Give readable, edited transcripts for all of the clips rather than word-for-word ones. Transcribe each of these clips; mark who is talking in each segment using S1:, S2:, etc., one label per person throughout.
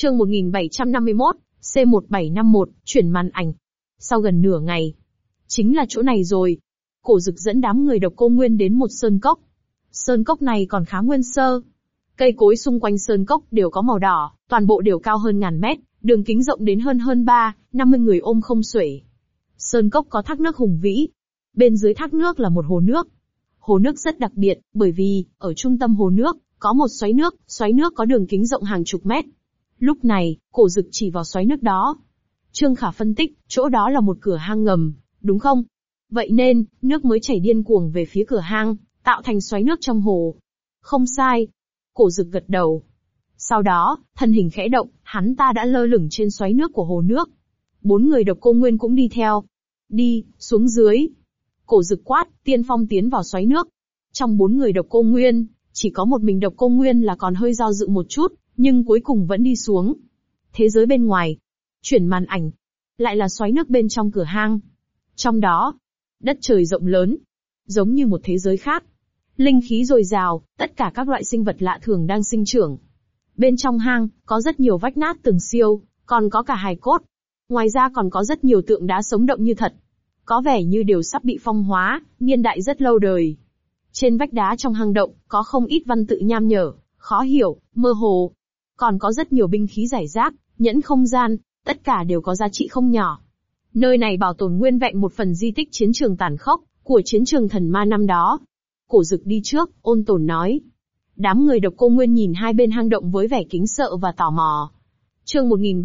S1: Chương 1751, C1751, chuyển màn ảnh. Sau gần nửa ngày, chính là chỗ này rồi. Cổ Dực dẫn đám người Độc Cô Nguyên đến một sơn cốc. Sơn cốc này còn khá nguyên sơ. Cây cối xung quanh sơn cốc đều có màu đỏ, toàn bộ đều cao hơn ngàn mét, đường kính rộng đến hơn 50 người ôm không xuể. Sơn cốc có thác nước hùng vĩ. Bên dưới thác nước là một hồ nước. Hồ nước rất đặc biệt, bởi vì, ở trung tâm hồ nước, có một xoáy nước có đường kính rộng hàng chục mét. Lúc này, Cổ Dực chỉ vào xoáy nước đó. Trương Khả phân tích, chỗ đó là một cửa hang ngầm, đúng không? Vậy nên, nước mới chảy điên cuồng về phía cửa hang, tạo thành xoáy nước trong hồ. Không sai. Cổ Dực gật đầu. Sau đó, thân hình khẽ động, hắn ta đã lơ lửng trên xoáy nước của hồ nước. 4 người Độc Cô Nguyên cũng đi theo. Đi, xuống dưới. Cổ Dực quát, tiên phong tiến vào xoáy nước. Trong 4 người Độc Cô Nguyên, chỉ có một mình Độc Cô Nguyên là còn hơi do dự một chút, nhưng cuối cùng vẫn đi xuống. Thế giới bên ngoài. Chuyển màn ảnh. Lại là xoáy nước bên trong cửa hang. Trong đó, đất trời rộng lớn. Giống như một thế giới khác. Linh khí dồi dào, tất cả các loại sinh vật lạ thường đang sinh trưởng. Bên trong hang, có rất nhiều vách nát tường siêu, còn có cả hài cốt. Ngoài ra còn có rất nhiều tượng đá sống động như thật. Có vẻ như đều sắp bị phong hóa, niên đại rất lâu đời. Trên vách đá trong hang động, có không ít văn tự nham nhở, khó hiểu, mơ hồ. Còn có rất nhiều binh khí rải rác, nhẫn không gian, tất cả đều có giá trị không nhỏ. Nơi này bảo tồn nguyên vẹn một phần di tích chiến trường tàn khốc, của chiến trường thần ma năm đó. Cổ Dực đi trước, ôn tồn nói. Đám người Độc Cô Nguyên nhìn hai bên hang động với vẻ kính sợ và tò mò. Chương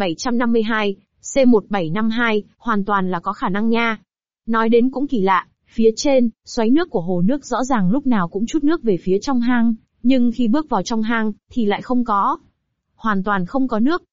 S1: 1752, C1752, hoàn toàn là có khả năng nha. Nói đến cũng kỳ lạ, phía trên, xoáy nước của hồ nước rõ ràng lúc nào cũng trút nước về phía trong hang, nhưng khi bước vào trong hang, thì lại không có. Hoàn toàn không có nước.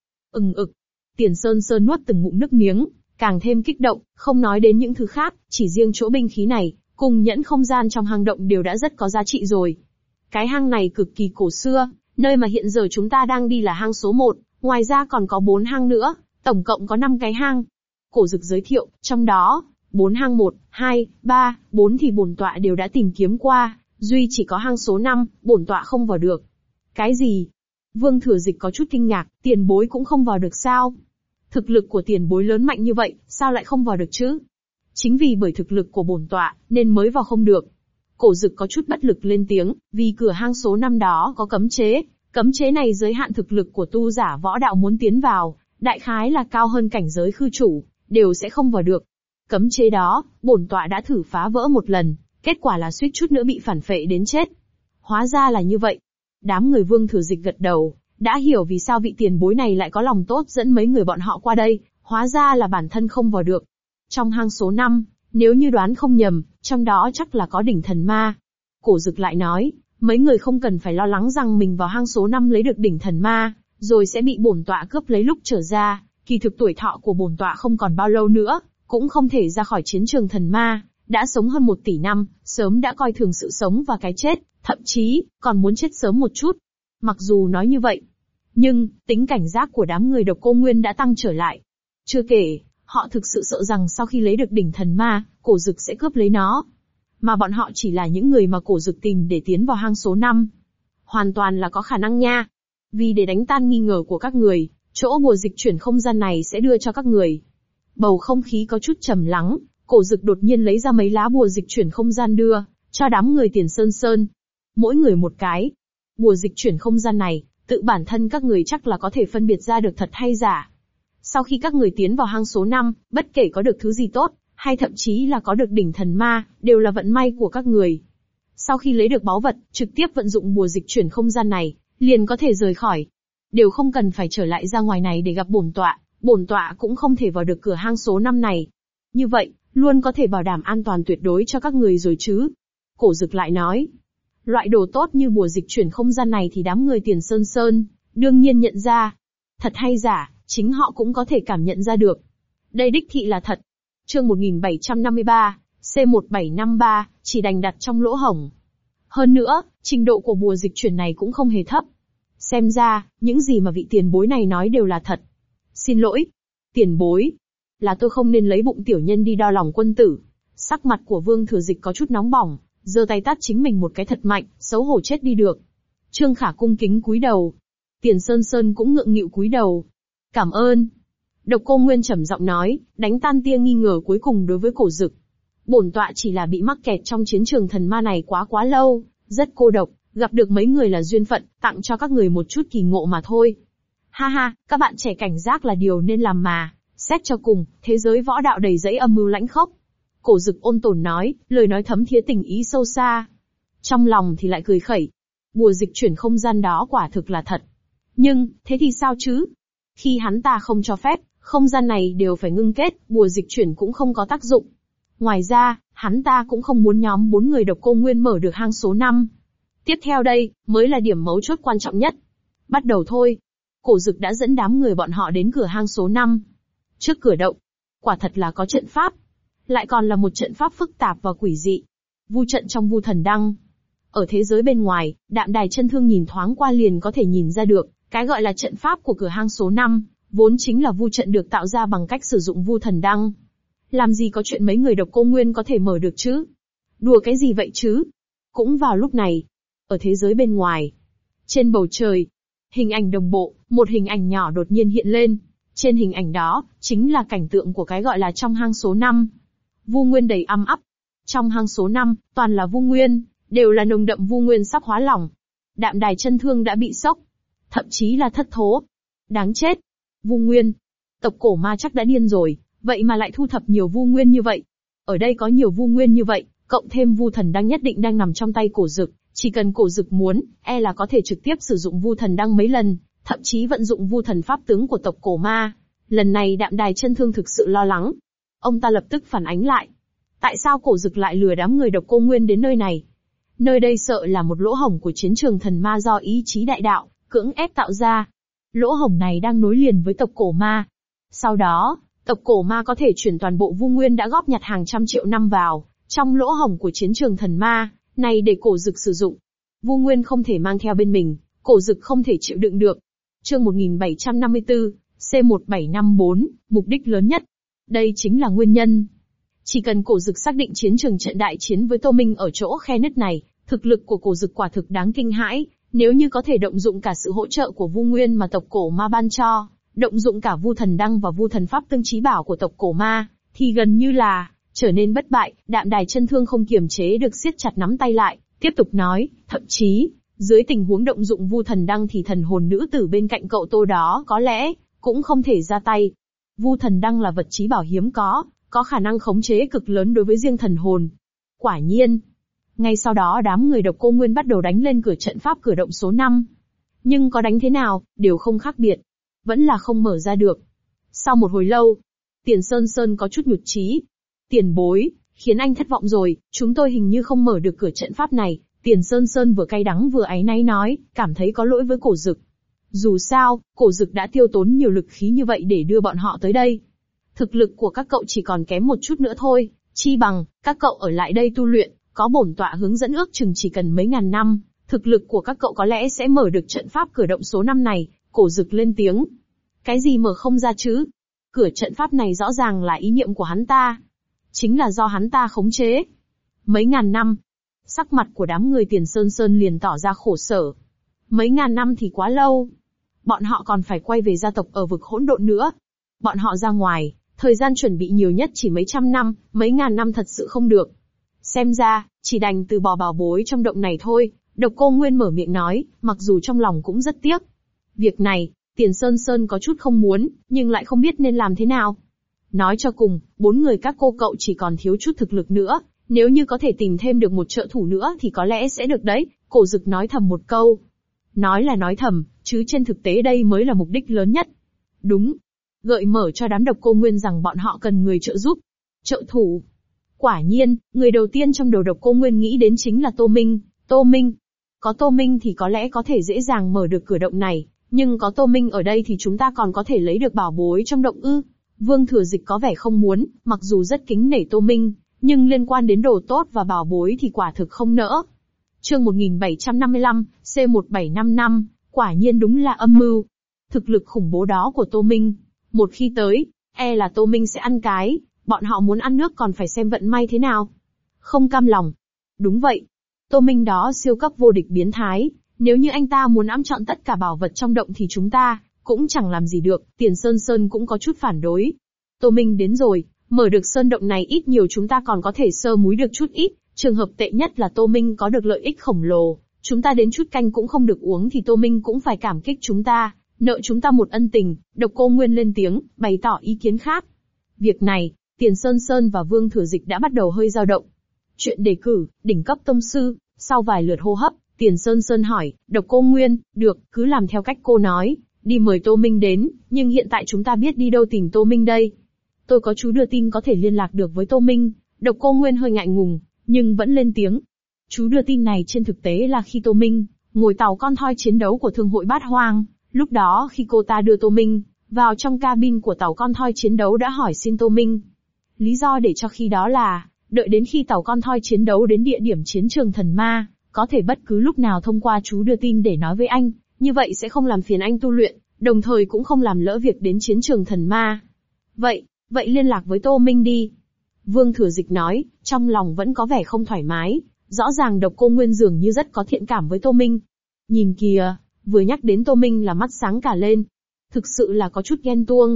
S1: Tiền Sơn Sơn nuốt từng ngụm nước miếng, càng thêm kích động, không nói đến những thứ khác, chỉ riêng chỗ binh khí này, cùng nhẫn không gian trong hang động đều đã rất có giá trị rồi. Cái hang này cực kỳ cổ xưa, nơi mà hiện giờ chúng ta đang đi là hang số 1, ngoài ra còn có 4 hang nữa, tổng cộng có 5 cái hang. Cổ Dực giới thiệu, trong đó, 4 hang 1, 2, 3, 4 thì bổn tọa đều đã tìm kiếm qua, duy chỉ có hang số 5, bổn tọa không vào được. Cái gì? Vương Thừa Dịch có chút kinh ngạc, tiền bối cũng không vào được sao? Thực lực của tiền bối lớn mạnh như vậy, sao lại không vào được chứ? Chính vì bởi thực lực của bổn tọa, nên mới vào không được. Cổ Dực có chút bất lực lên tiếng, vì cửa hang số 5 đó có cấm chế này giới hạn thực lực của tu giả võ đạo muốn tiến vào, đại khái là cao hơn cảnh giới khư chủ, đều sẽ không vào được. Cấm chế đó, bổn tọa đã thử phá vỡ một lần, kết quả là suýt chút nữa bị phản phệ đến chết. Hóa ra là như vậy. Đám người Vương Thừa Dịch gật đầu, đã hiểu vì sao vị tiền bối này lại có lòng tốt dẫn mấy người bọn họ qua đây, hóa ra là bản thân không vào được. Trong hang số 5, nếu như đoán không nhầm, trong đó chắc là có đỉnh thần ma. Cổ Dực lại nói, mấy người không cần phải lo lắng rằng mình vào hang số 5 lấy được đỉnh thần ma, rồi sẽ bị bổn tọa cướp lấy lúc trở ra, kỳ thực tuổi thọ của bổn tọa không còn bao lâu nữa, cũng không thể ra khỏi chiến trường thần ma, đã sống hơn 1 tỷ năm, sớm đã coi thường sự sống và cái chết, thậm chí, còn muốn chết sớm một chút. Mặc dù nói như vậy, nhưng, tính cảnh giác của đám người Độc Cô Nguyên đã tăng trở lại. Chưa kể, họ thực sự sợ rằng sau khi lấy được đỉnh thần ma, Cổ Dực sẽ cướp lấy nó. Mà bọn họ chỉ là những người mà Cổ Dực tìm để tiến vào hang số 5. Hoàn toàn là có khả năng nha. Vì để đánh tan nghi ngờ của các người, chỗ bùa dịch chuyển không gian này sẽ đưa cho các người. Bầu không khí có chút trầm lắng, Cổ Dực đột nhiên lấy ra mấy lá bùa dịch chuyển không gian đưa cho đám người Tiền Sơn Sơn. Mỗi người một cái. Bùa dịch chuyển không gian này, tự bản thân các người chắc là có thể phân biệt ra được thật hay giả. Sau khi các người tiến vào hang số 5, bất kể có được thứ gì tốt, hay thậm chí là có được đỉnh thần ma, đều là vận may của các người. Sau khi lấy được báu vật, trực tiếp vận dụng bùa dịch chuyển không gian này, liền có thể rời khỏi. Đều không cần phải trở lại ra ngoài này để gặp bổn tọa cũng không thể vào được cửa hang số 5 này. Như vậy, luôn có thể bảo đảm an toàn tuyệt đối cho các người rồi chứ. Cổ Dực lại nói, loại đồ tốt như bùa dịch chuyển không gian này thì đám người Tiền Sơn Sơn, đương nhiên nhận ra. Thật hay giả, chính họ cũng có thể cảm nhận ra được. Đây đích thị là thật. Chương 1753, C1753, chỉ đành đặt trong lỗ hổng. Hơn nữa, trình độ của bùa dịch chuyển này cũng không hề thấp. Xem ra, những gì mà vị tiền bối này nói đều là thật. Xin lỗi, tiền bối. Là tôi không nên lấy bụng tiểu nhân đi đo lòng quân tử. Sắc mặt của Vương Thừa Dịch có chút nóng bỏng, giơ tay tát chính mình một cái thật mạnh, xấu hổ chết đi được. Trương Khả cung kính cúi đầu. Tiền Sơn Sơn cũng ngượng nghịu cúi đầu. Cảm ơn. Độc Cô Nguyên trầm giọng nói, đánh tan tia nghi ngờ cuối cùng đối với Cổ Dực. Bổn tọa chỉ là bị mắc kẹt trong chiến trường thần ma này quá lâu, rất cô độc, gặp được mấy người là duyên phận, tặng cho các người một chút kỳ ngộ mà thôi. Ha ha, các bạn trẻ cảnh giác là điều nên làm mà, xét cho cùng, thế giới võ đạo đầy rẫy âm mưu lãnh khốc. Cổ Dực ôn tồn nói, lời nói thấm thía tình ý sâu xa. Trong lòng thì lại cười khẩy. Bùa dịch chuyển không gian đó quả thực là thật. Nhưng, thế thì sao chứ? Khi hắn ta không cho phép, không gian này đều phải ngưng kết, bùa dịch chuyển cũng không có tác dụng. Ngoài ra, hắn ta cũng không muốn nhóm 4 người Độc Cô Nguyên mở được hang số 5. Tiếp theo đây, mới là điểm mấu chốt quan trọng nhất. Bắt đầu thôi. Cổ Dực đã dẫn đám người bọn họ đến cửa hang số 5. Trước cửa động, quả thật là có trận pháp. Lại còn là một trận pháp phức tạp và quỷ dị. Vu trận trong Vu Thần Đăng. Ở thế giới bên ngoài, Đạm Đài Chân Thương nhìn thoáng qua liền có thể nhìn ra được, cái gọi là trận pháp của cửa hang số 5, vốn chính là vu trận được tạo ra bằng cách sử dụng Vu Thần Đăng. Làm gì có chuyện mấy người Độc Cô Nguyên có thể mở được chứ? Đùa cái gì vậy chứ? Cũng vào lúc này, ở thế giới bên ngoài, trên bầu trời, hình ảnh đồng bộ, một hình ảnh nhỏ đột nhiên hiện lên. Trên hình ảnh đó, chính là cảnh tượng của cái gọi là trong hang số 5. Vu Nguyên đầy âm ắp. Trong hang số 5, toàn là Vu Nguyên, đều là nồng đậm Vu Nguyên sắp hóa lỏng. Đạm Đài Chân Thương đã bị sốc, thậm chí là thất thố. Đáng chết! Vu Nguyên! Tộc cổ ma chắc đã điên rồi, vậy mà lại thu thập nhiều Vu Nguyên như vậy. Ở đây có nhiều Vu Nguyên như vậy, cộng thêm Vu Thần Đăng nhất định đang nằm trong tay Cổ Dực, chỉ cần Cổ Dực muốn, là có thể trực tiếp sử dụng Vu Thần Đăng mấy lần, thậm chí vận dụng Vu Thần pháp tướng của tộc cổ ma. Lần này Đạm Đài Chân Thương thực sự lo lắng. Ông ta lập tức phản ánh lại. Tại sao Cổ Dực lại lừa đám người Độc Cô Nguyên đến nơi này? Nơi đây sợ là một lỗ hổng của chiến trường thần ma do ý chí đại đạo cưỡng ép tạo ra. Lỗ hổng này đang nối liền với tộc cổ ma. Sau đó, tộc cổ ma có thể chuyển toàn bộ Vu Nguyên đã góp nhặt hàng trăm triệu năm vào trong lỗ hổng của chiến trường thần ma này để Cổ Dực sử dụng. Vu Nguyên không thể mang theo bên mình, Cổ Dực không thể chịu đựng được. Chương 1754, C1754, mục đích lớn nhất. Đây chính là nguyên nhân. Chỉ cần Cổ Dực xác định chiến trường trận đại chiến với Tô Minh ở chỗ khe nứt này, thực lực của Cổ Dực quả thực đáng kinh hãi. Nếu như có thể động dụng cả sự hỗ trợ của Vu Nguyên mà tộc cổ ma ban cho, động dụng cả Vu Thần Đăng và Vu Thần Pháp tương chí bảo của tộc cổ ma, thì gần như là trở nên bất bại. Đạm Đài Chân Thương không kiềm chế được siết chặt nắm tay lại, tiếp tục nói, thậm chí dưới tình huống động dụng Vu Thần Đăng thì thần hồn nữ tử bên cạnh cậu Tô đó có lẽ cũng không thể ra tay. Vu Thần Đăng là vật chí bảo hiếm có khả năng khống chế cực lớn đối với riêng thần hồn. Quả nhiên, ngay sau đó đám người Độc Cô Nguyên bắt đầu đánh lên cửa trận pháp cửa động số 5. Nhưng có đánh thế nào, đều không khác biệt. Vẫn là không mở ra được. Sau một hồi lâu, Tiền Sơn Sơn có chút nhụt chí. Tiền bối, khiến anh thất vọng rồi, chúng tôi hình như không mở được cửa trận pháp này. Tiền Sơn Sơn vừa cay đắng vừa áy náy nói, cảm thấy có lỗi với Cổ Dực. Dù sao, Cổ Dực đã tiêu tốn nhiều lực khí như vậy để đưa bọn họ tới đây. Thực lực của các cậu chỉ còn kém một chút nữa thôi, chi bằng, các cậu ở lại đây tu luyện, có bổn tọa hướng dẫn ước chừng chỉ cần mấy ngàn năm, thực lực của các cậu có lẽ sẽ mở được trận pháp cửa động số 5 này. Cổ Dực lên tiếng. Cái gì mở không ra chứ? Cửa trận pháp này rõ ràng là ý niệm của hắn ta. Chính là do hắn ta khống chế. Mấy ngàn năm. Sắc mặt của đám người Tiền Sơn Sơn liền tỏ ra khổ sở. Mấy ngàn năm thì quá lâu. Bọn họ còn phải quay về gia tộc ở vực hỗn độn nữa. Bọn họ ra ngoài, thời gian chuẩn bị nhiều nhất chỉ mấy trăm năm, mấy ngàn năm thật sự không được. Xem ra, chỉ đành từ bỏ bảo bối trong động này thôi. Độc Cô Nguyên mở miệng nói, mặc dù trong lòng cũng rất tiếc. Việc này, Tiền Sơn Sơn có chút không muốn, nhưng lại không biết nên làm thế nào. Nói cho cùng, 4 người các cô cậu chỉ còn thiếu chút thực lực nữa, nếu như có thể tìm thêm được một trợ thủ nữa thì có lẽ sẽ được đấy. Cổ Dực nói thầm một câu. Nói là nói thầm, chứ trên thực tế đây mới là mục đích lớn nhất. Đúng. Gợi mở cho đám Độc Cô Nguyên rằng bọn họ cần người trợ giúp. Trợ thủ. Quả nhiên, người đầu tiên trong đầu Độc Cô Nguyên nghĩ đến chính là Tô Minh. Tô Minh. Có Tô Minh thì có lẽ có thể dễ dàng mở được cửa động này, nhưng có Tô Minh ở đây thì chúng ta còn có thể lấy được bảo bối trong động ư? Vương Thừa Dịch có vẻ không muốn, mặc dù rất kính nể Tô Minh, nhưng liên quan đến đồ tốt và bảo bối thì quả thực không nỡ. Chương 1755, C1755, quả nhiên đúng là âm mưu. Thực lực khủng bố đó của Tô Minh, một khi tới, là Tô Minh sẽ ăn cái, bọn họ muốn ăn nước còn phải xem vận may thế nào. Không cam lòng. Đúng vậy. Tô Minh đó siêu cấp vô địch biến thái, nếu như anh ta muốn ẵm trọn tất cả bảo vật trong động thì chúng ta cũng chẳng làm gì được, Tiền Sơn Sơn cũng có chút phản đối. Tô Minh đến rồi, mở được sơn động này ít nhiều chúng ta còn có thể sơ múi được chút ít, trường hợp tệ nhất là Tô Minh có được lợi ích khổng lồ, chúng ta đến chút canh cũng không được uống thì Tô Minh cũng phải cảm kích chúng ta, nợ chúng ta một ân tình. Độc Cô Nguyên lên tiếng, bày tỏ ý kiến khác. Việc này, Tiền Sơn Sơn và Vương Thừa Dịch đã bắt đầu hơi dao động. Chuyện đề cử, đỉnh cấp tông sư, sau vài lượt hô hấp, Tiền Sơn Sơn hỏi, Độc Cô Nguyên, được, cứ làm theo cách cô nói, đi mời Tô Minh đến, nhưng hiện tại chúng ta biết đi đâu tìm Tô Minh đây? Tôi có chú đưa tin có thể liên lạc được với Tô Minh. Độc Cô Nguyên hơi ngại ngùng, nhưng vẫn lên tiếng. Chú đưa tin này trên thực tế là khi Tô Minh ngồi tàu con thoi chiến đấu của Thương hội Bát Hoang, lúc đó khi cô ta đưa Tô Minh vào trong cabin của tàu con thoi chiến đấu đã hỏi xin Tô Minh. Lý do để cho khi đó là, đợi đến khi tàu con thoi chiến đấu đến địa điểm chiến trường thần ma, có thể bất cứ lúc nào thông qua chú đưa tin để nói với anh, như vậy sẽ không làm phiền anh tu luyện, đồng thời cũng không làm lỡ việc đến chiến trường thần ma. Vậy liên lạc với Tô Minh đi. Vương Thừa Dịch nói, trong lòng vẫn có vẻ không thoải mái, rõ ràng Độc Cô Nguyên dường như rất có thiện cảm với Tô Minh. Nhìn kìa, vừa nhắc đến Tô Minh là mắt sáng cả lên. Thực sự là có chút ghen tuông.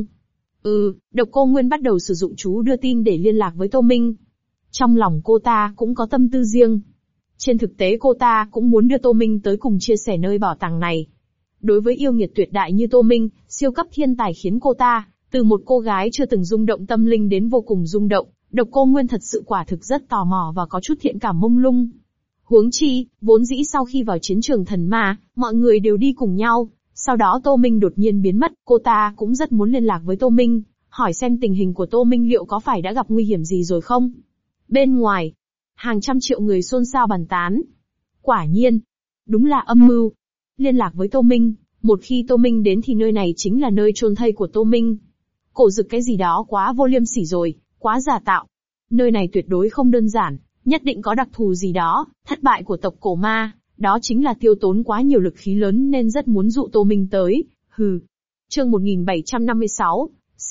S1: Độc Cô Nguyên bắt đầu sử dụng chú đưa tin để liên lạc với Tô Minh. Trong lòng cô ta cũng có tâm tư riêng. Trên thực tế cô ta cũng muốn đưa Tô Minh tới cùng chia sẻ nơi bảo tàng này. Đối với yêu nghiệt tuyệt đại như Tô Minh, siêu cấp thiên tài khiến cô ta, từ một cô gái chưa từng rung động tâm linh đến vô cùng rung động, Độc Cô Nguyên thật sự quả thực rất tò mò và có chút thiện cảm mông lung. Huống chi, vốn dĩ sau khi vào chiến trường thần ma, mọi người đều đi cùng nhau, sau đó Tô Minh đột nhiên biến mất, cô ta cũng rất muốn liên lạc với Tô Minh, hỏi xem tình hình của Tô Minh liệu có phải đã gặp nguy hiểm gì rồi không. Bên ngoài, hàng trăm triệu người xôn xao bàn tán. Quả nhiên, đúng là âm mưu. Liên lạc với Tô Minh, một khi Tô Minh đến thì nơi này chính là nơi chôn thây của Tô Minh. Cổ Dực cái gì đó quá vô liêm sỉ rồi, quá giả tạo. Nơi này tuyệt đối không đơn giản, nhất định có đặc thù gì đó, thất bại của tộc cổ ma, đó chính là tiêu tốn quá nhiều lực khí lớn nên rất muốn dụ Tô Minh tới, Chương 1756,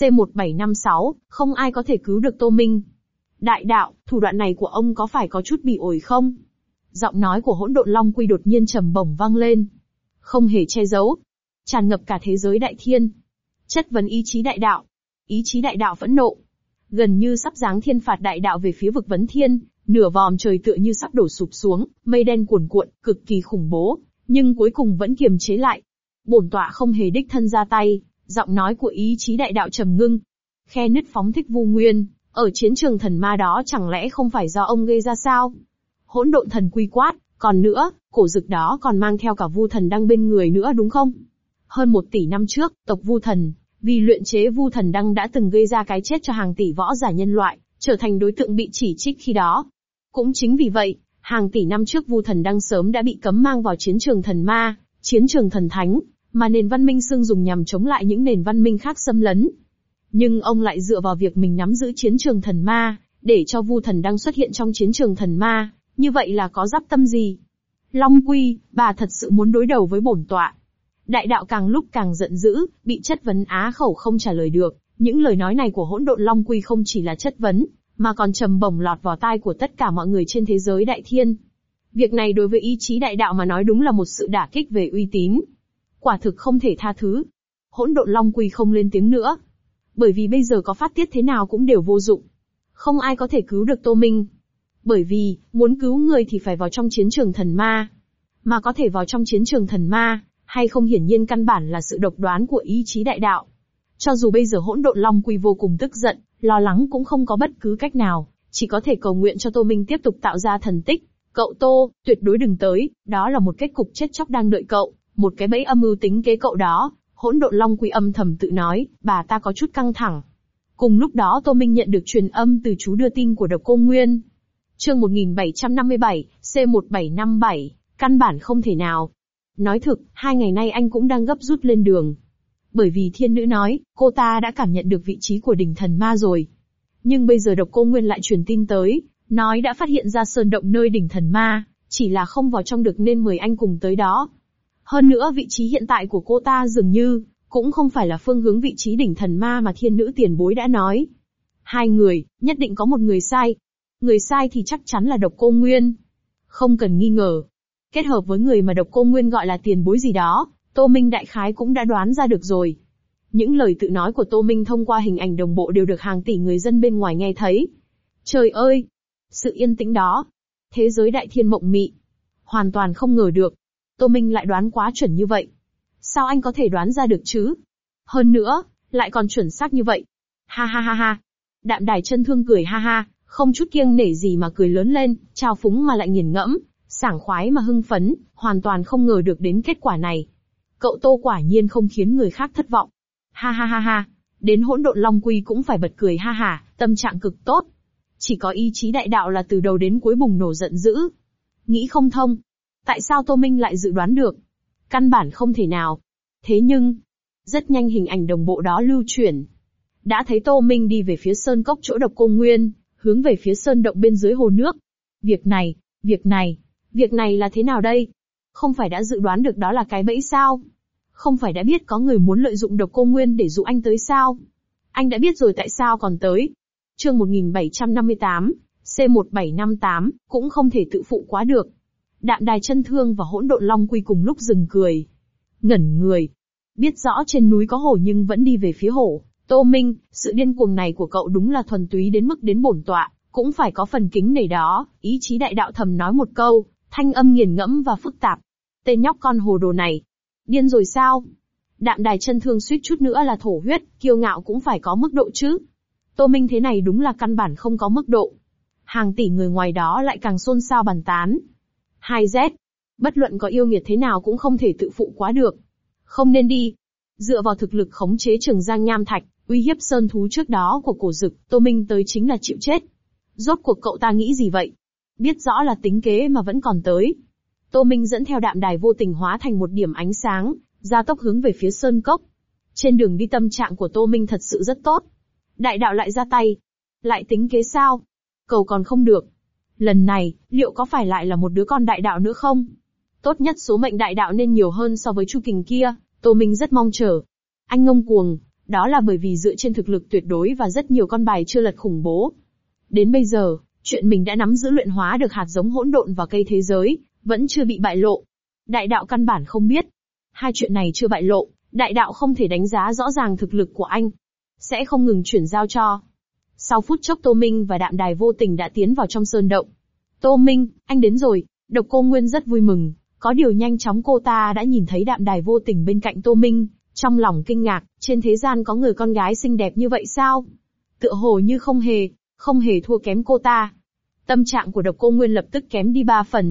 S1: C1756, không ai có thể cứu được Tô Minh. Đại đạo, thủ đoạn này của ông có phải có chút bị ổi không? Giọng nói của Hỗn Độn Long Quy đột nhiên trầm bổng vang lên. Không hề che giấu. Tràn ngập cả thế giới đại thiên. Chất vấn ý chí đại đạo. Ý chí đại đạo phẫn nộ. Gần như sắp giáng thiên phạt đại đạo về phía vực vấn thiên, nửa vòm trời tựa như sắp đổ sụp xuống, mây đen cuồn cuộn, cực kỳ khủng bố, nhưng cuối cùng vẫn kiềm chế lại. Bổn tọa không hề đích thân ra tay, giọng nói của ý chí đại đạo trầm ngưng. Khe nứt phóng thích vu nguyên, ở chiến trường thần ma đó chẳng lẽ không phải do ông gây ra sao? Hỗn Độn Thần Quy quát, còn nữa, Cổ Dực đó còn mang theo cả Vu Thần Đăng bên người nữa đúng không? Hơn 1 tỷ năm trước, tộc Vu Thần, vì luyện chế Vu Thần Đăng đã từng gây ra cái chết cho hàng tỷ võ giả nhân loại, trở thành đối tượng bị chỉ trích khi đó. Cũng chính vì vậy, hàng tỷ năm trước Vu Thần Đăng sớm đã bị cấm mang vào chiến trường thần ma, chiến trường thần thánh, mà nền văn minh xương dùng nhằm chống lại những nền văn minh khác xâm lấn. Nhưng ông lại dựa vào việc mình nắm giữ chiến trường thần ma, để cho Vu Thần Đăng xuất hiện trong chiến trường thần ma, như vậy là có dắp tâm gì? Long Quy, bà thật sự muốn đối đầu với bổn tọa. Đại đạo càng lúc càng giận dữ, bị chất vấn á khẩu không trả lời được. Những lời nói này của Hỗn Độn Long Quy không chỉ là chất vấn, mà còn trầm bổng lọt vào tai của tất cả mọi người trên thế giới đại thiên. Việc này đối với ý chí đại đạo mà nói đúng là một sự đả kích về uy tín. Quả thực không thể tha thứ. Hỗn Độn Long Quy không lên tiếng nữa. Bởi vì bây giờ có phát tiết thế nào cũng đều vô dụng. Không ai có thể cứu được Tô Minh. Bởi vì, muốn cứu người thì phải vào trong chiến trường thần ma. Mà có thể vào trong chiến trường thần ma, hay không hiển nhiên căn bản là sự độc đoán của ý chí đại đạo. Cho dù bây giờ Hỗn Độn Long Quy vô cùng tức giận, lo lắng cũng không có bất cứ cách nào, chỉ có thể cầu nguyện cho Tô Minh tiếp tục tạo ra thần tích. Cậu Tô, tuyệt đối đừng tới, đó là một kết cục chết chóc đang đợi cậu, một cái bẫy âm mưu tính kế cậu đó. Hỗn Độn Long Quy âm thầm tự nói, bà ta có chút căng thẳng. Cùng lúc đó Tô Minh nhận được truyền âm từ chú đưa tin của Độc Cô Nguyên. Chương 1757, C1757, căn bản không thể nào. Nói thực, 2 ngày nay anh cũng đang gấp rút lên đường. Bởi vì thiên nữ nói, cô ta đã cảm nhận được vị trí của đỉnh thần ma rồi. Nhưng bây giờ Độc Cô Nguyên lại truyền tin tới, nói đã phát hiện ra sơn động nơi đỉnh thần ma, chỉ là không vào trong được nên mời anh cùng tới đó. Hơn nữa vị trí hiện tại của cô ta dường như, cũng không phải là phương hướng vị trí đỉnh thần ma mà thiên nữ tiền bối đã nói. 2 người, nhất định có một người sai. Người sai thì chắc chắn là Độc Cô Nguyên. Không cần nghi ngờ. Kết hợp với người mà Độc Cô Nguyên gọi là tiền bối gì đó, Tô Minh đại khái cũng đã đoán ra được rồi. Những lời tự nói của Tô Minh thông qua hình ảnh đồng bộ đều được hàng tỷ người dân bên ngoài nghe thấy. Trời ơi! Sự yên tĩnh đó. Thế giới đại thiên mộng mị. Hoàn toàn không ngờ được. Tô Minh lại đoán quá chuẩn như vậy. Sao anh có thể đoán ra được chứ? Hơn nữa, lại còn chuẩn xác như vậy. Ha ha ha ha. Đạm Đài Chân Thương cười ha ha, không chút kiêng nể gì mà cười lớn lên, trào phúng mà lại nghiền ngẫm, sảng khoái mà hưng phấn, hoàn toàn không ngờ được đến kết quả này. Cậu Tô quả nhiên không khiến người khác thất vọng. Ha ha ha ha, đến hỗn độn Long Quy cũng phải bật cười ha ha, tâm trạng cực tốt. Chỉ có ý chí đại đạo là từ đầu đến cuối bùng nổ giận dữ. Nghĩ không thông. Tại sao Tô Minh lại dự đoán được? Căn bản không thể nào. Thế nhưng, rất nhanh hình ảnh đồng bộ đó lưu chuyển. Đã thấy Tô Minh đi về phía sơn cốc chỗ Độc Cô Nguyên, hướng về phía sơn động bên dưới hồ nước. Việc này là thế nào đây? Không phải đã dự đoán được đó là cái bẫy sao? Không phải đã biết có người muốn lợi dụng Độc Cô Nguyên để dụ anh tới sao? Anh đã biết rồi tại sao còn tới? Chương 1758, C1758, cũng không thể tự phụ quá được. Đạm Đài Chân Thương và Hỗn Độn Long Quy cùng lúc dừng cười. Ngẩn người. Biết rõ trên núi có hồ nhưng vẫn đi về phía hồ. Tô Minh, sự điên cuồng này của cậu đúng là thuần túy đến mức đến bổn tọa, cũng phải có phần kính nể đó. Ý chí đại đạo thầm nói một câu, thanh âm nghiền ngẫm và phức tạp. Tên nhóc con hồ đồ này. Điên rồi sao? Đạm Đài Chân Thương suýt chút nữa là thổ huyết, kiêu ngạo cũng phải có mức độ chứ. Tô Minh thế này đúng là căn bản không có mức độ. Hàng tỷ người ngoài đó lại càng xôn xao bàn tán. 2Z. Bất luận có yêu nghiệt thế nào cũng không thể tự phụ quá được. Không nên đi. Dựa vào thực lực khống chế Trường Giang Nham Thạch, uy hiếp sơn thú trước đó của Cổ Dực, Tô Minh tới chính là chịu chết. Rốt cuộc cậu ta nghĩ gì vậy? Biết rõ là tính kế mà vẫn còn tới. Tô Minh dẫn theo Đạm Đài vô tình hóa thành một điểm ánh sáng, gia tốc hướng về phía sơn cốc. Trên đường đi tâm trạng của Tô Minh thật sự rất tốt. Đại đạo lại ra tay. Lại tính kế sao? Cầu còn không được. Lần này, liệu có phải lại là một đứa con đại đạo nữa không? Tốt nhất số mệnh đại đạo nên nhiều hơn so với Chu Kình kia, Tô Minh rất mong chờ. Anh ngông cuồng, đó là bởi vì dựa trên thực lực tuyệt đối và rất nhiều con bài chưa lật khủng bố. Đến bây giờ, chuyện mình đã nắm giữ luyện hóa được hạt giống hỗn độn và cây thế giới, vẫn chưa bị bại lộ. Đại đạo căn bản không biết. Hai chuyện này chưa bại lộ, đại đạo không thể đánh giá rõ ràng thực lực của anh. Sẽ không ngừng chuyển giao cho. Sau phút chốc Tô Minh và Đạm Đài vô tình đã tiến vào trong sơn động. Tô Minh, anh đến rồi. Độc Cô Nguyên rất vui mừng. Có điều nhanh chóng cô ta đã nhìn thấy Đạm Đài vô tình bên cạnh Tô Minh. Trong lòng kinh ngạc, trên thế gian có người con gái xinh đẹp như vậy sao? Tựa hồ như không hề thua kém cô ta. Tâm trạng của Độc Cô Nguyên lập tức kém đi 3 phần.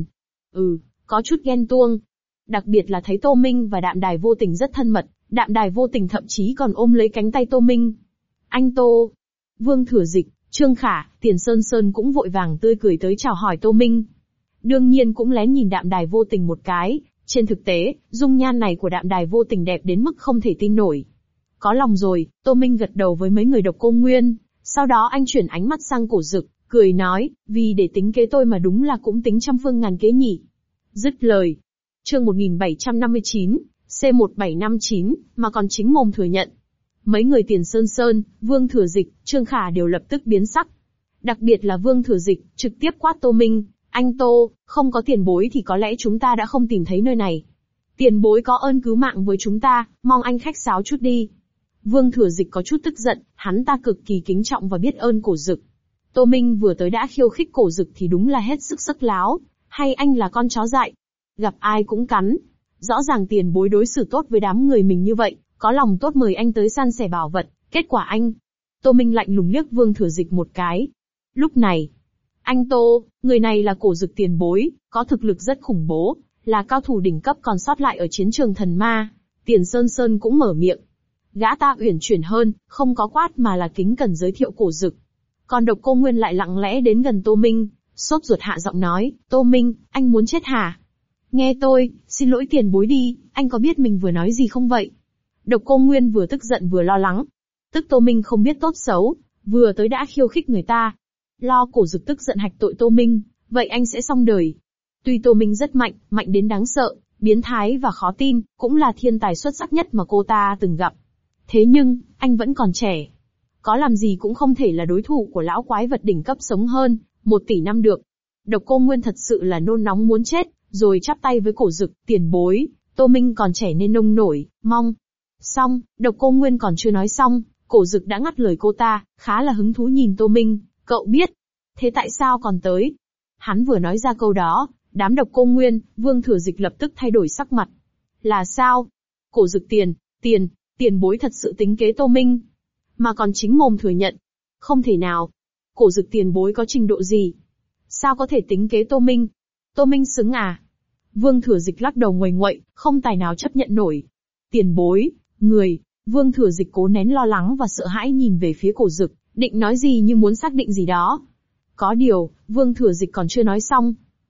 S1: Có chút ghen tuông. Đặc biệt là thấy Tô Minh và Đạm Đài vô tình rất thân mật, Đạm Đài vô tình thậm chí còn ôm lấy cánh tay Tô Minh. Anh Tô. Vương Thừa Dịch, Trương Khả, Tiền Sơn Sơn cũng vội vàng tươi cười tới chào hỏi Tô Minh. Đương nhiên cũng lén nhìn Đạm Đài vô tình một cái, trên thực tế, dung nhan này của Đạm Đài vô tình đẹp đến mức không thể tin nổi. Có lòng rồi, Tô Minh gật đầu với mấy người Độc Cô Nguyên, sau đó anh chuyển ánh mắt sang Cổ Dực, cười nói, vì để tính kế tôi mà đúng là cũng tính trăm phương ngàn kế nhỉ. Dứt lời. Chương 1759, C1759, mà còn chính mồm thừa nhận. Mấy người Tiền Sơn Sơn, Vương Thừa Dịch, Trương Khả đều lập tức biến sắc. Đặc biệt là Vương Thừa Dịch, trực tiếp quát Tô Minh, anh Tô, không có tiền bối thì có lẽ chúng ta đã không tìm thấy nơi này. Tiền bối có ơn cứu mạng với chúng ta, mong anh khách sáo chút đi. Vương Thừa Dịch có chút tức giận, hắn ta cực kỳ kính trọng và biết ơn Cổ Dực. Tô Minh vừa tới đã khiêu khích Cổ Dực thì đúng là hết sức sắc láo, hay anh là con chó dại? Gặp ai cũng cắn. Rõ ràng tiền bối đối xử tốt với đám người mình như vậy, có lòng tốt mời anh tới san sẻ bảo vật, kết quả anh. Tô Minh lạnh lùng liếc Vương Thừa Dịch một cái. Lúc này, anh Tô, người này là Cổ Dực tiền bối, có thực lực rất khủng bố, là cao thủ đỉnh cấp còn sót lại ở chiến trường thần ma. Tiền Sơn Sơn cũng mở miệng. Gã ta uyển chuyển hơn, không có quát mà là kính cẩn giới thiệu Cổ Dực. Còn Độc Cô Nguyên lại lặng lẽ đến gần Tô Minh, sốt ruột hạ giọng nói, Tô Minh, anh muốn chết hả? Nghe tôi, xin lỗi tiền bối đi, anh có biết mình vừa nói gì không vậy? Độc Cô Nguyên vừa tức giận vừa lo lắng. Tức Tô Minh không biết tốt xấu, vừa tới đã khiêu khích người ta. Lo Cổ Dực tức giận hạch tội Tô Minh, vậy anh sẽ xong đời. Tuy Tô Minh rất mạnh, mạnh đến đáng sợ, biến thái và khó tin, cũng là thiên tài xuất sắc nhất mà cô ta từng gặp. Thế nhưng, anh vẫn còn trẻ. Có làm gì cũng không thể là đối thủ của lão quái vật đỉnh cấp sống hơn 1 tỷ năm được. Độc Cô Nguyên thật sự là nôn nóng muốn chết, rồi chắp tay với Cổ Dực, tiền bối, Tô Minh còn trẻ nên nông nổi, mong. Xong, Độc Cô Nguyên còn chưa nói xong, Cổ Dực đã ngắt lời cô ta, khá là hứng thú nhìn Tô Minh, cậu biết. Thế tại sao còn tới? Hắn vừa nói ra câu đó, đám Độc Cô Nguyên, Vương Thừa Dịch lập tức thay đổi sắc mặt. Là sao? Cổ Dực tiền bối thật sự tính kế Tô Minh. Mà còn chính mồm thừa nhận. Không thể nào. Cổ Dực tiền bối có trình độ gì? Sao có thể tính kế Tô Minh? Tô Minh xứng à? Vương Thừa Dịch lắc đầu nguầy nguậy, không tài nào chấp nhận nổi. Tiền bối, người, Vương Thừa Dịch cố nén lo lắng và sợ hãi nhìn về phía Cổ Dực, định nói gì như muốn xác định gì đó. Có điều, Vương Thừa Dịch còn chưa nói xong.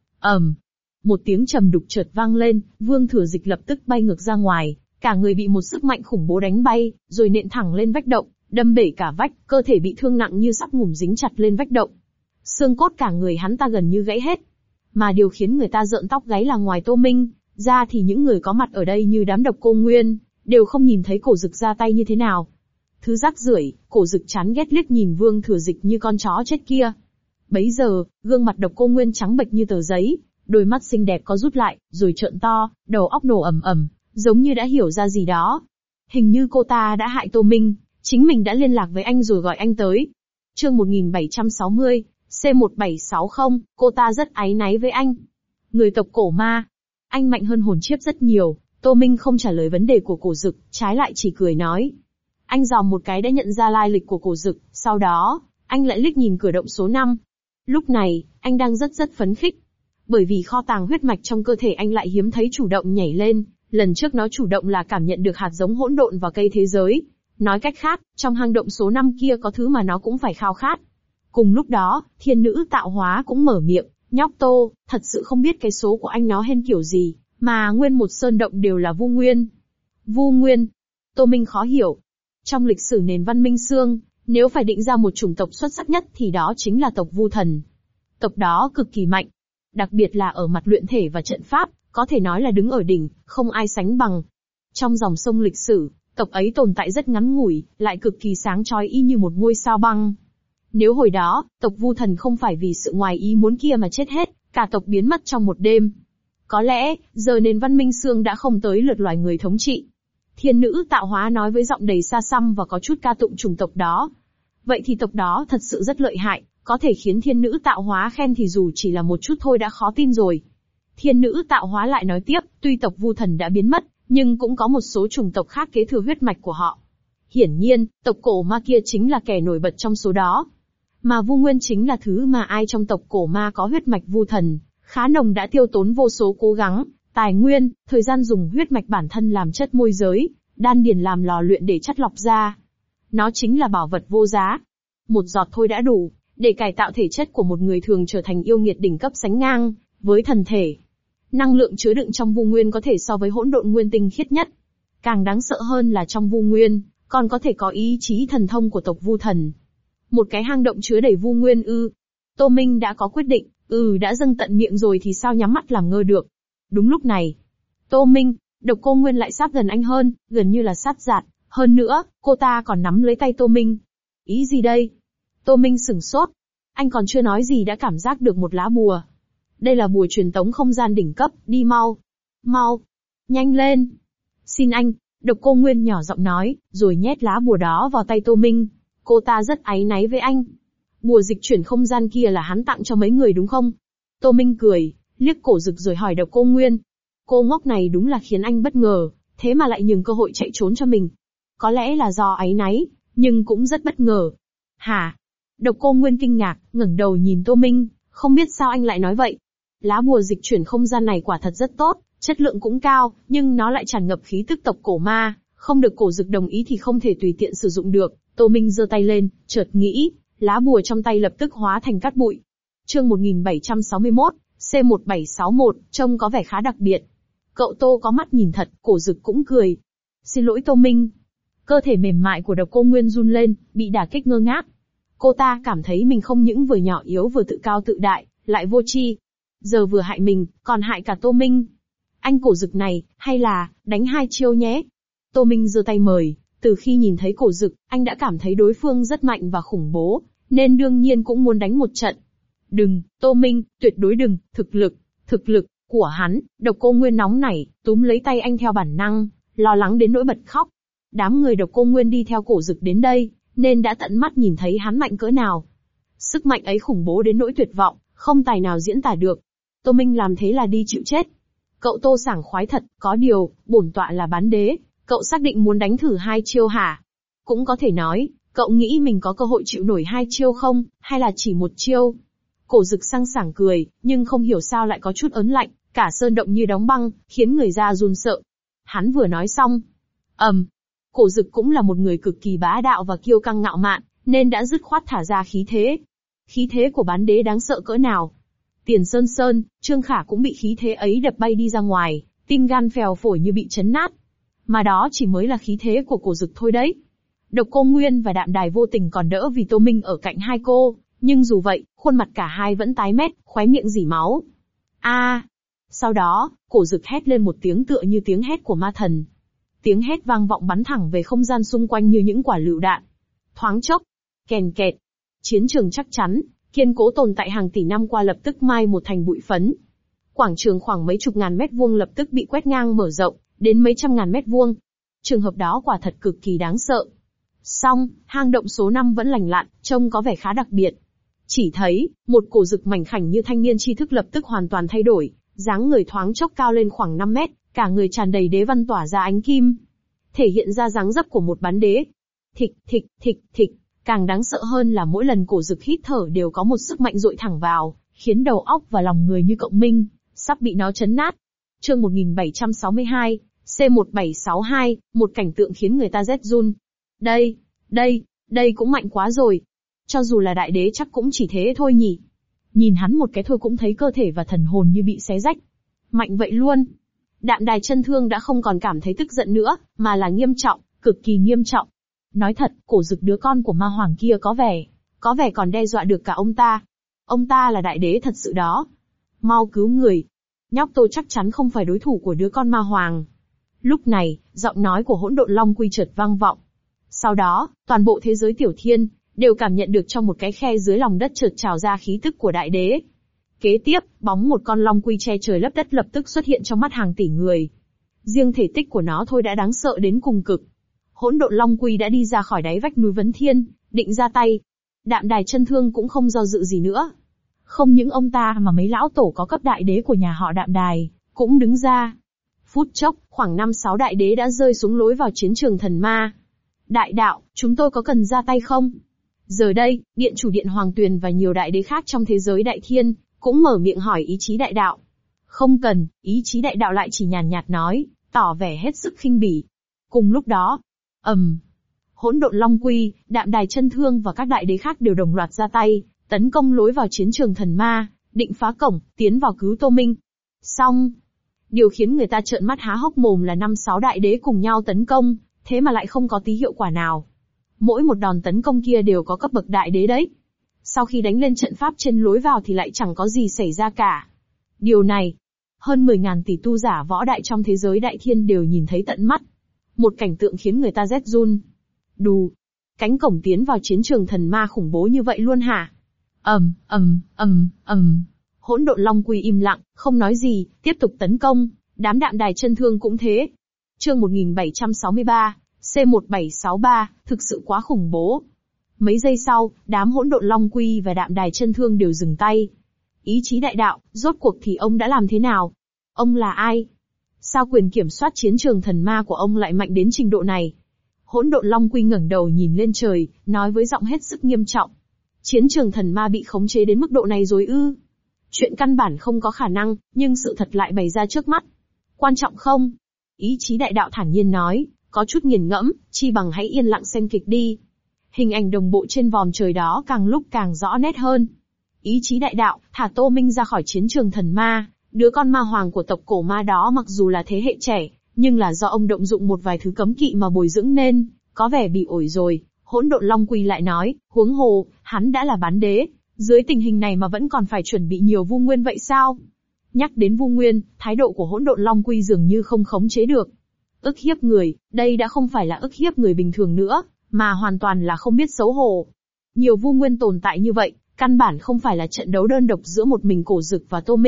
S1: Một tiếng trầm đục chợt vang lên, Vương Thừa Dịch lập tức bay ngược ra ngoài, cả người bị một sức mạnh khủng bố đánh bay, rồi nện thẳng lên vách động, đâm bể cả vách, cơ thể bị thương nặng như sắp ngủm dính chặt lên vách động. Xương cốt cả người hắn ta gần như gãy hết. Mà điều khiến người ta rợn tóc gáy là ngoài Tô Minh ra thì những người có mặt ở đây như đám Độc Cô Nguyên, đều không nhìn thấy Cổ Dực ra tay như thế nào. Thứ rác rưởi, Cổ Dực chán ghét liếc nhìn Vương Thừa Dịch như con chó chết kia. Bấy giờ, gương mặt Độc Cô Nguyên trắng bệch như tờ giấy, đôi mắt xinh đẹp có rút lại, rồi trợn to, đầu óc nổ ầm ầm, giống như đã hiểu ra gì đó. Hình như cô ta đã hại Tô Minh, chính mình đã liên lạc với anh rồi gọi anh tới. Chương 1760, C1760, cô ta rất áy náy với anh. Người tộc Cổ Ma. Anh mạnh hơn hồn chiếp rất nhiều. Tô Minh không trả lời vấn đề của Cổ Dực, trái lại chỉ cười nói. Anh dòm một cái đã nhận ra lai lịch của Cổ Dực, sau đó, anh lại liếc nhìn cửa động số 5. Lúc này, anh đang rất phấn khích. Bởi vì kho tàng huyết mạch trong cơ thể anh lại hiếm thấy chủ động nhảy lên, lần trước nó chủ động là cảm nhận được hạt giống hỗn độn vào cây thế giới. Nói cách khác, trong hang động số 5 kia có thứ mà nó cũng phải khao khát. Cùng lúc đó, thiên nữ tạo hóa cũng mở miệng, nhóc Tô, thật sự không biết cái số của anh nó hên kiểu gì, mà nguyên một sơn động đều là Vu Nguyên. Vu Nguyên. Tô Minh khó hiểu. Trong lịch sử nền văn minh xương, nếu phải định ra một chủng tộc xuất sắc nhất thì đó chính là tộc Vu Thần. Tộc đó cực kỳ mạnh. Đặc biệt là ở mặt luyện thể và trận pháp, có thể nói là đứng ở đỉnh, không ai sánh bằng. Trong dòng sông lịch sử, tộc ấy tồn tại rất ngắn ngủi, lại cực kỳ sáng chói y như một ngôi sao băng. Nếu hồi đó, tộc Vu Thần không phải vì sự ngoài ý muốn kia mà chết hết, cả tộc biến mất trong một đêm. Có lẽ, giờ nền văn minh xương đã không tới lượt loài người thống trị. Thiên nữ tạo hóa nói với giọng đầy xa xăm và có chút ca tụng chủng tộc đó. Vậy thì tộc đó thật sự rất lợi hại, có thể khiến thiên nữ tạo hóa khen thì dù chỉ là một chút thôi đã khó tin rồi. Thiên nữ tạo hóa lại nói tiếp, tuy tộc Vu Thần đã biến mất, nhưng cũng có một số chủng tộc khác kế thừa huyết mạch của họ. Hiển nhiên, tộc Cổ Ma kia chính là kẻ nổi bật trong số đó. Mà Vu Nguyên chính là thứ mà ai trong tộc Cổ Ma có huyết mạch Vu Thần, khá nồng đã tiêu tốn vô số cố gắng, tài nguyên, thời gian dùng huyết mạch bản thân làm chất môi giới, đan điền làm lò luyện để chắt lọc ra. Nó chính là bảo vật vô giá. Một giọt thôi đã đủ, để cải tạo thể chất của một người thường trở thành yêu nghiệt đỉnh cấp sánh ngang với thần thể. Năng lượng chứa đựng trong Vu Nguyên có thể so với hỗn độn nguyên tinh khiết nhất. Càng đáng sợ hơn là trong Vu Nguyên, còn có thể có ý chí thần thông của tộc Vu Thần. Một cái hang động chứa đầy Vu Nguyên ư? Tô Minh đã có quyết định, đã dâng tận miệng rồi thì sao nhắm mắt làm ngơ được. Đúng lúc này, Tô Minh, Độc Cô Nguyên lại sát gần anh hơn, gần như là sát giạt. Hơn nữa, cô ta còn nắm lấy tay Tô Minh. Ý gì đây? Tô Minh sửng sốt. Anh còn chưa nói gì đã cảm giác được một lá bùa. Đây là bùa truyền tống không gian đỉnh cấp, đi mau. Mau. Nhanh lên. Xin anh, Độc Cô Nguyên nhỏ giọng nói, rồi nhét lá bùa đó vào tay Tô Minh. Cô ta rất áy náy với anh. Bùa dịch chuyển không gian kia là hắn tặng cho mấy người đúng không? Tô Minh cười, liếc Cổ Dực rồi hỏi Độc Cô Nguyên. Cô ngốc này đúng là khiến anh bất ngờ, thế mà lại nhường cơ hội chạy trốn cho mình. Có lẽ là do áy náy, nhưng cũng rất bất ngờ. Hả? Độc Cô Nguyên kinh ngạc, ngẩng đầu nhìn Tô Minh, không biết sao anh lại nói vậy. Lá bùa dịch chuyển không gian này quả thật rất tốt, chất lượng cũng cao, nhưng nó lại tràn ngập khí tức tộc Cổ Ma, không được Cổ Dực đồng ý thì không thể tùy tiện sử dụng được. Tô Minh giơ tay lên, chợt nghĩ, lá bùa trong tay lập tức hóa thành cát bụi. Chương 1761, C1761, trông có vẻ khá đặc biệt. Cậu Tô có mắt nhìn thật, Cổ Dực cũng cười. Xin lỗi Tô Minh. Cơ thể mềm mại của Độc Cô Nguyên run lên, bị đả kích ngơ ngác. Cô ta cảm thấy mình không những vừa nhỏ yếu vừa tự cao tự đại, lại vô tri. Giờ vừa hại mình, còn hại cả Tô Minh. Anh Cổ Dực này, hay là, đánh 2 chiêu nhé. Tô Minh giơ tay mời, từ khi nhìn thấy Cổ Dực, anh đã cảm thấy đối phương rất mạnh và khủng bố, nên đương nhiên cũng muốn đánh một trận. Đừng, Tô Minh, tuyệt đối đừng, thực lực, của hắn, Độc Cô Nguyên nóng nảy, túm lấy tay anh theo bản năng, lo lắng đến nỗi bật khóc. Đám người Độc Cô Nguyên đi theo Cổ Dực đến đây, nên đã tận mắt nhìn thấy hắn mạnh cỡ nào. Sức mạnh ấy khủng bố đến nỗi tuyệt vọng, không tài nào diễn tả được. Tô Minh làm thế là đi chịu chết. Cậu Tô sảng khoái thật, có điều, bổn tọa là bán đế, cậu xác định muốn đánh thử 2 chiêu hả? Cũng có thể nói, cậu nghĩ mình có cơ hội chịu nổi 2 chiêu không, hay là chỉ 1 chiêu? Cổ Dực sang sảng cười, nhưng không hiểu sao lại có chút ớn lạnh, cả sơn động như đóng băng, khiến người ta run sợ. Hắn vừa nói xong, Cổ Dực cũng là một người cực kỳ bá đạo và kiêu căng ngạo mạn, nên đã dứt khoát thả ra khí thế. Khí thế của bán đế đáng sợ cỡ nào? Tiền Sơn Sơn, Trương Khả cũng bị khí thế ấy đập bay đi ra ngoài, tim gan phèo phổi như bị chấn nát. Mà đó chỉ mới là khí thế của Cổ Dực thôi đấy. Độc Cô Nguyên và Đạm Đài vô tình còn đỡ vì Tô Minh ở cạnh hai cô, nhưng dù vậy, khuôn mặt cả hai vẫn tái mét, khóe miệng rỉ máu. Sau đó, Cổ Dực hét lên một tiếng tựa như tiếng hét của ma thần. Tiếng hét vang vọng bắn thẳng về không gian xung quanh như những quả lựu đạn. Thoáng chốc, kèn kẹt, chiến trường chắc chắn, kiên cố tồn tại hàng tỷ năm qua lập tức mai một thành bụi phấn. Quảng trường khoảng mấy chục ngàn mét vuông lập tức bị quét ngang mở rộng, đến mấy trăm ngàn mét vuông. Trường hợp đó quả thật cực kỳ đáng sợ. Song, hang động số 5 vẫn lành lặn, trông có vẻ khá đặc biệt. Chỉ thấy, một Cổ Dực mảnh khảnh như thanh niên tri thức lập tức hoàn toàn thay đổi, dáng người thoáng chốc cao lên khoảng 5 mét, cả người tràn đầy đế văn tỏa ra ánh kim. Thể hiện ra dáng dấp của một bán đế. Thịch, thịch, thịch, thịch, càng đáng sợ hơn là mỗi lần Cổ Dực hít thở đều có một sức mạnh dội thẳng vào, khiến đầu óc và lòng người như cộng minh, sắp bị nó chấn nát. Chương 1762, C1762, một cảnh tượng khiến người ta rét run. Đây cũng mạnh quá rồi. Cho dù là đại đế chắc cũng chỉ thế thôi nhỉ. Nhìn hắn một cái thôi cũng thấy cơ thể và thần hồn như bị xé rách. Mạnh vậy luôn. Đạm Đài Chân Thương đã không còn cảm thấy tức giận nữa, mà là nghiêm trọng, cực kỳ nghiêm trọng. Nói thật, Cổ Dực đứa con của ma hoàng kia có vẻ còn đe dọa được cả ông ta. Ông ta là đại đế thật sự đó. Mau cứu người. Nhóc Tô chắc chắn không phải đối thủ của đứa con ma hoàng. Lúc này, giọng nói của Hỗn Độn Long Quy chợt vang vọng. Sau đó, toàn bộ thế giới Tiểu Thiên đều cảm nhận được trong một cái khe dưới lòng đất chợt trào ra khí tức của đại đế. Kế tiếp, bóng một con long quy che trời lấp đất lập tức xuất hiện trong mắt hàng tỷ người. Riêng thể tích của nó thôi đã đáng sợ đến cùng cực. Hỗn Độn Long Quy đã đi ra khỏi đáy vách núi Vấn Thiên, định ra tay. Đạm Đài Chân Thương cũng không do dự gì nữa. Không những ông ta mà mấy lão tổ có cấp đại đế của nhà họ Đạm Đài cũng đứng ra. Phút chốc, khoảng 5-6 đại đế đã rơi xuống lối vào chiến trường thần ma. Đại đạo, chúng tôi có cần ra tay không? Giờ đây, Điện chủ Điện Hoàng Tuyền và nhiều đại đế khác trong thế giới Đại Thiên cũng mở miệng hỏi ý chí đại đạo. Không cần, ý chí đại đạo lại chỉ nhàn nhạt nói, tỏ vẻ hết sức khinh bỉ. Cùng lúc đó, Hỗn Độn Long Quy, Đạm Đài Chân Thương và các đại đế khác đều đồng loạt ra tay, tấn công lối vào chiến trường thần ma, định phá cổng, tiến vào cứu Tô Minh. Song, điều khiến người ta trợn mắt há hốc mồm là 5-6 đại đế cùng nhau tấn công, thế mà lại không có tí hiệu quả nào. Mỗi một đòn tấn công kia đều có cấp bậc đại đế đấy. Sau khi đánh lên trận pháp trên lối vào thì lại chẳng có gì xảy ra cả. Điều này, hơn 10.000 tỷ tu giả võ đại trong thế giới Đại Thiên đều nhìn thấy tận mắt. Một cảnh tượng khiến người ta rét run. Đù, cánh cổng tiến vào chiến trường thần ma khủng bố như vậy luôn hả? Hỗn Độn Long Quy im lặng, không nói gì, tiếp tục tấn công, đám Đạm Đài Chân Thương cũng thế. Chương 1763, C1763, thực sự quá khủng bố. Mấy giây sau, đám Hỗn Độn Long Quy và Đạm Đài Chân Thương đều dừng tay. Ý chí đại đạo, rốt cuộc thì ông đã làm thế nào? Ông là ai? Sao quyền kiểm soát chiến trường thần ma của ông lại mạnh đến trình độ này? Hỗn Độn Long Quy ngẩng đầu nhìn lên trời, nói với giọng hết sức nghiêm trọng. Chiến trường thần ma bị khống chế đến mức độ này rồi ư? Chuyện căn bản không có khả năng, nhưng sự thật lại bày ra trước mắt. Quan trọng không? Ý chí đại đạo thản nhiên nói, có chút nghiền ngẫm, chi bằng hãy yên lặng xem kịch đi. Hình ảnh đồng bộ trên vòm trời đó càng lúc càng rõ nét hơn. Ý chí đại đạo, thả Tô Minh ra khỏi chiến trường thần ma, đứa con ma hoàng của tộc cổ ma đó mặc dù là thế hệ trẻ, nhưng là do ông động dụng một vài thứ cấm kỵ mà bồi dưỡng nên, có vẻ bị ổi rồi. Hỗn Độn Long Quy lại nói, huống hồ, hắn đã là bán đế, dưới tình hình này mà vẫn còn phải chuẩn bị nhiều vu nguyên vậy sao? Nhắc đến vu nguyên, thái độ của Hỗn Độn Long Quy dường như không khống chế được. Ức hiếp người, đây đã không phải là ức hiếp người bình thường nữa, mà hoàn toàn là không biết xấu hổ. Nhiều vu nguyên tồn tại như vậy, căn bản không phải là trận đấu đơn độc giữa một mình Cổ Dực và Tô Minh,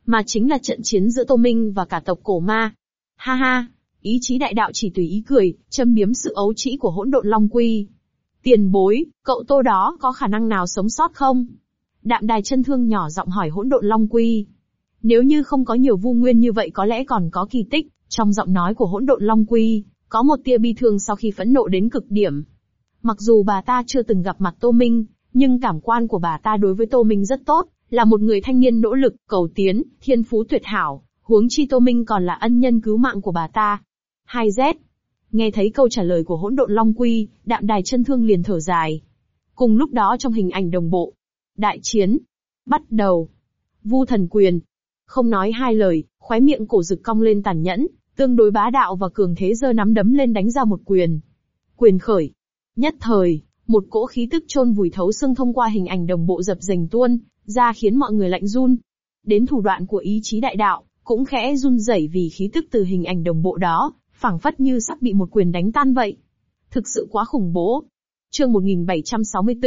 S1: mà chính là trận chiến giữa Tô Minh và cả tộc cổ ma. Ha ha, ý chí đại đạo chỉ tùy ý cười, châm biếm sự ấu trĩ của hỗn độn long quy. Tiền bối, cậu Tô đó có khả năng nào sống sót không? Đạm Đài Chân Thương nhỏ giọng hỏi hỗn độn long quy. Nếu như không có nhiều vu nguyên như vậy có lẽ còn có kỳ tích. Trong giọng nói của hỗn độn long quy, có một tia bi thương sau khi phẫn nộ đến cực điểm. Mặc dù bà ta chưa từng gặp mặt Tô Minh, nhưng cảm quan của bà ta đối với Tô Minh rất tốt, là một người thanh niên nỗ lực, cầu tiến, thiên phú tuyệt hảo, huống chi Tô Minh còn là ân nhân cứu mạng của bà ta. 2Z. Nghe thấy câu trả lời của hỗn độn long quy, Đạm Đài Chân Thương liền thở dài. Cùng lúc đó trong hình ảnh đồng bộ, đại chiến bắt đầu. Vu thần quyền. Không nói hai lời, khóe miệng Cổ Dực cong lên tàn nhẫn, tương đối bá đạo và cường thế giơ nắm đấm lên đánh ra một quyền. Quyền khởi. Nhất thời, một cỗ khí tức chôn vùi thấu xương thông qua hình ảnh đồng bộ dập dềnh tuôn ra khiến mọi người lạnh run. Đến thủ đoạn của ý chí đại đạo cũng khẽ run rẩy vì khí tức từ hình ảnh đồng bộ đó, phảng phất như sắp bị một quyền đánh tan vậy. Thực sự quá khủng bố. Chương 1764,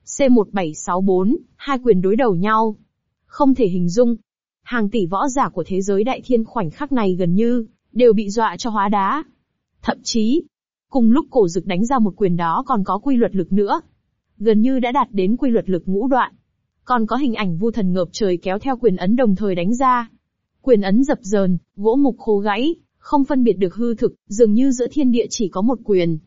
S1: C1764, hai quyền đối đầu nhau. Không thể hình dung. Hàng tỷ võ giả của thế giới đại thiên khoảnh khắc này gần như đều bị dọa cho hóa đá. Thậm chí, cùng lúc Cổ Dực đánh ra một quyền đó còn có quy luật lực nữa. Gần như đã đạt đến quy luật lực ngũ đoạn. Còn có hình ảnh vu thần ngợp trời kéo theo quyền ấn đồng thời đánh ra. Quyền ấn dập dờn, gỗ mục khô gãy, không phân biệt được hư thực, dường như giữa thiên địa chỉ có một quyền.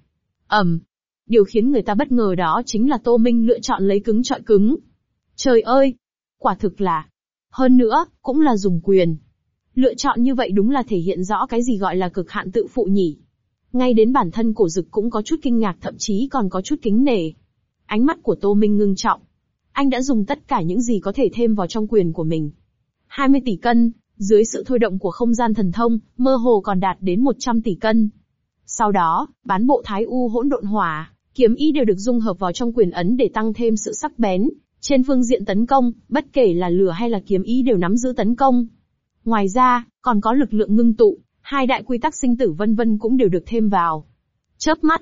S1: Điều khiến người ta bất ngờ đó chính là Tô Minh lựa chọn lấy cứng chọi cứng. Trời ơi! Quả thực là... Hơn nữa, cũng là dùng quyền. Lựa chọn như vậy đúng là thể hiện rõ cái gì gọi là cực hạn tự phụ nhỉ. Ngay đến bản thân Cổ Dực cũng có chút kinh ngạc thậm chí còn có chút kính nể. Ánh mắt của Tô Minh ngưng trọng. Anh đã dùng tất cả những gì có thể thêm vào trong quyền của mình. 20 tỷ cân, dưới sự thôi động của không gian thần thông, mơ hồ còn đạt đến 100 tỷ cân. Sau đó, bán bộ Thái U hỗn độn hỏa, kiếm ý đều được dung hợp vào trong quyền ấn để tăng thêm sự sắc bén. Trên phương diện tấn công, bất kể là lửa hay là kiếm ý đều nắm giữ tấn công. Ngoài ra, còn có lực lượng ngưng tụ, hai đại quy tắc sinh tử vân vân cũng đều được thêm vào. Chớp mắt,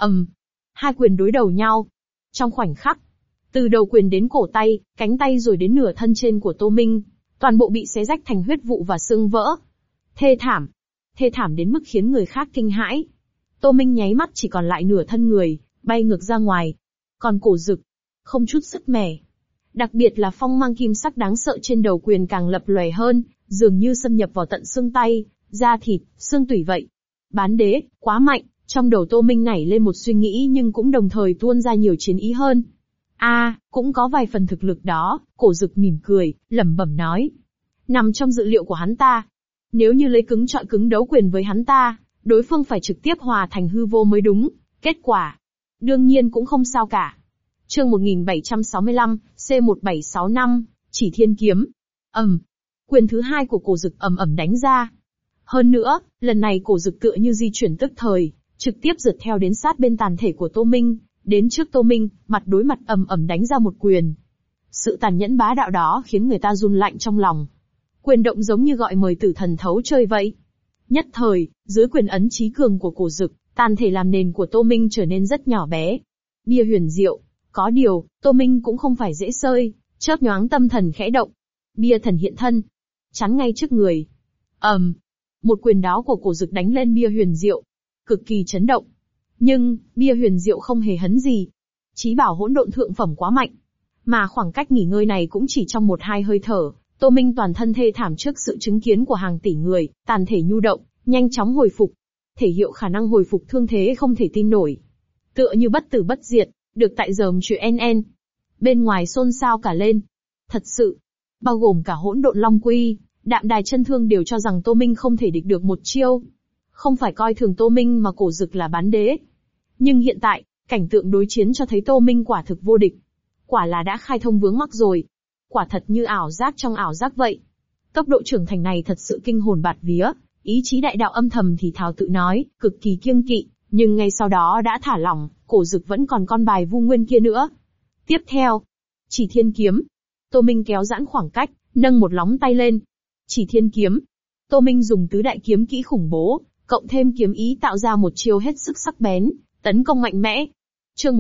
S1: hai quyền đối đầu nhau. Trong khoảnh khắc, từ đầu quyền đến cổ tay, cánh tay rồi đến nửa thân trên của Tô Minh, toàn bộ bị xé rách thành huyết vụ và xương vỡ. Thê thảm đến mức khiến người khác kinh hãi. Tô Minh nháy mắt chỉ còn lại nửa thân người, bay ngược ra ngoài. Còn Cổ Dực, không chút sức mẻ. Đặc biệt là phong mang kim sắc đáng sợ trên đầu quyền càng lập lòe hơn, dường như xâm nhập vào tận xương tay, da thịt, xương tủy vậy. Bán đế, quá mạnh, trong đầu Tô Minh nảy lên một suy nghĩ nhưng cũng đồng thời tuôn ra nhiều chiến ý hơn. Cũng có vài phần thực lực đó, Cổ Dực mỉm cười, lẩm bẩm nói. Nằm trong dự liệu của hắn ta. Nếu như lấy cứng chọi cứng đấu quyền với hắn ta, đối phương phải trực tiếp hòa thành hư vô mới đúng. Kết quả, đương nhiên cũng không sao cả. Chương 1765, C1765, Chỉ Thiên Kiếm. Quyền thứ hai của Cổ Dực ầm đánh ra. Hơn nữa, lần này Cổ Dực tựa như di chuyển tức thời, trực tiếp rượt theo đến sát bên tàn thể của Tô Minh, đến trước Tô Minh, mặt đối mặt ầm đánh ra một quyền. Sự tàn nhẫn bá đạo đó khiến người ta run lạnh trong lòng. Quyền động giống như gọi mời tử thần thấu chơi vậy. Nhất thời, dưới quyền ấn chí cường của Cổ Dực, tàn thể làm nền của Tô Minh trở nên rất nhỏ bé. Bia huyền diệu. Có điều, Tô Minh cũng không phải dễ sơi, chớp nhoáng tâm thần khẽ động. Bia thần hiện thân, chắn ngay trước người. Một quyền đó của Cổ Dực đánh lên bia huyền diệu, cực kỳ chấn động. Nhưng, bia huyền diệu không hề hấn gì. Chí bảo hỗn độn thượng phẩm quá mạnh. Mà khoảng cách nghỉ ngơi này cũng chỉ trong 1-2 hơi thở, Tô Minh toàn thân thê thảm trước sự chứng kiến của hàng tỷ người, tàn thể nhu động, nhanh chóng hồi phục. Thể hiện khả năng hồi phục thương thế không thể tin nổi. Tựa như bất tử bất diệt, được tại dòm chuyện NN. Bên ngoài xôn xao cả lên. Thật sự, bao gồm cả hỗn độn long quy, Đạm Đài Chân Thương đều cho rằng Tô Minh không thể địch được một chiêu. Không phải coi thường Tô Minh mà Cổ Dực là bán đế. Nhưng hiện tại, cảnh tượng đối chiến cho thấy Tô Minh quả thực vô địch. Quả là đã khai thông vướng mắc rồi. Quả thật như ảo giác trong ảo giác vậy. Tốc độ trưởng thành này thật sự kinh hồn bạt vía, ý chí đại đạo âm thầm thì thào tự nói, cực kỳ kiêng kỵ, nhưng ngay sau đó đã thả lỏng, Cổ Dực vẫn còn con bài vu nguyên kia nữa. Tiếp theo, Chỉ Thiên Kiếm. Tô Minh kéo giãn khoảng cách, nâng một lóng tay lên. Chỉ Thiên Kiếm. Tô Minh dùng tứ đại kiếm kỹ khủng bố, cộng thêm kiếm ý tạo ra một chiêu hết sức sắc bén, tấn công mạnh mẽ. Chương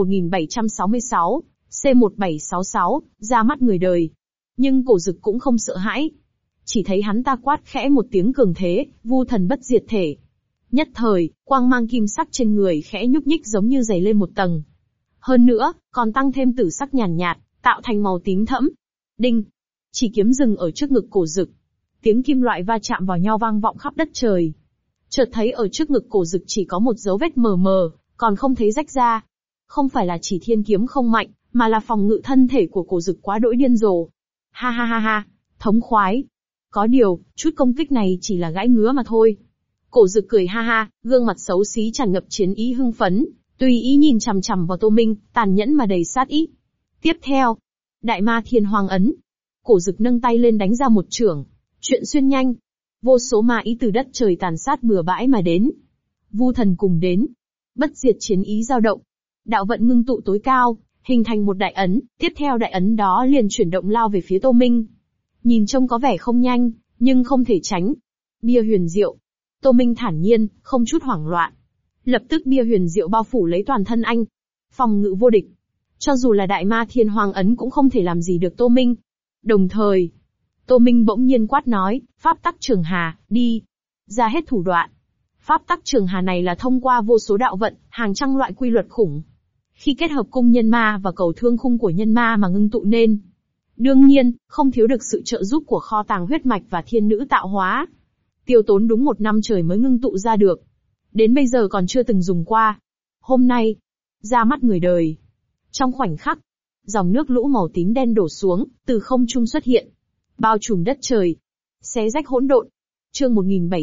S1: 1766, C1766, ra mắt người đời. Nhưng Cổ Dực cũng không sợ hãi. chỉ thấy hắn ta quát khẽ một tiếng cường thế, vu thần bất diệt thể. Nhất thời, quang mang kim sắc trên người khẽ nhúc nhích giống như dày lên một tầng. Hơn nữa, còn tăng thêm tử sắc nhàn nhạt, tạo thành màu tím thẫm. Đinh! Chỉ kiếm dừng ở trước ngực Cổ Dực. Tiếng kim loại va chạm vào nhau vang vọng khắp đất trời. Chợt thấy ở trước ngực Cổ Dực chỉ có một dấu vết mờ mờ, còn không thấy rách ra. Không phải là chỉ thiên kiếm không mạnh, mà là phòng ngự thân thể của Cổ Dực quá đỗi điên rồ. Ha ha ha ha, thống khoái. Có điều, chút công kích này chỉ là gãi ngứa mà thôi. Cổ Dực cười ha ha, gương mặt xấu xí tràn ngập chiến ý hưng phấn, tùy ý nhìn chằm chằm vào Tô Minh, tàn nhẫn mà đầy sát ý. Tiếp theo, Đại Ma Thiên Hoang ấn. Cổ Dực nâng tay lên đánh ra một chưởng, chuyện xuyên nhanh. Vô số ma ý từ đất trời tàn sát bừa bãi mà đến. Vu thần cùng đến. Bất diệt chiến ý dao động. Đạo vận ngưng tụ tối cao, hình thành một đại ấn, tiếp theo đại ấn đó liền chuyển động lao về phía Tô Minh. Nhìn trông có vẻ không nhanh, nhưng không thể tránh. Bia huyền diệu. Tô Minh thản nhiên, không chút hoảng loạn. Lập tức bia huyền diệu bao phủ lấy toàn thân anh. Phòng ngự vô địch. Cho dù là Đại Ma Thiên Hoang ấn cũng không thể làm gì được Tô Minh. Đồng thời, Tô Minh bỗng nhiên quát nói, pháp tắc trường hà, đi. Ra hết thủ đoạn. Pháp tắc trường hà này là thông qua vô số đạo vận, hàng trăm loại quy luật khủng. Khi kết hợp cung nhân ma và cầu thương khung của nhân ma mà ngưng tụ nên. Đương nhiên, không thiếu được sự trợ giúp của kho tàng huyết mạch và thiên nữ tạo hóa. Tiêu tốn đúng 1 năm trời mới ngưng tụ ra được. Đến bây giờ còn chưa từng dùng qua. Hôm nay, ra mắt người đời. Trong khoảnh khắc, dòng nước lũ màu tím đen đổ xuống, từ không trung xuất hiện. Bao trùm đất trời. Xé rách hỗn độn. Chương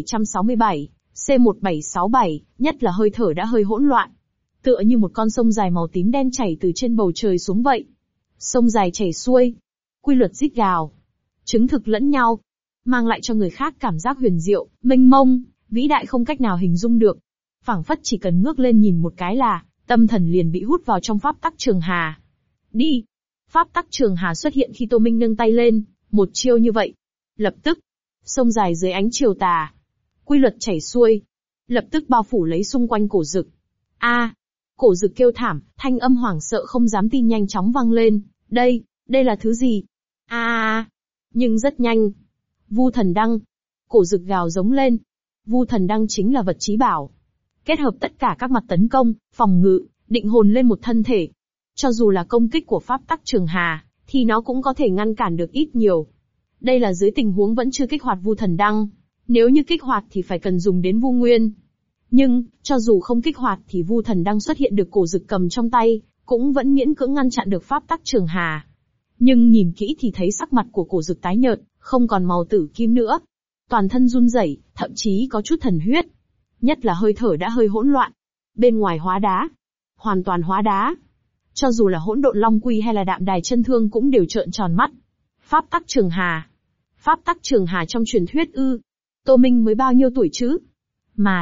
S1: 1767, C1767, nhất là hơi thở đã hơi hỗn loạn. Tựa như một con sông dài màu tím đen chảy từ trên bầu trời xuống vậy. Sông dài chảy xuôi. Quy luật rít gào. Chứng thực lẫn nhau. Mang lại cho người khác cảm giác huyền diệu, mênh mông, vĩ đại không cách nào hình dung được. Phảng phất chỉ cần ngước lên nhìn một cái là, tâm thần liền bị hút vào trong pháp tắc trường hà. Đi! Pháp tắc trường hà xuất hiện khi Tô Minh nâng tay lên, một chiêu như vậy. Lập tức, sông dài dưới ánh chiều tà. Quy luật chảy xuôi. Lập tức bao phủ lấy xung quanh Cổ Dực. A! Cổ Dực kêu thảm, thanh âm hoảng sợ không dám tin nhanh chóng vang lên. Đây là thứ gì? Nhưng rất nhanh. Vu thần đăng. Cổ Dực gào giống lên. Vu thần đăng chính là vật chí bảo. Kết hợp tất cả các mặt tấn công, phòng ngự, định hồn lên một thân thể. Cho dù là công kích của pháp tắc trường hà, thì nó cũng có thể ngăn cản được ít nhiều. Đây là dưới tình huống vẫn chưa kích hoạt Vu thần đăng. Nếu như kích hoạt thì phải cần dùng đến Vu Nguyên. Nhưng, cho dù không kích hoạt thì Vu thần đăng xuất hiện được Cổ Dực cầm trong tay, cũng vẫn miễn cưỡng ngăn chặn được pháp tắc trường hà. Nhưng nhìn kỹ thì thấy sắc mặt của Cổ Dực tái nhợt, không còn màu tử kim nữa. Toàn thân run rẩy, thậm chí có chút thần huyết. Nhất là hơi thở đã hơi hỗn loạn. Bên ngoài hóa đá. Hoàn toàn hóa đá. Cho dù là hỗn độn long quy hay là đạm đài chân thương cũng đều trợn tròn mắt. Pháp tắc trường hà. Pháp tắc trường hà trong truyền thuyết ư. Tô Minh mới bao nhiêu tuổi chứ? Mà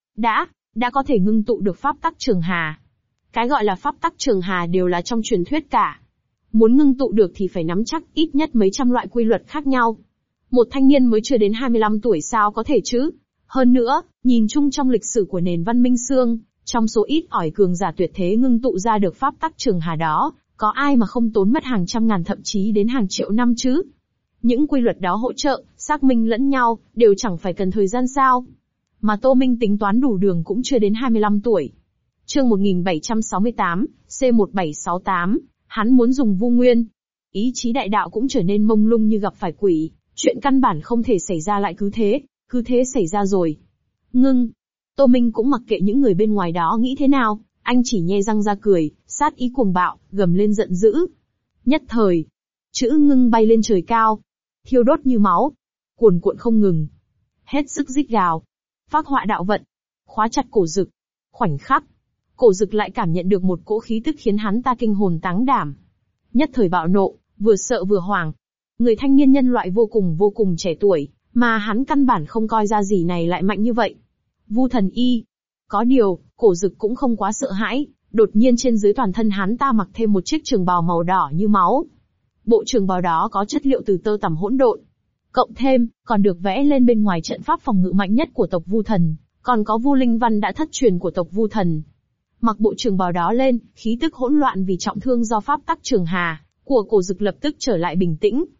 S1: đã có thể ngưng tụ được pháp tắc trường hà. Cái gọi là pháp tắc trường hà đều là trong truyền thuyết cả. Muốn ngưng tụ được thì phải nắm chắc ít nhất mấy trăm loại quy luật khác nhau. Một thanh niên mới chưa đến 25 tuổi sao có thể chứ? Hơn nữa, nhìn chung trong lịch sử của nền văn minh xương, trong số ít ỏi cường giả tuyệt thế ngưng tụ ra được pháp tắc trường hà đó, có ai mà không tốn mất hàng trăm ngàn thậm chí đến hàng triệu năm chứ? Những quy luật đó hỗ trợ, xác minh lẫn nhau, đều chẳng phải cần thời gian sao? Mà Tô Minh tính toán đủ đường cũng chưa đến 25 tuổi. Chương 1768, C1768, hắn muốn dùng Vu Nguyên. Ý chí đại đạo cũng trở nên mông lung như gặp phải quỷ, chuyện căn bản không thể xảy ra lại cứ thế xảy ra rồi. Ngưng. Tô Minh cũng mặc kệ những người bên ngoài đó nghĩ thế nào, anh chỉ nhe răng ra cười, sát ý cuồng bạo, gầm lên giận dữ. Nhất thời, chữ ngưng bay lên trời cao, thiêu đốt như máu, cuồn cuộn không ngừng. Hết sức rít gào, phác họa đạo vận, khóa chặt Cổ Dực. Khoảnh khắc, Cổ Dực lại cảm nhận được một cỗ khí tức khiến hắn ta kinh hồn táng đảm. Nhất thời bạo nộ, vừa sợ vừa hoảng. Người thanh niên nhân loại vô cùng trẻ tuổi, mà hắn căn bản không coi ra gì này lại mạnh như vậy. Vu thần y. Có điều, Cổ Dực cũng không quá sợ hãi, đột nhiên trên dưới toàn thân hắn ta mặc thêm một chiếc trường bào màu đỏ như máu. Bộ trường bào đó có chất liệu từ tơ tằm hỗn độn. Cộng thêm, còn được vẽ lên bên ngoài trận pháp phòng ngự mạnh nhất của tộc Vu Thần, còn có Vu Linh Văn đã thất truyền của tộc Vu Thần. Mặc bộ trường bào đó lên, khí tức hỗn loạn vì trọng thương do pháp tắc trường hà của Cổ Dực lập tức trở lại bình tĩnh.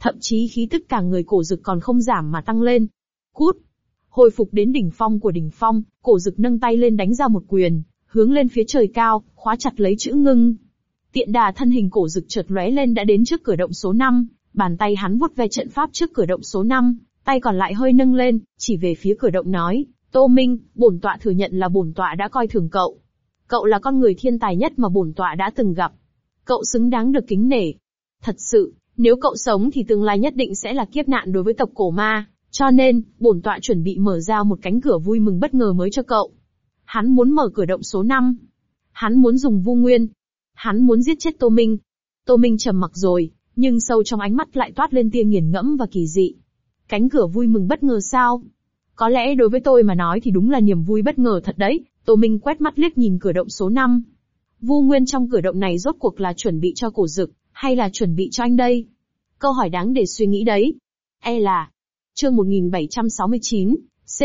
S1: Thậm chí khí tức cả người Cổ Dực còn không giảm mà tăng lên. Cút! Hồi phục đến đỉnh phong của đỉnh phong, Cổ Dực nâng tay lên đánh ra một quyền, hướng lên phía trời cao, khóa chặt lấy chữ ngưng. Tiện đà thân hình Cổ Dực chợt lóe lên đã đến trước cửa động số 5, bàn tay hắn vuốt ve trận pháp trước cửa động số 5, tay còn lại hơi nâng lên, chỉ về phía cửa động nói, Tô Minh, bổn tọa thừa nhận là bổn tọa đã coi thường cậu. Cậu là con người thiên tài nhất mà bổn tọa đã từng gặp. Cậu xứng đáng được kính nể. Thật sự, nếu cậu sống thì tương lai nhất định sẽ là kiếp nạn đối với tộc cổ ma, cho nên, bổn tọa chuẩn bị mở ra một cánh cửa vui mừng bất ngờ mới cho cậu. Hắn muốn mở cửa động số 5. Hắn muốn dùng vu nguyên. Hắn muốn giết chết Tô Minh. Tô Minh trầm mặc rồi, nhưng sâu trong ánh mắt lại toát lên tia nghiền ngẫm và kỳ dị. Cánh cửa vui mừng bất ngờ sao? Có lẽ đối với tôi mà nói thì đúng là niềm vui bất ngờ thật đấy. Tô Minh quét mắt liếc nhìn cửa động số 5. Vu nguyên trong cửa động này rốt cuộc là chuẩn bị cho Cổ Dực, hay là chuẩn bị cho anh đây? Câu hỏi đáng để suy nghĩ đấy. Là chương 1769,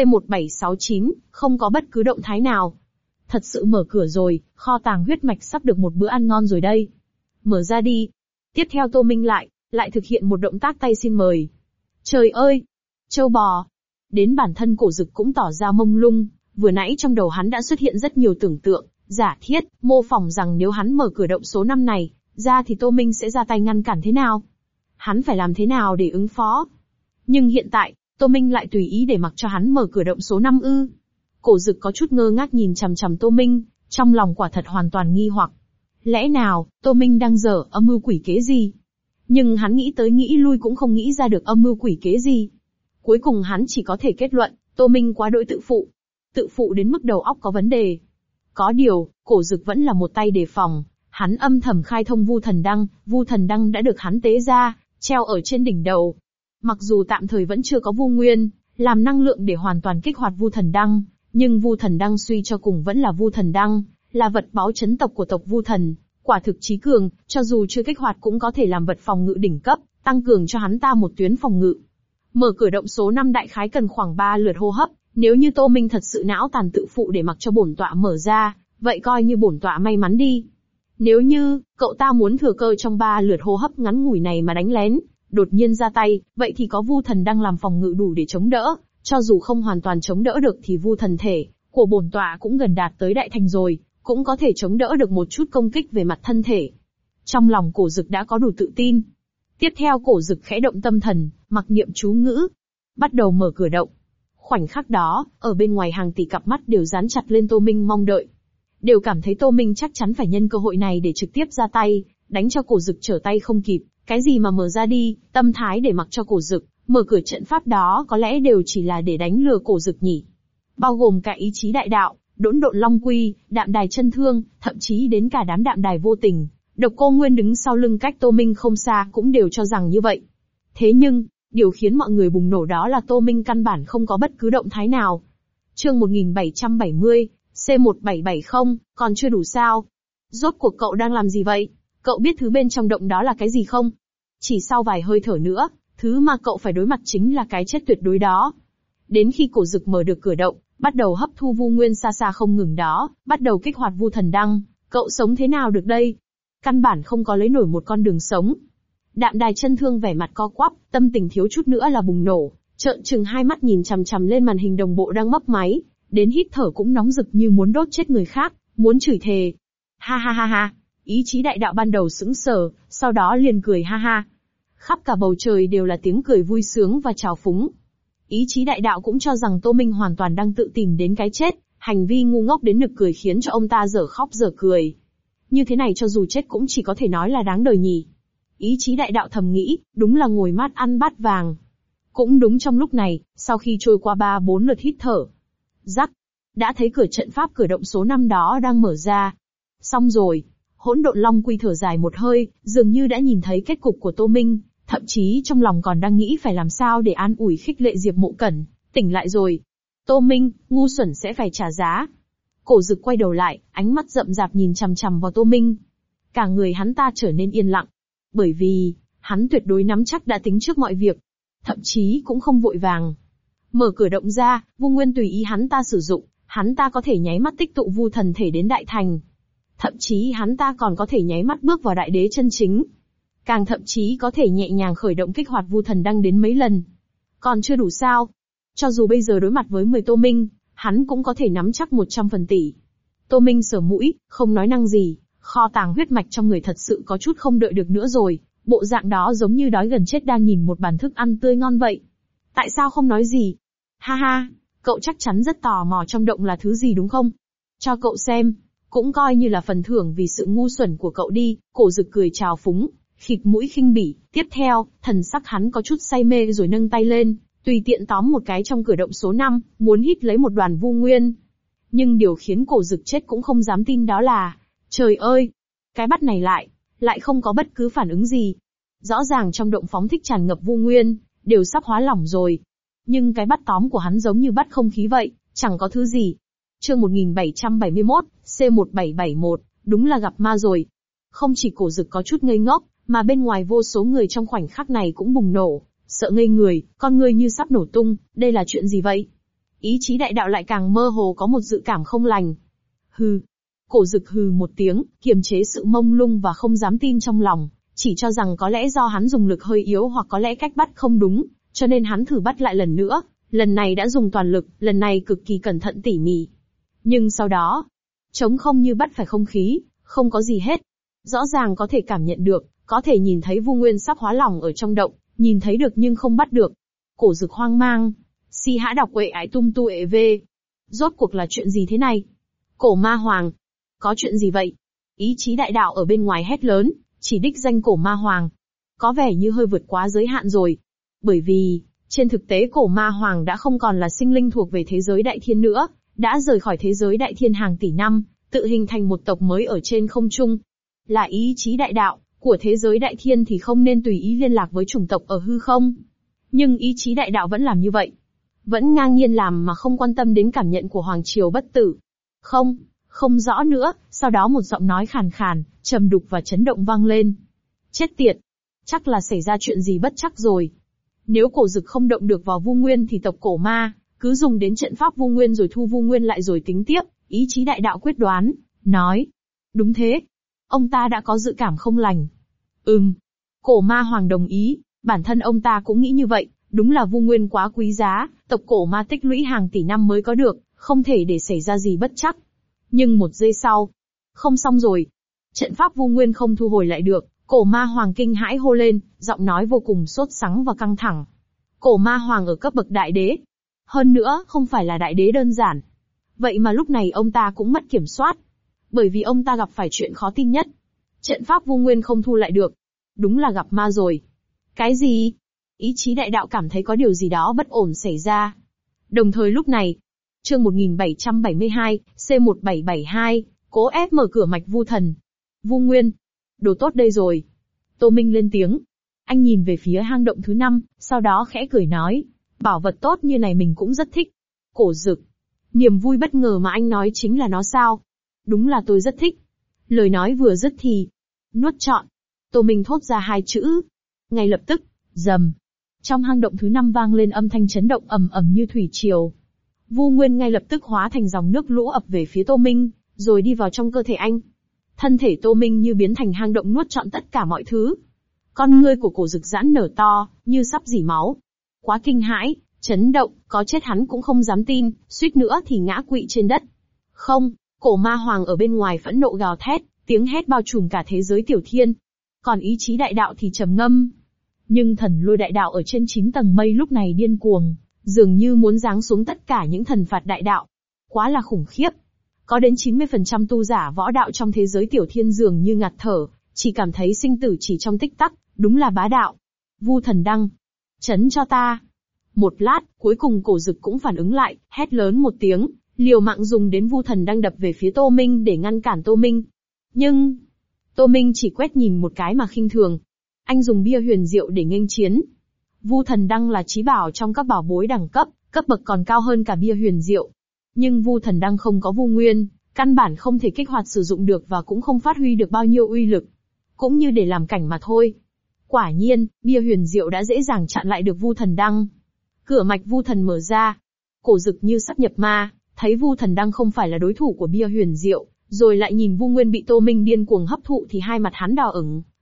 S1: C1769, không có bất cứ động thái nào. Thật sự mở cửa rồi, kho tàng huyết mạch sắp được một bữa ăn ngon rồi đây. Mở ra đi. Tiếp theo Tô Minh lại thực hiện một động tác tay xin mời. Trời ơi! Châu bò! Đến bản thân Cổ Dực cũng tỏ ra mông lung, vừa nãy trong đầu hắn đã xuất hiện rất nhiều tưởng tượng, giả thiết, mô phỏng rằng nếu hắn mở cửa động số 5 này, ra thì Tô Minh sẽ ra tay ngăn cản thế nào? Hắn phải làm thế nào để ứng phó? Nhưng hiện tại, Tô Minh lại tùy ý để mặc cho hắn mở cửa động số 5 ư? Cổ Dực có chút ngơ ngác nhìn chằm chằm Tô Minh, trong lòng quả thật hoàn toàn nghi hoặc. Lẽ nào, Tô Minh đang dở âm mưu quỷ kế gì? Nhưng hắn nghĩ tới nghĩ lui cũng không nghĩ ra được âm mưu quỷ kế gì. Cuối cùng hắn chỉ có thể kết luận, Tô Minh quá đỗi tự phụ. Tự phụ đến mức đầu óc có vấn đề. Có điều, Cổ Dực vẫn là một tay đề phòng, hắn âm thầm khai thông vu thần đăng đã được hắn tế ra, treo ở trên đỉnh đầu. Mặc dù tạm thời vẫn chưa có vu nguyên, làm năng lượng để hoàn toàn kích hoạt vu thần đăng, nhưng vu thần đăng suy cho cùng vẫn là vu thần đăng, là vật báu chấn tộc của tộc vu thần, quả thực chí cường, cho dù chưa kích hoạt cũng có thể làm vật phòng ngự đỉnh cấp, tăng cường cho hắn ta một tuyến phòng ngự. Mở cửa động số 5 đại khái cần khoảng 3 lượt hô hấp, nếu như Tô Minh thật sự não tàn tự phụ để mặc cho bổn tọa mở ra, vậy coi như bổn tọa may mắn đi. Nếu như, cậu ta muốn thừa cơ trong 3 lượt hô hấp ngắn ngủi này mà đánh lén, đột nhiên ra tay, vậy thì có vu thần đang làm phòng ngự đủ để chống đỡ, cho dù không hoàn toàn chống đỡ được thì vu thần thể của bổn tọa cũng gần đạt tới đại thành rồi, cũng có thể chống đỡ được một chút công kích về mặt thân thể. Trong lòng Cổ Dực đã có đủ tự tin. Tiếp theo Cổ Dực khẽ động tâm thần, mặc niệm chú ngữ, bắt đầu mở cửa động. Khoảnh khắc đó, ở bên ngoài hàng tỷ cặp mắt đều dán chặt lên Tô Minh mong đợi. Đều cảm thấy Tô Minh chắc chắn phải nhân cơ hội này để trực tiếp ra tay, đánh cho Cổ Dực trở tay không kịp. Cái gì mà mở ra đi, tâm thái để mặc cho Cổ Dực mở cửa trận pháp đó có lẽ đều chỉ là để đánh lừa Cổ Dực nhỉ. Bao gồm cả ý chí đại đạo, Đỗn Độn Long Quy, Đạm Đài Chân Thương, thậm chí đến cả đám Đạm Đài Vô Tình, Độc Cô Nguyên đứng sau lưng cách Tô Minh không xa cũng đều cho rằng như vậy. Thế nhưng, điều khiến mọi người bùng nổ đó là Tô Minh căn bản không có bất cứ động thái nào. Chương 1770, C1770, còn chưa đủ sao? Rốt cuộc cậu đang làm gì vậy? Cậu biết thứ bên trong động đó là cái gì không? Chỉ sau vài hơi thở nữa, thứ mà cậu phải đối mặt chính là cái chết tuyệt đối đó. Đến khi Cổ Dực mở được cửa động, bắt đầu hấp thu vu nguyên xa xa không ngừng đó, bắt đầu kích hoạt vu thần đăng, cậu sống thế nào được đây? Căn bản không có lấy nổi một con đường sống. Đạm Đài Chân Thương vẻ mặt co quắp, tâm tình thiếu chút nữa là bùng nổ, trợn trừng hai mắt nhìn chằm chằm lên màn hình đồng bộ đang mấp máy, đến hít thở cũng nóng rực như muốn đốt chết người khác, muốn chửi thề. Ha ha ha ha, ý chí đại đạo ban đầu sững sờ, sau đó liền cười ha ha. Khắp cả bầu trời đều là tiếng cười vui sướng và trào phúng. Ý chí đại đạo cũng cho rằng Tô Minh hoàn toàn đang tự tìm đến cái chết, hành vi ngu ngốc đến nực cười khiến cho ông ta dở khóc dở cười. Như thế này cho dù chết cũng chỉ có thể nói là đáng đời nhỉ. Ý chí đại đạo thầm nghĩ, đúng là ngồi mát ăn bát vàng. Cũng đúng trong lúc này, sau khi trôi qua 3-4 lượt hít thở, rắc, đã thấy cửa trận pháp cửa động số 5 đó đang mở ra. Xong rồi, Hỗn Độn Long Quy thở dài một hơi, dường như đã nhìn thấy kết cục của Tô Minh, thậm chí trong lòng còn đang nghĩ phải làm sao để an ủi khích lệ Diệp Mộ Cẩn, tỉnh lại rồi. Tô Minh, ngu xuẩn sẽ phải trả giá. Cổ Dực quay đầu lại, ánh mắt rậm rạp nhìn chằm chằm vào Tô Minh. Cả người hắn ta trở nên yên lặng. Bởi vì, hắn tuyệt đối nắm chắc đã tính trước mọi việc. Thậm chí cũng không vội vàng. Mở cửa động ra, vu nguyên tùy ý hắn ta sử dụng, hắn ta có thể nháy mắt tích tụ vu thần thể đến đại thành. Thậm chí hắn ta còn có thể nháy mắt bước vào đại đế chân chính. càng thậm chí có thể nhẹ nhàng khởi động kích hoạt vu thần đăng đến mấy lần. Còn chưa đủ sao? Cho dù bây giờ đối mặt với 10 Tô Minh, hắn cũng có thể nắm chắc 100 phần tỷ. Tô Minh sờ mũi, không nói năng gì, kho tàng huyết mạch trong người thật sự có chút không đợi được nữa rồi, bộ dạng đó giống như đói gần chết đang nhìn một bàn thức ăn tươi ngon vậy. Tại sao không nói gì? Ha ha, cậu chắc chắn rất tò mò trong động là thứ gì đúng không? Cho cậu xem, cũng coi như là phần thưởng vì sự ngu xuẩn của cậu đi. Cổ Dực cười trào phúng, khịt mũi khinh bỉ. Tiếp theo, thần sắc hắn có chút say mê rồi nâng tay lên, tùy tiện tóm một cái trong cửa động số 5, muốn hít lấy một đoàn vu nguyên. Nhưng điều khiến Cổ Dực chết cũng không dám tin đó là, trời ơi, cái bắt này lại không có bất cứ phản ứng gì. Rõ ràng trong động phóng thích tràn ngập vu nguyên, đều sắp hóa lỏng rồi. Nhưng cái bắt tóm của hắn giống như bắt không khí vậy, chẳng có thứ gì. Chương 1771, C1771, đúng là gặp ma rồi. Không chỉ Cổ Dực có chút ngây ngốc, mà bên ngoài vô số người trong khoảnh khắc này cũng bùng nổ, sợ ngây người, con người như sắp nổ tung, đây là chuyện gì vậy? Ý chí đại đạo lại càng mơ hồ có một dự cảm không lành. Hừ. Cổ Dực hừ một tiếng, kiềm chế sự mông lung và không dám tin trong lòng, chỉ cho rằng có lẽ do hắn dùng lực hơi yếu hoặc có lẽ cách bắt không đúng, cho nên hắn thử bắt lại lần nữa, lần này đã dùng toàn lực, lần này cực kỳ cẩn thận tỉ mỉ. Nhưng sau đó, trống không như bắt phải không khí, không có gì hết. Rõ ràng có thể cảm nhận được, có thể nhìn thấy vu nguyên sắp hóa lỏng ở trong động, nhìn thấy được nhưng không bắt được. Cổ Dực hoang mang. Si hã đọc quệ ái tung tu ệ về. Rốt cuộc là chuyện gì thế này? Cổ Ma Hoàng. Có chuyện gì vậy? Ý chí đại đạo ở bên ngoài hét lớn, chỉ đích danh Cổ Ma Hoàng. Có vẻ như hơi vượt quá giới hạn rồi. Bởi vì, trên thực tế Cổ Ma Hoàng đã không còn là sinh linh thuộc về thế giới đại thiên nữa, đã rời khỏi thế giới đại thiên hàng tỷ năm, tự hình thành một tộc mới ở trên không trung. Là ý chí đại đạo của thế giới đại thiên thì không nên tùy ý liên lạc với chủng tộc ở hư không. Nhưng ý chí đại đạo vẫn làm như vậy. Vẫn ngang nhiên làm mà không quan tâm đến cảm nhận của Hoàng Triều bất tử. Không rõ nữa, sau đó một giọng nói khàn khàn, trầm đục và chấn động vang lên. Chết tiệt! Chắc là xảy ra chuyện gì bất chắc rồi. Nếu Cổ Dực không động được vào vu nguyên thì tộc Cổ Ma, cứ dùng đến trận pháp vu nguyên rồi thu vu nguyên lại rồi tính tiếp, ý chí đại đạo quyết đoán, nói. Đúng thế. Ông ta đã có dự cảm không lành. Cổ Ma Hoàng đồng ý, bản thân ông ta cũng nghĩ như vậy, đúng là vu nguyên quá quý giá, tộc Cổ Ma tích lũy hàng tỷ năm mới có được, không thể để xảy ra gì bất chắc. Nhưng một giây sau, không xong rồi. Trận pháp vu nguyên không thu hồi lại được, Cổ Ma Hoàng kinh hãi hô lên, giọng nói vô cùng sốt sắng và căng thẳng. Cổ Ma Hoàng ở cấp bậc đại đế. Hơn nữa, không phải là đại đế đơn giản. Vậy mà lúc này ông ta cũng mất kiểm soát. Bởi vì ông ta gặp phải chuyện khó tin nhất. Trận pháp vu nguyên không thu lại được. Đúng là gặp ma rồi. Cái gì? Ý chí đại đạo cảm thấy có điều gì đó bất ổn xảy ra. Đồng thời lúc này, chương 1772, C1772, cố ép mở cửa mạch vu thần. Vu nguyên. Đồ tốt đây rồi. Tô Minh lên tiếng. Anh nhìn về phía hang động thứ 5, sau đó khẽ cười nói. Bảo vật tốt như này mình cũng rất thích. Cổ Dực. Niềm vui bất ngờ mà anh nói chính là nó sao? Đúng là tôi rất thích. Lời nói vừa dứt thì, nuốt trọn. Tô Minh thốt ra hai chữ. Ngay lập tức, rầm. Trong hang động thứ 5 vang lên âm thanh chấn động ầm ầm như thủy triều. Vu nguyên ngay lập tức hóa thành dòng nước lũ ập về phía Tô Minh, rồi đi vào trong cơ thể anh. Thân thể Tô Minh như biến thành hang động nuốt trọn tất cả mọi thứ. Con ngươi của Cổ Dực giãn nở to, như sắp rỉ máu. Quá kinh hãi, chấn động, có chết hắn cũng không dám tin, suýt nữa thì ngã quỵ trên đất. Không, Cổ Ma Hoàng ở bên ngoài phẫn nộ gào thét, tiếng hét bao trùm cả thế giới tiểu thiên. Còn ý chí đại đạo thì trầm ngâm. Nhưng thần lôi đại đạo ở trên 9 tầng mây lúc này điên cuồng, dường như muốn giáng xuống tất cả những thần phạt đại đạo. Quá là khủng khiếp. Có đến 90% tu giả võ đạo trong thế giới tiểu thiên dường như ngạt thở, chỉ cảm thấy sinh tử chỉ trong tích tắc, đúng là bá đạo. Vu thần đăng. Chấn cho ta. Một lát, cuối cùng Cổ Dực cũng phản ứng lại, hét lớn một tiếng, liều mạng dùng đến vu thần đăng đập về phía Tô Minh để ngăn cản Tô Minh. Nhưng, Tô Minh chỉ quét nhìn một cái mà khinh thường. Anh dùng bia huyền diệu để nghênh chiến. Vu thần đăng là chí bảo trong các bảo bối đẳng cấp bậc còn cao hơn cả bia huyền diệu. Nhưng vu thần đăng không có vu nguyên, căn bản không thể kích hoạt sử dụng được và cũng không phát huy được bao nhiêu uy lực. Cũng như để làm cảnh mà thôi. Quả nhiên, bia huyền diệu đã dễ dàng chặn lại được vu thần đăng. Cửa mạch vu thần mở ra. Cổ Dực như sắp nhập ma, thấy vu thần đăng không phải là đối thủ của bia huyền diệu, rồi lại nhìn vu nguyên bị Tô Minh điên cuồng hấp thụ thì hai mặt hắn đỏ ửng,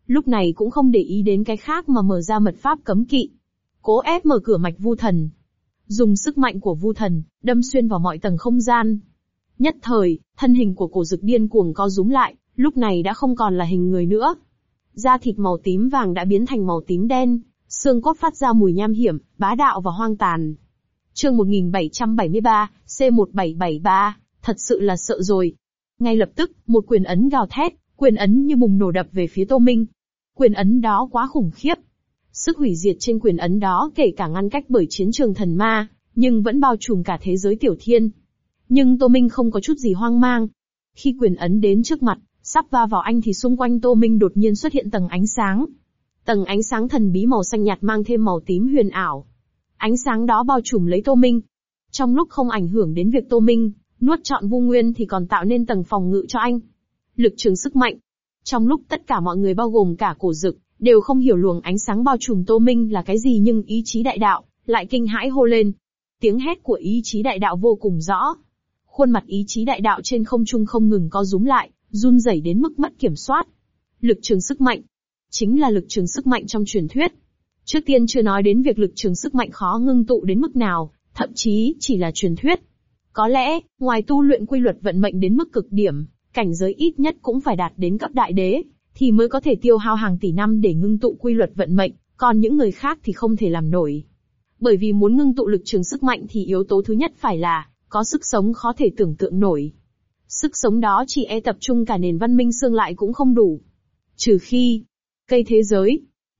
S1: Lúc này cũng không để ý đến cái khác mà mở ra mật pháp cấm kỵ. Cố ép mở cửa mạch vu thần. Dùng sức mạnh của vu thần, đâm xuyên vào mọi tầng không gian. Nhất thời, thân hình của Cổ Dực điên cuồng co rúm lại, lúc này đã không còn là hình người nữa. Da thịt màu tím vàng đã biến thành màu tím đen, xương cốt phát ra mùi nham hiểm, bá đạo và hoang tàn. Chương 1773, C1773, thật sự là sợ rồi. Ngay lập tức, một quyền ấn gào thét, quyền ấn như bùng nổ đập về phía Tô Minh. Quyền ấn đó quá khủng khiếp. Sức hủy diệt trên quyền ấn đó kể cả ngăn cách bởi chiến trường thần ma, nhưng vẫn bao trùm cả thế giới tiểu thiên. Nhưng Tô Minh không có chút gì hoang mang. Khi quyền ấn đến trước mặt, sắp va vào anh thì xung quanh Tô Minh đột nhiên xuất hiện tầng ánh sáng. Tầng ánh sáng thần bí màu xanh nhạt mang thêm màu tím huyền ảo. Ánh sáng đó bao trùm lấy Tô Minh. Trong lúc không ảnh hưởng đến việc Tô Minh nuốt trọn Vu Nguyên thì còn tạo nên tầng phòng ngự cho anh. Lực trường sức mạnh. Trong lúc tất cả mọi người bao gồm cả Cổ Dực đều không hiểu luồng ánh sáng bao trùm Tô Minh là cái gì, nhưng ý chí đại đạo lại kinh hãi hô lên. Tiếng hét của ý chí đại đạo vô cùng rõ. Khuôn mặt ý chí đại đạo trên không trung không ngừng co rúm lại, run rẩy đến mức mất kiểm soát. Lực trường sức mạnh. Chính là lực trường sức mạnh trong truyền thuyết. Trước tiên chưa nói đến việc lực trường sức mạnh khó ngưng tụ đến mức nào, thậm chí chỉ là truyền thuyết. Có lẽ, ngoài tu luyện quy luật vận mệnh đến mức cực điểm, cảnh giới ít nhất cũng phải đạt đến cấp đại đế, thì mới có thể tiêu hao hàng tỷ năm để ngưng tụ quy luật vận mệnh, còn những người khác thì không thể làm nổi. Bởi vì muốn ngưng tụ lực trường sức mạnh thì yếu tố thứ nhất phải là có sức sống khó thể tưởng tượng nổi. Sức sống đó chỉ e tập trung cả nền văn minh xương lại cũng không đủ. Trừ khi, cây thế giới.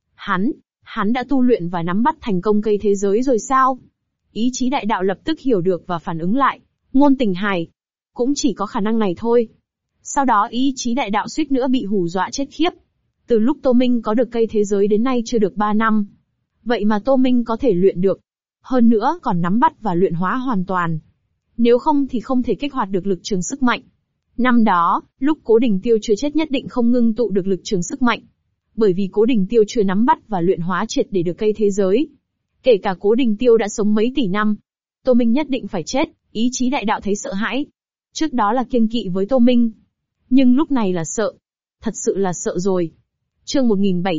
S1: Hắn đã tu luyện và nắm bắt thành công cây thế giới rồi sao? Ý chí đại đạo lập tức hiểu được và phản ứng lại. Ngôn Tình Hải. Cũng chỉ có khả năng này thôi. Sau đó ý chí đại đạo suýt nữa bị hù dọa chết khiếp. Từ lúc Tô Minh có được cây thế giới đến nay chưa được 3 năm. Vậy mà Tô Minh có thể luyện được. Hơn nữa còn nắm bắt và luyện hóa hoàn toàn. Nếu không thì không thể kích hoạt được lực trường sức mạnh. Năm đó, lúc Cố Đình Tiêu chưa chết nhất định không ngưng tụ được lực trường sức mạnh. Bởi vì Cố Đình Tiêu chưa nắm bắt và luyện hóa triệt để được cây thế giới. Kể cả Cố Đình Tiêu đã sống mấy tỷ năm, Tô Minh nhất định phải chết, ý chí đại đạo thấy sợ hãi. Trước đó là kiêng kỵ với Tô Minh. Nhưng lúc này là sợ. Thật sự là sợ rồi. Chương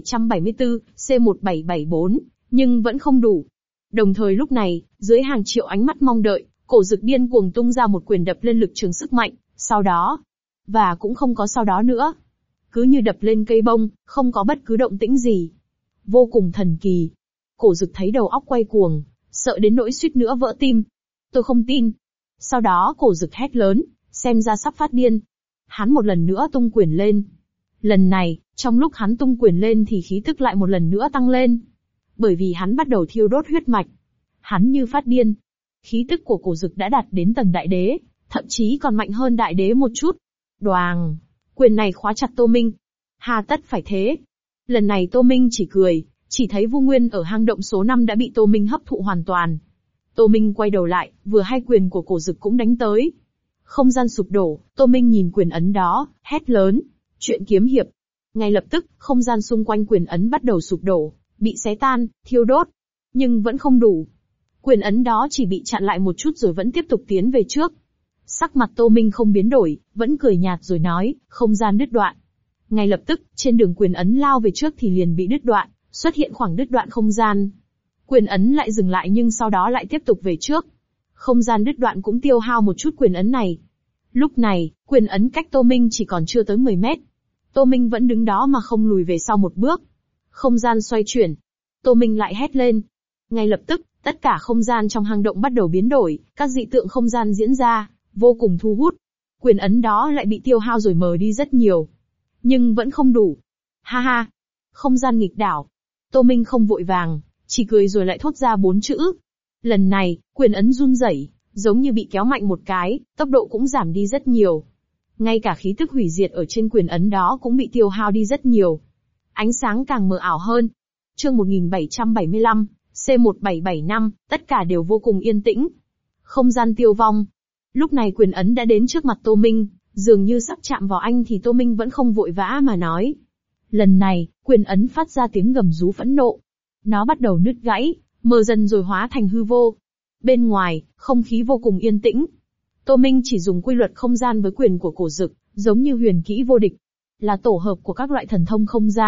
S1: 1774, C1774, nhưng vẫn không đủ. Đồng thời lúc này, dưới hàng triệu ánh mắt mong đợi, Cổ Dực điên cuồng tung ra một quyền đập lên lực trường sức mạnh, sau đó. Và cũng không có sau đó nữa. Cứ như đập lên cây bông, không có bất cứ động tĩnh gì. Vô cùng thần kỳ. Cổ Dực thấy đầu óc quay cuồng, sợ đến nỗi suýt nữa vỡ tim. Tôi không tin. Sau đó Cổ Dực hét lớn, xem ra sắp phát điên. Hắn một lần nữa tung quyền lên. Lần này, trong lúc hắn tung quyền lên thì khí tức lại một lần nữa tăng lên. Bởi vì hắn bắt đầu thiêu đốt huyết mạch. Hắn như phát điên. Khí tức của Cổ Dực đã đạt đến tầng đại đế, thậm chí còn mạnh hơn đại đế một chút. Đoàng! Quyền này khóa chặt Tô Minh. Hà tất phải thế. Lần này Tô Minh chỉ cười, chỉ thấy Vu Nguyên ở hang động số 5 đã bị Tô Minh hấp thụ hoàn toàn. Tô Minh quay đầu lại, vừa hay quyền của Cổ Dực cũng đánh tới. Không gian sụp đổ, Tô Minh nhìn quyền ấn đó, hét lớn. Chuyện kiếm hiệp. Ngay lập tức, không gian xung quanh quyền ấn bắt đầu sụp đổ, bị xé tan, thiêu đốt. Nhưng vẫn không đủ. Quyền ấn đó chỉ bị chặn lại một chút rồi vẫn tiếp tục tiến về trước. Sắc mặt Tô Minh không biến đổi, vẫn cười nhạt rồi nói, không gian đứt đoạn. Ngay lập tức, trên đường quyền ấn lao về trước thì liền bị đứt đoạn, xuất hiện khoảng đứt đoạn không gian. Quyền ấn lại dừng lại nhưng sau đó lại tiếp tục về trước. Không gian đứt đoạn cũng tiêu hao một chút quyền ấn này. Lúc này, quyền ấn cách Tô Minh chỉ còn chưa tới 10 mét. Tô Minh vẫn đứng đó mà không lùi về sau một bước. Không gian xoay chuyển. Tô Minh lại hét lên. Ngay lập tức, tất cả không gian trong hang động bắt đầu biến đổi, các dị tượng không gian diễn ra, vô cùng thu hút. Quyền ấn đó lại bị tiêu hao rồi mờ đi rất nhiều. Nhưng vẫn không đủ. Ha ha! Không gian nghịch đảo. Tô Minh không vội vàng, chỉ cười rồi lại thốt ra 4 chữ. Lần này, quyền ấn run rẩy, giống như bị kéo mạnh một cái, tốc độ cũng giảm đi rất nhiều. Ngay cả khí tức hủy diệt ở trên quyền ấn đó cũng bị tiêu hao đi rất nhiều. Ánh sáng càng mờ ảo hơn. Chương 1775, C1775, tất cả đều vô cùng yên tĩnh. Không gian tiêu vong. Lúc này quyền ấn đã đến trước mặt Tô Minh, dường như sắp chạm vào anh thì Tô Minh vẫn không vội vã mà nói. Lần này, quyền ấn phát ra tiếng gầm rú phẫn nộ. Nó bắt đầu nứt gãy, mờ dần rồi hóa thành hư vô. Bên ngoài, không khí vô cùng yên tĩnh. Tô Minh chỉ dùng quy luật không gian với quyền của Cổ Dực, giống như huyền kỹ vô địch. Là tổ hợp của các loại thần thông không gian,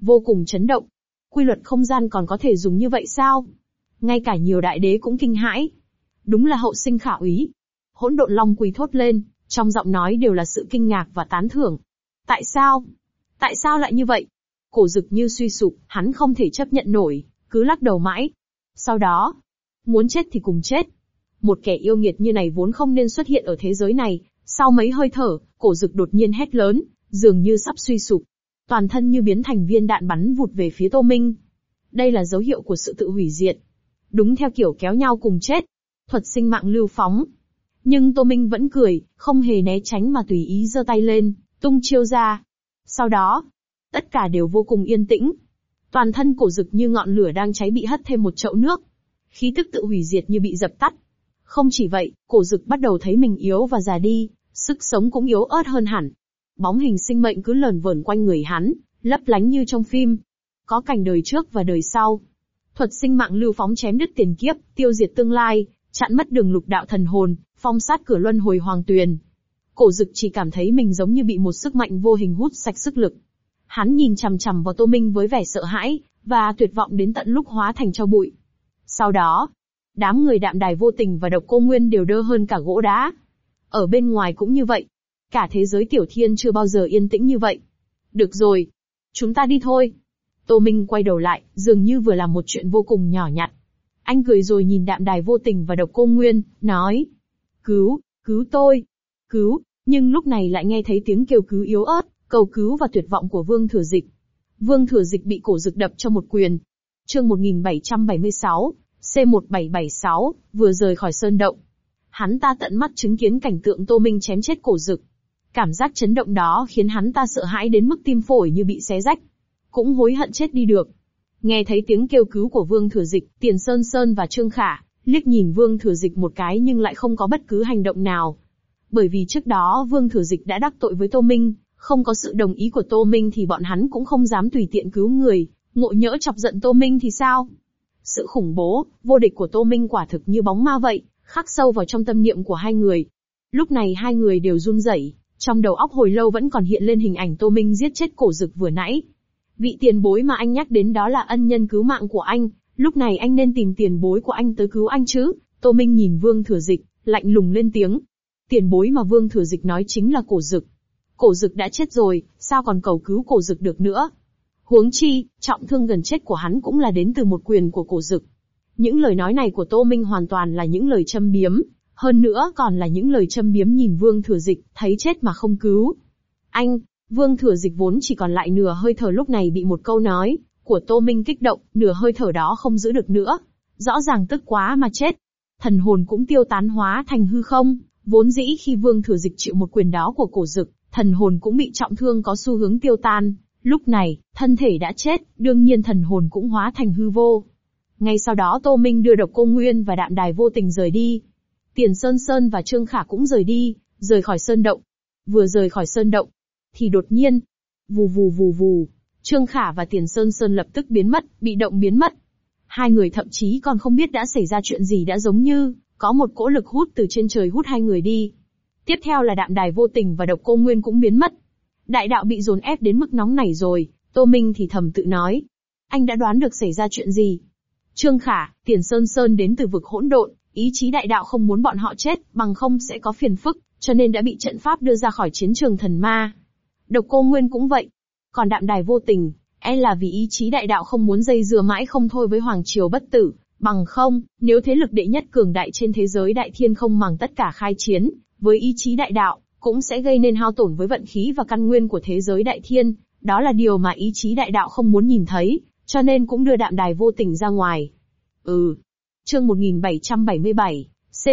S1: vô cùng chấn động. Quy luật không gian còn có thể dùng như vậy sao? Ngay cả nhiều đại đế cũng kinh hãi. Đúng là hậu sinh khả úy. Hỗn độn long quỳ thốt lên, trong giọng nói đều là sự kinh ngạc và tán thưởng. Tại sao? Tại sao lại như vậy? Cổ Dực như suy sụp, hắn không thể chấp nhận nổi, cứ lắc đầu mãi. Sau đó, muốn chết thì cùng chết. Một kẻ yêu nghiệt như này vốn không nên xuất hiện ở thế giới này. Sau mấy hơi thở, Cổ Dực đột nhiên hét lớn, dường như sắp suy sụp. Toàn thân như biến thành viên đạn bắn vụt về phía Tô Minh. Đây là dấu hiệu của sự tự hủy diệt. Đúng theo kiểu kéo nhau cùng chết. Thuật sinh mạng lưu phóng. Nhưng Tô Minh vẫn cười, không hề né tránh mà tùy ý giơ tay lên, tung chiêu ra. Sau đó, tất cả đều vô cùng yên tĩnh. Toàn thân Cổ Dực như ngọn lửa đang cháy bị hất thêm một chậu nước. Khí tức tự hủy diệt như bị dập tắt. Không chỉ vậy, Cổ Dực bắt đầu thấy mình yếu và già đi, sức sống cũng yếu ớt hơn hẳn. Bóng hình sinh mệnh cứ lờn vờn quanh người hắn, lấp lánh như trong phim. Có cảnh đời trước và đời sau. Thuật sinh mạng lưu phóng chém đứt tiền kiếp, tiêu diệt tương lai, chặn mất đường lục đạo thần hồn, phong sát cửa luân hồi hoàng tuyền. Cổ Dực chỉ cảm thấy mình giống như bị một sức mạnh vô hình hút sạch sức lực. Hắn nhìn chằm chằm vào Tô Minh với vẻ sợ hãi, và tuyệt vọng đến tận lúc hóa thành tro bụi. Sau đó, đám người Đạm Đài Vô Tình và Độc Cô Nguyên đều đơ hơn cả gỗ đá. Ở bên ngoài cũng như vậy. Cả thế giới Tiểu Thiên chưa bao giờ yên tĩnh như vậy. Được rồi. Chúng ta đi thôi. Tô Minh quay đầu lại, dường như vừa làm một chuyện vô cùng nhỏ nhặt. Anh cười rồi nhìn Đạm Đài Vô Tình và Độc Cô Nguyên, nói. Cứu tôi. Cứu, nhưng lúc này lại nghe thấy tiếng kêu cứu yếu ớt, cầu cứu và tuyệt vọng của Vương Thừa Dịch. Vương Thừa Dịch bị Cổ Dực đập cho một quyền. Chương 1776, C1776, vừa rời khỏi sơn động. Hắn ta tận mắt chứng kiến cảnh tượng Tô Minh chém chết Cổ Dực. Cảm giác chấn động đó khiến hắn ta sợ hãi đến mức tim phổi như bị xé rách. Cũng hối hận chết đi được. Nghe thấy tiếng kêu cứu của Vương Thừa Dịch, Tiền Sơn Sơn và Trương Khả, liếc nhìn Vương Thừa Dịch một cái nhưng lại không có bất cứ hành động nào. Bởi vì trước đó Vương Thừa Dịch đã đắc tội với Tô Minh, không có sự đồng ý của Tô Minh thì bọn hắn cũng không dám tùy tiện cứu người, ngộ nhỡ chọc giận Tô Minh thì sao? Sự khủng bố, vô địch của Tô Minh quả thực như bóng ma vậy, khắc sâu vào trong tâm niệm của hai người. Lúc này hai người đều run rẩy, trong đầu óc hồi lâu vẫn còn hiện lên hình ảnh Tô Minh giết chết Cổ Dực vừa nãy. Vị tiền bối mà anh nhắc đến đó là ân nhân cứu mạng của anh, lúc này anh nên tìm tiền bối của anh tới cứu anh chứ. Tô Minh nhìn Vương Thừa Dịch, lạnh lùng lên tiếng. Tiền bối mà Vương Thừa Dịch nói chính là Cổ Dực. Cổ Dực đã chết rồi, sao còn cầu cứu Cổ Dực được nữa? Huống chi, trọng thương gần chết của hắn cũng là đến từ một quyền của Cổ Dực. Những lời nói này của Tô Minh hoàn toàn là những lời châm biếm, hơn nữa còn là những lời châm biếm nhìn Vương Thừa Dịch, thấy chết mà không cứu. Anh, Vương Thừa Dịch vốn chỉ còn lại nửa hơi thở lúc này bị một câu nói của Tô Minh kích động, nửa hơi thở đó không giữ được nữa. Rõ ràng tức quá mà chết. Thần hồn cũng tiêu tán hóa thành hư không, vốn dĩ khi Vương Thừa Dịch chịu một quyền đó của Cổ Dực, thần hồn cũng bị trọng thương có xu hướng tiêu tan. Lúc này, thân thể đã chết, đương nhiên thần hồn cũng hóa thành hư vô. Ngay sau đó Tô Minh đưa Độc Cô Nguyên và Đạm Đài Vô Tình rời đi. Tiền Sơn Sơn và Trương Khả cũng rời đi, rời khỏi sơn động. Vừa rời khỏi sơn động, thì đột nhiên, vù vù vù vù, Trương Khả và Tiền Sơn Sơn lập tức biến mất, bị động biến mất. Hai người thậm chí còn không biết đã xảy ra chuyện gì, đã giống như có một cỗ lực hút từ trên trời hút hai người đi. Tiếp theo là Đạm Đài Vô Tình và Độc Cô Nguyên cũng biến mất. Đại đạo bị dồn ép đến mức nóng nảy rồi, Tô Minh thì thầm tự nói. Anh đã đoán được xảy ra chuyện gì? Trương Khả, Tiền Sơn Sơn đến từ vực hỗn độn, ý chí đại đạo không muốn bọn họ chết, bằng không sẽ có phiền phức, cho nên đã bị trận pháp đưa ra khỏi chiến trường thần ma. Độc Cô Nguyên cũng vậy. Còn Đạm Đài Vô Tình, là vì ý chí đại đạo không muốn dây dưa mãi không thôi với Hoàng Triều bất tử, bằng không, nếu thế lực đệ nhất cường đại trên thế giới Đại Thiên không màng tất cả khai chiến với ý chí đại đạo, cũng sẽ gây nên hao tổn với vận khí và căn nguyên của thế giới Đại Thiên, đó là điều mà ý chí đại đạo không muốn nhìn thấy, cho nên cũng đưa Đạm Đài Vô Tình ra ngoài. Chương 1777,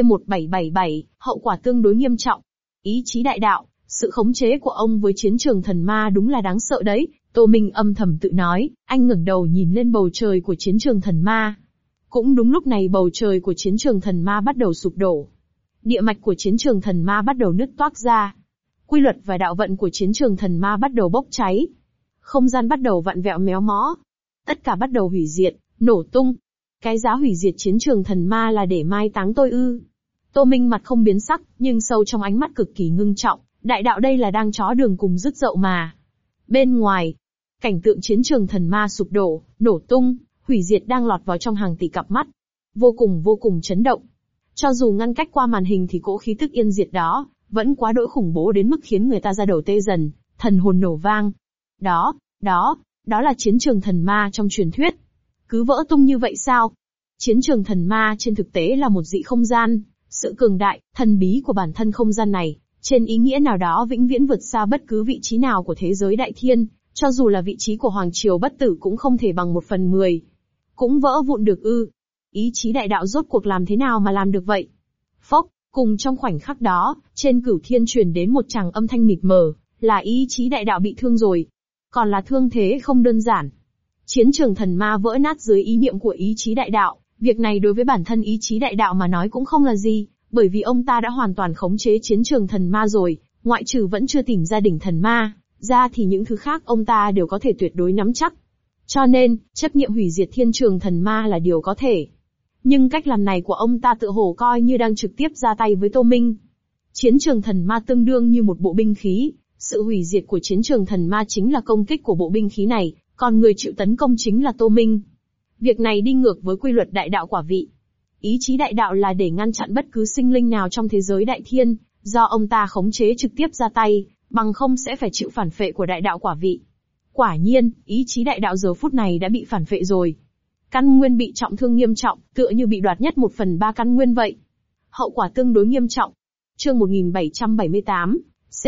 S1: C1777, hậu quả tương đối nghiêm trọng. Ý chí đại đạo, sự khống chế của ông với chiến trường thần ma đúng là đáng sợ đấy, Tô Minh âm thầm tự nói, anh ngẩng đầu nhìn lên bầu trời của chiến trường thần ma. Cũng đúng lúc này bầu trời của chiến trường thần ma bắt đầu sụp đổ. Địa mạch của chiến trường thần ma bắt đầu nứt toác ra. Quy luật và đạo vận của chiến trường thần ma bắt đầu bốc cháy. Không gian bắt đầu vặn vẹo méo mó. Tất cả bắt đầu hủy diệt, nổ tung. Cái giá hủy diệt chiến trường thần ma là để mai táng tôi ư? Tô Minh mặt không biến sắc, nhưng sâu trong ánh mắt cực kỳ ngưng trọng, đại đạo đây là đang chó đường cùng dứt dậu mà. Bên ngoài, Cảnh tượng chiến trường thần ma sụp đổ, nổ tung, hủy diệt đang lọt vào trong hàng tỷ cặp mắt. Vô cùng chấn động. Cho dù ngăn cách qua màn hình thì cỗ khí tức yên diệt đó, vẫn quá đỗi khủng bố đến mức khiến người ta da đầu tê dần, thần hồn nổ vang. Đó là chiến trường thần ma trong truyền thuyết. Cứ vỡ tung như vậy sao? Chiến trường thần ma trên thực tế là một dị không gian, sự cường đại, thần bí của bản thân không gian này, trên ý nghĩa nào đó vĩnh viễn vượt xa bất cứ vị trí nào của thế giới đại thiên, cho dù là vị trí của Hoàng Triều Bất Tử cũng không thể bằng 1/10. Cũng vỡ vụn được ư? Ý chí đại đạo rốt cuộc làm thế nào mà làm được vậy? Phốc, cùng trong khoảnh khắc đó, trên cửu thiên truyền đến một tràng âm thanh mịt mờ, là ý chí đại đạo bị thương rồi. Còn là thương thế không đơn giản. Chiến trường thần ma vỡ nát dưới ý niệm của ý chí đại đạo, việc này đối với bản thân ý chí đại đạo mà nói cũng không là gì, bởi vì ông ta đã hoàn toàn khống chế chiến trường thần ma rồi, ngoại trừ vẫn chưa tìm ra đỉnh thần ma, ra thì những thứ khác ông ta đều có thể tuyệt đối nắm chắc. Cho nên, chấp niệm hủy diệt thiên trường thần ma là điều có thể. Nhưng cách làm này của ông ta tự hồ coi như đang trực tiếp ra tay với Tô Minh. Chiến trường thần ma tương đương như một bộ binh khí, sự hủy diệt của chiến trường thần ma chính là công kích của bộ binh khí này, còn người chịu tấn công chính là Tô Minh. Việc này đi ngược với quy luật đại đạo quả vị. Ý chí đại đạo là để ngăn chặn bất cứ sinh linh nào trong thế giới đại thiên, do ông ta khống chế trực tiếp ra tay, bằng không sẽ phải chịu phản phệ của đại đạo quả vị. Quả nhiên, ý chí đại đạo giờ phút này đã bị phản phệ rồi. Căn nguyên bị trọng thương nghiêm trọng, tựa như bị đoạt nhất 1/3 căn nguyên vậy. Hậu quả tương đối nghiêm trọng. Chương 1778,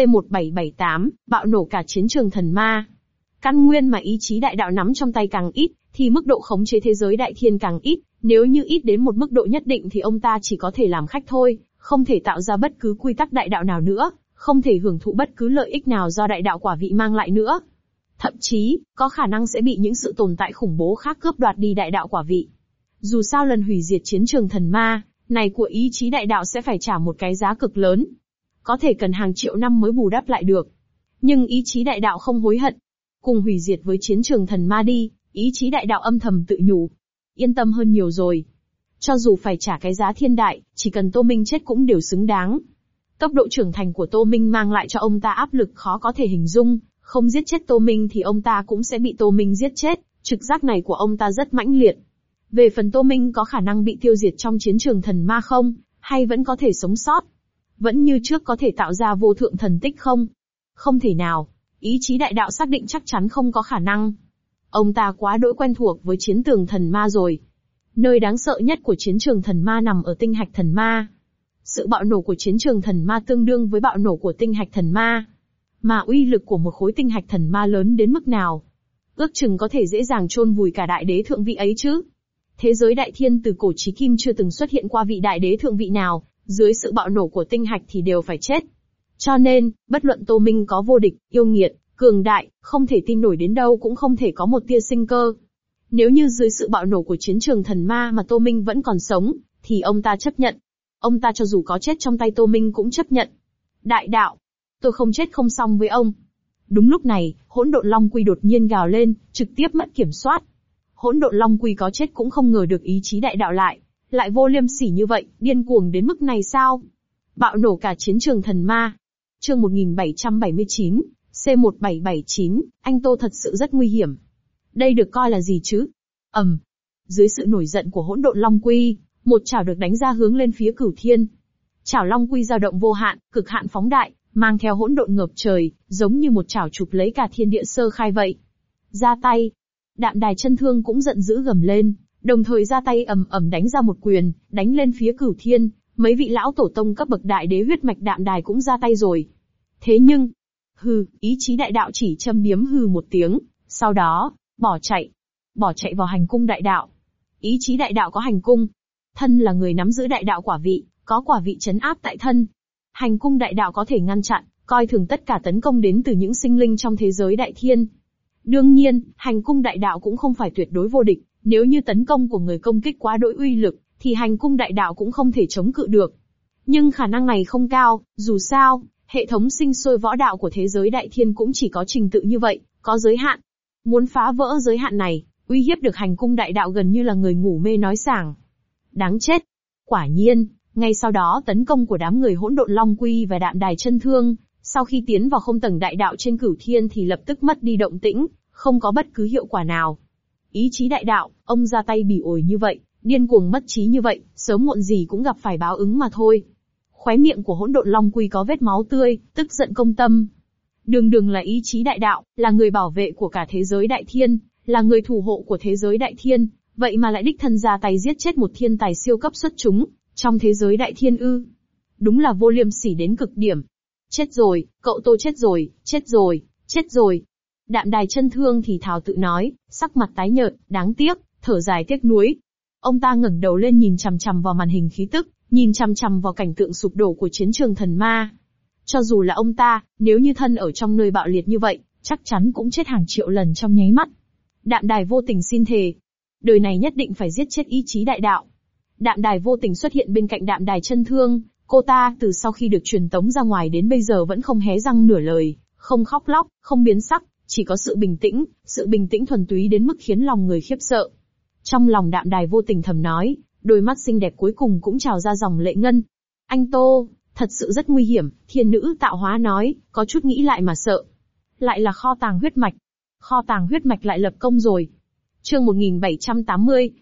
S1: C1778, bạo nổ cả chiến trường thần ma. Căn nguyên mà ý chí đại đạo nắm trong tay càng ít, thì mức độ khống chế thế giới đại thiên càng ít, nếu như ít đến một mức độ nhất định thì ông ta chỉ có thể làm khách thôi, không thể tạo ra bất cứ quy tắc đại đạo nào nữa, không thể hưởng thụ bất cứ lợi ích nào do đại đạo quả vị mang lại nữa. Thậm chí, có khả năng sẽ bị những sự tồn tại khủng bố khác cướp đoạt đi đại đạo quả vị. Dù sao lần hủy diệt chiến trường thần ma này của ý chí đại đạo sẽ phải trả một cái giá cực lớn. Có thể cần hàng triệu năm mới bù đắp lại được. Nhưng ý chí đại đạo không hối hận. Cùng hủy diệt với chiến trường thần ma đi, ý chí đại đạo âm thầm tự nhủ. Yên tâm hơn nhiều rồi. Cho dù phải trả cái giá thiên đại, chỉ cần Tô Minh chết cũng đều xứng đáng. Tốc độ trưởng thành của Tô Minh mang lại cho ông ta áp lực khó có thể hình dung, không giết chết Tô Minh thì ông ta cũng sẽ bị Tô Minh giết chết, trực giác này của ông ta rất mãnh liệt. Về phần Tô Minh có khả năng bị tiêu diệt trong chiến trường thần ma không, hay vẫn có thể sống sót? Vẫn như trước có thể tạo ra vô thượng thần tích không? Không thể nào, ý chí đại đạo xác định chắc chắn không có khả năng. Ông ta quá đỗi quen thuộc với chiến tường thần ma rồi. Nơi đáng sợ nhất của chiến trường thần ma nằm ở tinh hạch thần ma. Sự bạo nổ của chiến trường thần ma tương đương với bạo nổ của tinh hạch thần ma. Mà uy lực của một khối tinh hạch thần ma lớn đến mức nào? Ước chừng có thể dễ dàng chôn vùi cả đại đế thượng vị ấy chứ. Thế giới đại thiên từ cổ chí kim chưa từng xuất hiện qua vị đại đế thượng vị nào, dưới sự bạo nổ của tinh hạch thì đều phải chết. Cho nên, bất luận Tô Minh có vô địch, yêu nghiệt, cường đại, không thể tin nổi đến đâu cũng không thể có một tia sinh cơ. Nếu như dưới sự bạo nổ của chiến trường thần ma mà Tô Minh vẫn còn sống, thì ông ta chấp nhận. Ông ta cho dù có chết trong tay Tô Minh cũng chấp nhận. Đại đạo, tôi không chết không xong với ông. Đúng lúc này, hỗn độn long quy đột nhiên gào lên, trực tiếp mất kiểm soát. Hỗn độn long quy có chết cũng không ngờ được ý chí đại đạo lại vô liêm sỉ như vậy, điên cuồng đến mức này sao? Bạo nổ cả chiến trường thần ma. Chương 1779, C1779, anh Tô thật sự rất nguy hiểm. Đây được coi là gì chứ? Dưới sự nổi giận của hỗn độn long quy, một chảo được đánh ra hướng lên phía cửu thiên. Chảo long quy dao động vô hạn, cực hạn phóng đại, mang theo hỗn độn ngập trời, giống như một chảo chụp lấy cả thiên địa sơ khai vậy. Ra tay. Đạm Đài Chân Thương cũng giận dữ gầm lên, đồng thời ra tay ầm đánh ra một quyền, đánh lên phía cửu thiên. Mấy vị lão tổ tông cấp bậc đại đế huyết mạch Đạm Đài cũng ra tay rồi. Thế nhưng, ý chí đại đạo chỉ châm biếm một tiếng, sau đó, bỏ chạy vào hành cung đại đạo. Ý chí đại đạo có hành cung. Thân là người nắm giữ đại đạo quả vị, có quả vị trấn áp tại thân. Hành cung đại đạo có thể ngăn chặn, coi thường tất cả tấn công đến từ những sinh linh trong thế giới đại thiên. Đương nhiên, hành cung đại đạo cũng không phải tuyệt đối vô địch, nếu như tấn công của người công kích quá đỗi uy lực, thì hành cung đại đạo cũng không thể chống cự được. Nhưng khả năng này không cao, dù sao, hệ thống sinh sôi võ đạo của thế giới đại thiên cũng chỉ có trình tự như vậy, có giới hạn. Muốn phá vỡ giới hạn này, uy hiếp được hành cung đại đạo gần như là người ngủ mê nói sảng. Đáng chết. Quả nhiên, ngay sau đó tấn công của đám người hỗn độn long quy và Đạm Đài Chân Thương, sau khi tiến vào không tầng đại đạo trên cửu thiên thì lập tức mất đi động tĩnh, không có bất cứ hiệu quả nào. Ý chí đại đạo, ông ra tay bỉ ổi như vậy, điên cuồng mất trí như vậy, sớm muộn gì cũng gặp phải báo ứng mà thôi. Khóe miệng của Hỗn Độn Long Quy có vết máu tươi, tức giận công tâm. Đường đường là ý chí đại đạo, là người bảo vệ của cả thế giới đại thiên, là người thủ hộ của thế giới đại thiên, vậy mà lại đích thân ra tay giết chết một thiên tài siêu cấp xuất chúng, trong thế giới đại thiên ư. Đúng là vô liêm sỉ đến cực điểm. Chết rồi, cậu Tô chết rồi, chết rồi, chết rồi. Đạm Đài Chân Thương thì thào tự nói, sắc mặt tái nhợt, đáng tiếc, thở dài tiếc nuối. Ông ta ngẩng đầu lên nhìn chằm chằm vào màn hình khí tức, nhìn chằm chằm vào cảnh tượng sụp đổ của chiến trường thần ma. Cho dù là ông ta, nếu như thân ở trong nơi bạo liệt như vậy, chắc chắn cũng chết hàng triệu lần trong nháy mắt. Đạm Đài vô tình xin thề, đời này nhất định phải giết chết ý chí đại đạo. Đạm Đài vô tình xuất hiện bên cạnh Đạm Đài Chân Thương, cô ta từ sau khi được truyền tống ra ngoài đến bây giờ vẫn không hé răng nửa lời, không khóc lóc, không biến sắc, chỉ có sự bình tĩnh thuần túy đến mức khiến lòng người khiếp sợ. Trong lòng Đạm Đài vô tình thầm nói, đôi mắt xinh đẹp cuối cùng cũng trào ra dòng lệ ngân. Anh Tô, thật sự rất nguy hiểm, thiên nữ tạo hóa nói, có chút nghĩ lại mà sợ. Lại là kho tàng huyết mạch. Kho tàng huyết mạch lại lập công rồi. Chương 1780,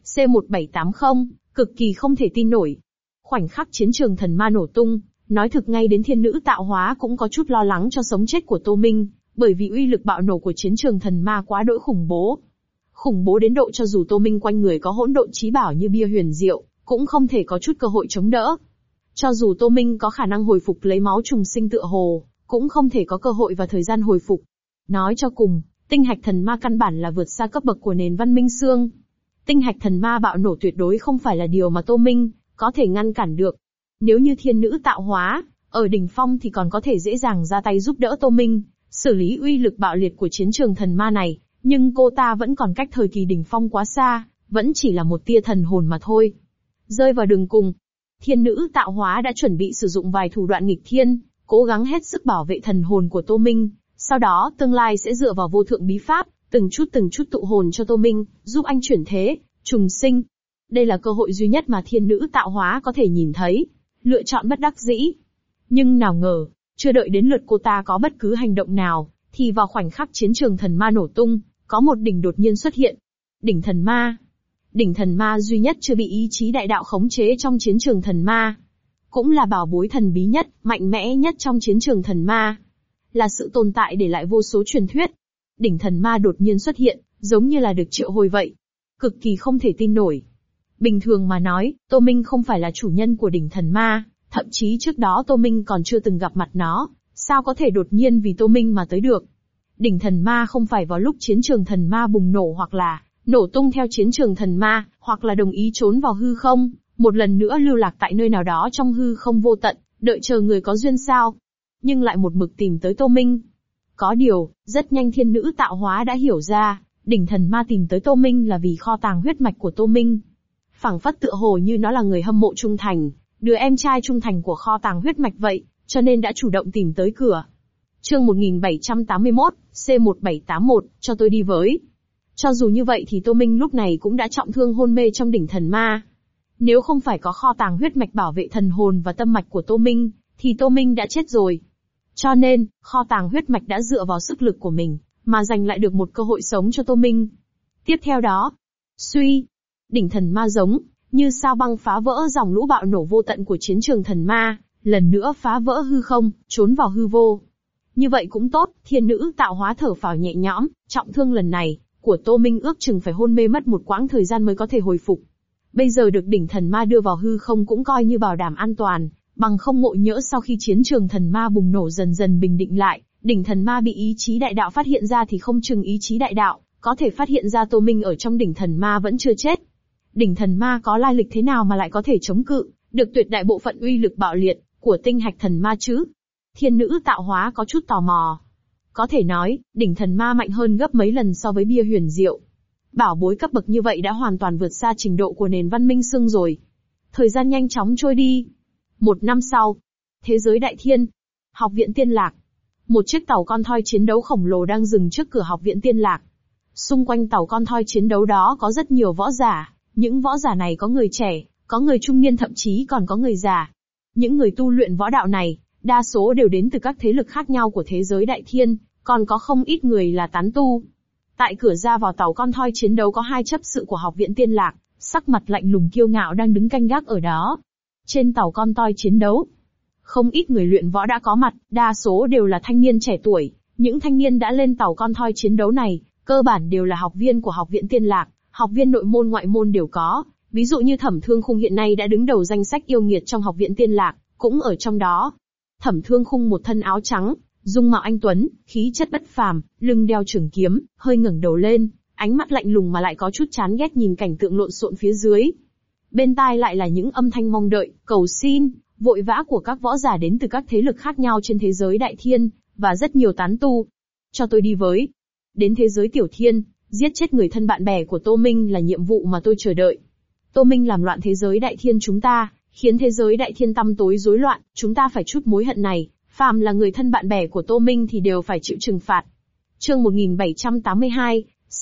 S1: C1780, cực kỳ không thể tin nổi. Khoảnh khắc chiến trường thần ma nổ tung, nói thực ngay đến thiên nữ tạo hóa cũng có chút lo lắng cho sống chết của Tô Minh, bởi vì uy lực bạo nổ của chiến trường thần ma quá đỗi khủng bố. Khủng bố đến độ cho dù Tô Minh quanh người có hỗn độn chí bảo như bia huyền diệu, cũng không thể có chút cơ hội chống đỡ. Cho dù Tô Minh có khả năng hồi phục lấy máu trùng sinh tựa hồ, cũng không thể có cơ hội và thời gian hồi phục. Nói cho cùng, tinh hạch thần ma căn bản là vượt xa cấp bậc của nền văn minh xương. Tinh hạch thần ma bạo nổ tuyệt đối không phải là điều mà Tô Minh có thể ngăn cản được. Nếu như thiên nữ tạo hóa, ở đỉnh phong thì còn có thể dễ dàng ra tay giúp đỡ Tô Minh, xử lý uy lực bạo liệt của chiến trường thần ma này, nhưng cô ta vẫn còn cách thời kỳ đỉnh phong quá xa, vẫn chỉ là một tia thần hồn mà thôi. Rơi vào đường cùng, thiên nữ tạo hóa đã chuẩn bị sử dụng vài thủ đoạn nghịch thiên, cố gắng hết sức bảo vệ thần hồn của Tô Minh, sau đó tương lai sẽ dựa vào vô thượng bí pháp, từng chút tụ hồn cho Tô Minh, giúp anh chuyển thế, trùng sinh. Đây là cơ hội duy nhất mà thiên nữ tạo hóa có thể nhìn thấy, lựa chọn bất đắc dĩ. Nhưng nào ngờ, chưa đợi đến lượt cô ta có bất cứ hành động nào, thì vào khoảnh khắc chiến trường thần ma nổ tung, có một đỉnh đột nhiên xuất hiện. Đỉnh thần ma. Đỉnh thần ma duy nhất chưa bị ý chí đại đạo khống chế trong chiến trường thần ma. Cũng là bảo bối thần bí nhất, mạnh mẽ nhất trong chiến trường thần ma. Là sự tồn tại để lại vô số truyền thuyết. Đỉnh thần ma đột nhiên xuất hiện, giống như là được triệu hồi vậy. Cực kỳ không thể tin nổi. Bình thường mà nói, Tô Minh không phải là chủ nhân của đỉnh thần ma, thậm chí trước đó Tô Minh còn chưa từng gặp mặt nó, sao có thể đột nhiên vì Tô Minh mà tới được. Đỉnh thần ma không phải vào lúc chiến trường thần ma bùng nổ hoặc là nổ tung theo chiến trường thần ma, hoặc là đồng ý trốn vào hư không, một lần nữa lưu lạc tại nơi nào đó trong hư không vô tận, đợi chờ người có duyên sao. Nhưng lại một mực tìm tới Tô Minh. Có điều, rất nhanh thiên nữ tạo hóa đã hiểu ra, đỉnh thần ma tìm tới Tô Minh là vì kho tàng huyết mạch của Tô Minh. Phảng phất tựa hồ như nó là người hâm mộ trung thành, đứa em trai trung thành của kho tàng huyết mạch vậy, cho nên đã chủ động tìm tới cửa. Chương 1781, C1781, cho tôi đi với. Cho dù như vậy thì Tô Minh lúc này cũng đã trọng thương hôn mê trong đỉnh thần ma. Nếu không phải có kho tàng huyết mạch bảo vệ thần hồn và tâm mạch của Tô Minh, thì Tô Minh đã chết rồi. Cho nên, kho tàng huyết mạch đã dựa vào sức lực của mình, mà giành lại được một cơ hội sống cho Tô Minh. Tiếp theo đó, suy, đỉnh thần ma giống như sao băng phá vỡ dòng lũ bạo nổ vô tận của chiến trường thần ma, lần nữa phá vỡ hư không, trốn vào hư vô. Như vậy cũng tốt, thiên nữ tạo hóa thở phào nhẹ nhõm, trọng thương lần này của Tô Minh ước chừng phải hôn mê mất một quãng thời gian mới có thể hồi phục. Bây giờ được đỉnh thần ma đưa vào hư không cũng coi như bảo đảm an toàn, bằng không ngộ nhỡ sau khi chiến trường thần ma bùng nổ dần dần bình định lại, đỉnh thần ma bị ý chí đại đạo phát hiện ra thì không chừng ý chí đại đạo có thể phát hiện ra Tô Minh ở trong đỉnh thần ma vẫn chưa chết. Đỉnh thần ma có lai lịch thế nào mà lại có thể chống cự được tuyệt đại bộ phận uy lực bạo liệt của tinh hạch thần ma chứ? Thiên nữ tạo hóa có chút tò mò. Có thể nói, đỉnh thần ma mạnh hơn gấp mấy lần so với bia huyền diệu. Bảo bối cấp bậc như vậy đã hoàn toàn vượt xa trình độ của nền văn minh xương rồi. Thời gian nhanh chóng trôi đi. 1 năm sau, thế giới đại thiên, học viện Tiên Lạc. Một chiếc tàu con thoi chiến đấu khổng lồ đang dừng trước cửa học viện Tiên Lạc. Xung quanh tàu con thoi chiến đấu đó có rất nhiều võ giả. Những võ giả này có người trẻ, có người trung niên, thậm chí còn có người già. Những người tu luyện võ đạo này, đa số đều đến từ các thế lực khác nhau của thế giới đại thiên, còn có không ít người là tán tu. Tại cửa ra vào tàu con thoi chiến đấu có 2 chấp sự của học viện Tiên Lạc, sắc mặt lạnh lùng kiêu ngạo đang đứng canh gác ở đó. Trên tàu con toi chiến đấu, không ít người luyện võ đã có mặt, đa số đều là thanh niên trẻ tuổi. Những thanh niên đã lên tàu con thoi chiến đấu này, cơ bản đều là học viên của học viện Tiên Lạc, học viên nội môn ngoại môn đều có. Ví dụ như Thẩm Thương Khung hiện nay đã đứng đầu danh sách yêu nghiệt trong học viện Tiên Lạc, cũng ở trong đó. Thẩm Thương Khung một thân áo trắng, dung mạo anh tuấn, khí chất bất phàm, lưng đeo trường kiếm, hơi ngẩng đầu lên, ánh mắt lạnh lùng mà lại có chút chán ghét nhìn cảnh tượng lộn xộn phía dưới. Bên tai lại là những âm thanh mong đợi, cầu xin, vội vã của các võ giả đến từ các thế lực khác nhau trên thế giới Đại Thiên, và rất nhiều tán tu. Cho tôi đi với. Đến thế giới Tiểu Thiên, giết chết người thân bạn bè của Tô Minh là nhiệm vụ mà tôi chờ đợi. Tô Minh làm loạn thế giới Đại Thiên chúng ta, khiến thế giới Đại Thiên tăm tối rối loạn, chúng ta phải trút mối hận này, phàm là người thân bạn bè của Tô Minh thì đều phải chịu trừng phạt. Chương 1782,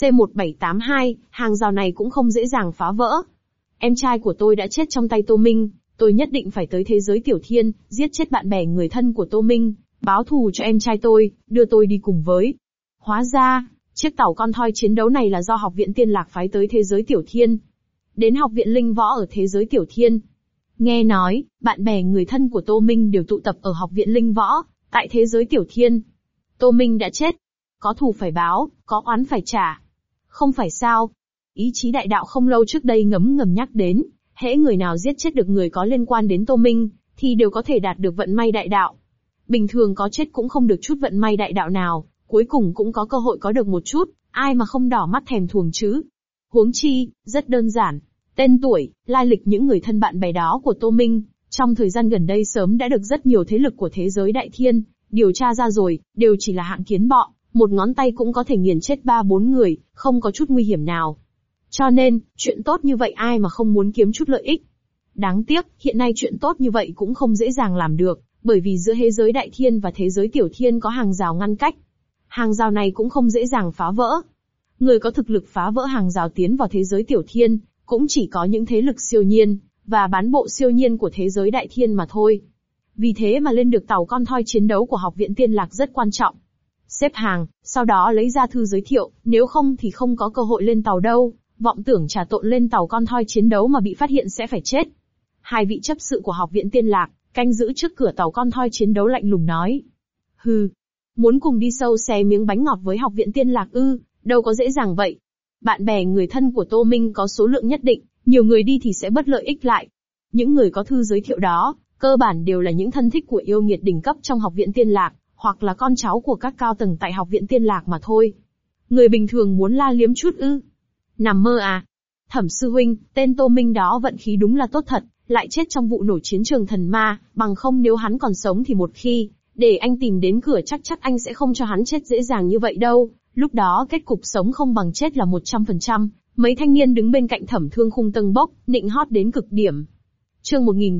S1: C1782, hàng rào này cũng không dễ dàng phá vỡ. Em trai của tôi đã chết trong tay Tô Minh, tôi nhất định phải tới thế giới Tiểu Thiên, giết chết bạn bè người thân của Tô Minh, báo thù cho em trai tôi, đưa tôi đi cùng với. Hóa ra, chiếc tàu con thoi chiến đấu này là do học viện Tiên Lạc phái tới thế giới Tiểu Thiên. Đến học viện Linh Võ ở thế giới Tiểu Thiên. Nghe nói, bạn bè người thân của Tô Minh đều tụ tập ở học viện Linh Võ, tại thế giới Tiểu Thiên. Tô Minh đã chết. Có thù phải báo, có oán phải trả. Không phải sao? Ý chí đại đạo không lâu trước đây ngấm ngầm nhắc đến, hễ người nào giết chết được người có liên quan đến Tô Minh, thì đều có thể đạt được vận may đại đạo. Bình thường có chết cũng không được chút vận may đại đạo nào, cuối cùng cũng có cơ hội có được một chút, ai mà không đỏ mắt thèm thuồng chứ. Huống chi, rất đơn giản. Tên tuổi, lai lịch những người thân bạn bè đó của Tô Minh, trong thời gian gần đây sớm đã được rất nhiều thế lực của thế giới Đại Thiên điều tra ra rồi, đều chỉ là hạng kiến bọ, một ngón tay cũng có thể nghiền chết 3-4 người, không có chút nguy hiểm nào. Cho nên, chuyện tốt như vậy ai mà không muốn kiếm chút lợi ích. Đáng tiếc, hiện nay chuyện tốt như vậy cũng không dễ dàng làm được, bởi vì giữa thế giới Đại Thiên và thế giới Tiểu Thiên có hàng rào ngăn cách. Hàng rào này cũng không dễ dàng phá vỡ. Người có thực lực phá vỡ hàng rào tiến vào thế giới Tiểu Thiên, cũng chỉ có những thế lực siêu nhiên, và bán bộ siêu nhiên của thế giới Đại Thiên mà thôi. Vì thế mà lên được tàu con thoi chiến đấu của học viện Tiên Lạc rất quan trọng. Xếp hàng, sau đó lấy ra thư giới thiệu, nếu không thì không có cơ hội lên tàu đâu, vọng tưởng trả tội lên tàu con thoi chiến đấu mà bị phát hiện sẽ phải chết. 2 vị chấp sự của học viện Tiên Lạc, canh giữ trước cửa tàu con thoi chiến đấu lạnh lùng nói. Hừ, muốn cùng đi sâu xé miếng bánh ngọt với học viện Tiên Lạc ư, đâu có dễ dàng vậy. Bạn bè người thân của Tô Minh có số lượng nhất định, nhiều người đi thì sẽ bất lợi ích lại. Những người có thư giới thiệu đó, cơ bản đều là những thân thích của yêu nghiệt đỉnh cấp trong học viện Tiên Lạc, hoặc là con cháu của các cao tầng tại học viện Tiên Lạc mà thôi. Người bình thường muốn la liếm chút ư? Nằm mơ à? Thẩm sư huynh, tên Tô Minh đó vận khí đúng là tốt thật, lại chết trong vụ nổ chiến trường thần ma, bằng không nếu hắn còn sống thì một khi để anh tìm đến cửa chắc anh sẽ không cho hắn chết dễ dàng như vậy đâu. Lúc đó kết cục sống không bằng chết là 100%, mấy thanh niên đứng bên cạnh Thẩm Thương Khung tâng bốc, nịnh hót đến cực điểm. Chương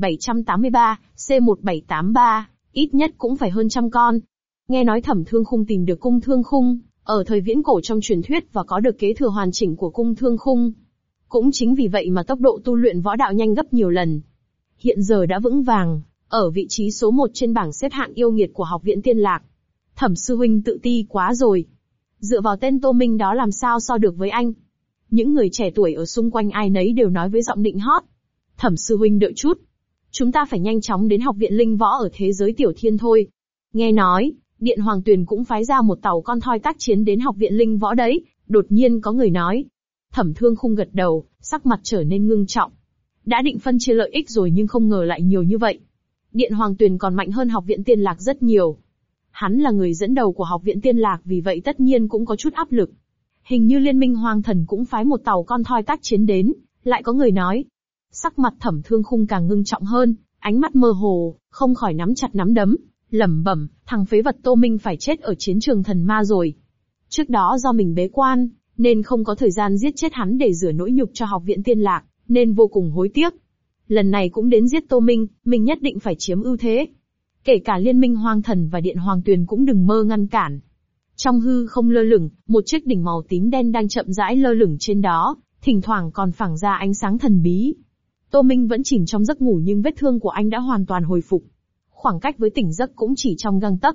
S1: 1783, C1783, ít nhất cũng phải hơn 100 con. Nghe nói Thẩm Thương Khung tìm được cung Thương Khung, ở thời viễn cổ trong truyền thuyết và có được kế thừa hoàn chỉnh của cung Thương Khung. Cũng chính vì vậy mà tốc độ tu luyện võ đạo nhanh gấp nhiều lần. Hiện giờ đã vững vàng, ở vị trí số 1 trên bảng xếp hạng yêu nghiệt của học viện Tiên Lạc. Thẩm sư huynh tự ti quá rồi. Dựa vào tên Tô Minh đó làm sao so được với anh? Những người trẻ tuổi ở xung quanh ai nấy đều nói với giọng nịnh hót. Thẩm sư huynh đợi chút. Chúng ta phải nhanh chóng đến học viện Linh Võ ở thế giới Tiểu Thiên thôi. Nghe nói, Điện Hoàng Tuyền cũng phái ra một tàu con thoi tác chiến đến học viện Linh Võ đấy, đột nhiên có người nói. Thẩm Thương Khung gật đầu, sắc mặt trở nên ngưng trọng. Đã định phân chia lợi ích rồi nhưng không ngờ lại nhiều như vậy. Điện Hoàng Tuyền còn mạnh hơn học viện Tiên Lạc rất nhiều. Hắn là người dẫn đầu của học viện Tiên Lạc vì vậy tất nhiên cũng có chút áp lực. Hình như Liên minh Hoang Thần cũng phái một tàu con thoi tác chiến đến, lại có người nói. Sắc mặt Thẩm Thương Khung càng ngưng trọng hơn, ánh mắt mơ hồ, không khỏi nắm chặt nắm đấm, lẩm bẩm, thằng phế vật Tô Minh phải chết ở chiến trường thần ma rồi. Trước đó do mình bế quan, nên không có thời gian giết chết hắn để rửa nỗi nhục cho học viện Tiên Lạc, nên vô cùng hối tiếc. Lần này cũng đến giết Tô Minh, mình nhất định phải chiếm ưu thế. Kể cả Liên minh Hoang Thần và Điện Hoàng Tuyền cũng đừng mơ ngăn cản. Trong hư không lơ lửng, một chiếc đỉnh màu tím đen đang chậm rãi lơ lửng trên đó, thỉnh thoảng còn phảng ra ánh sáng thần bí. Tô Minh vẫn chìm trong giấc ngủ nhưng vết thương của anh đã hoàn toàn hồi phục. Khoảng cách với tỉnh giấc cũng chỉ trong gang tấc.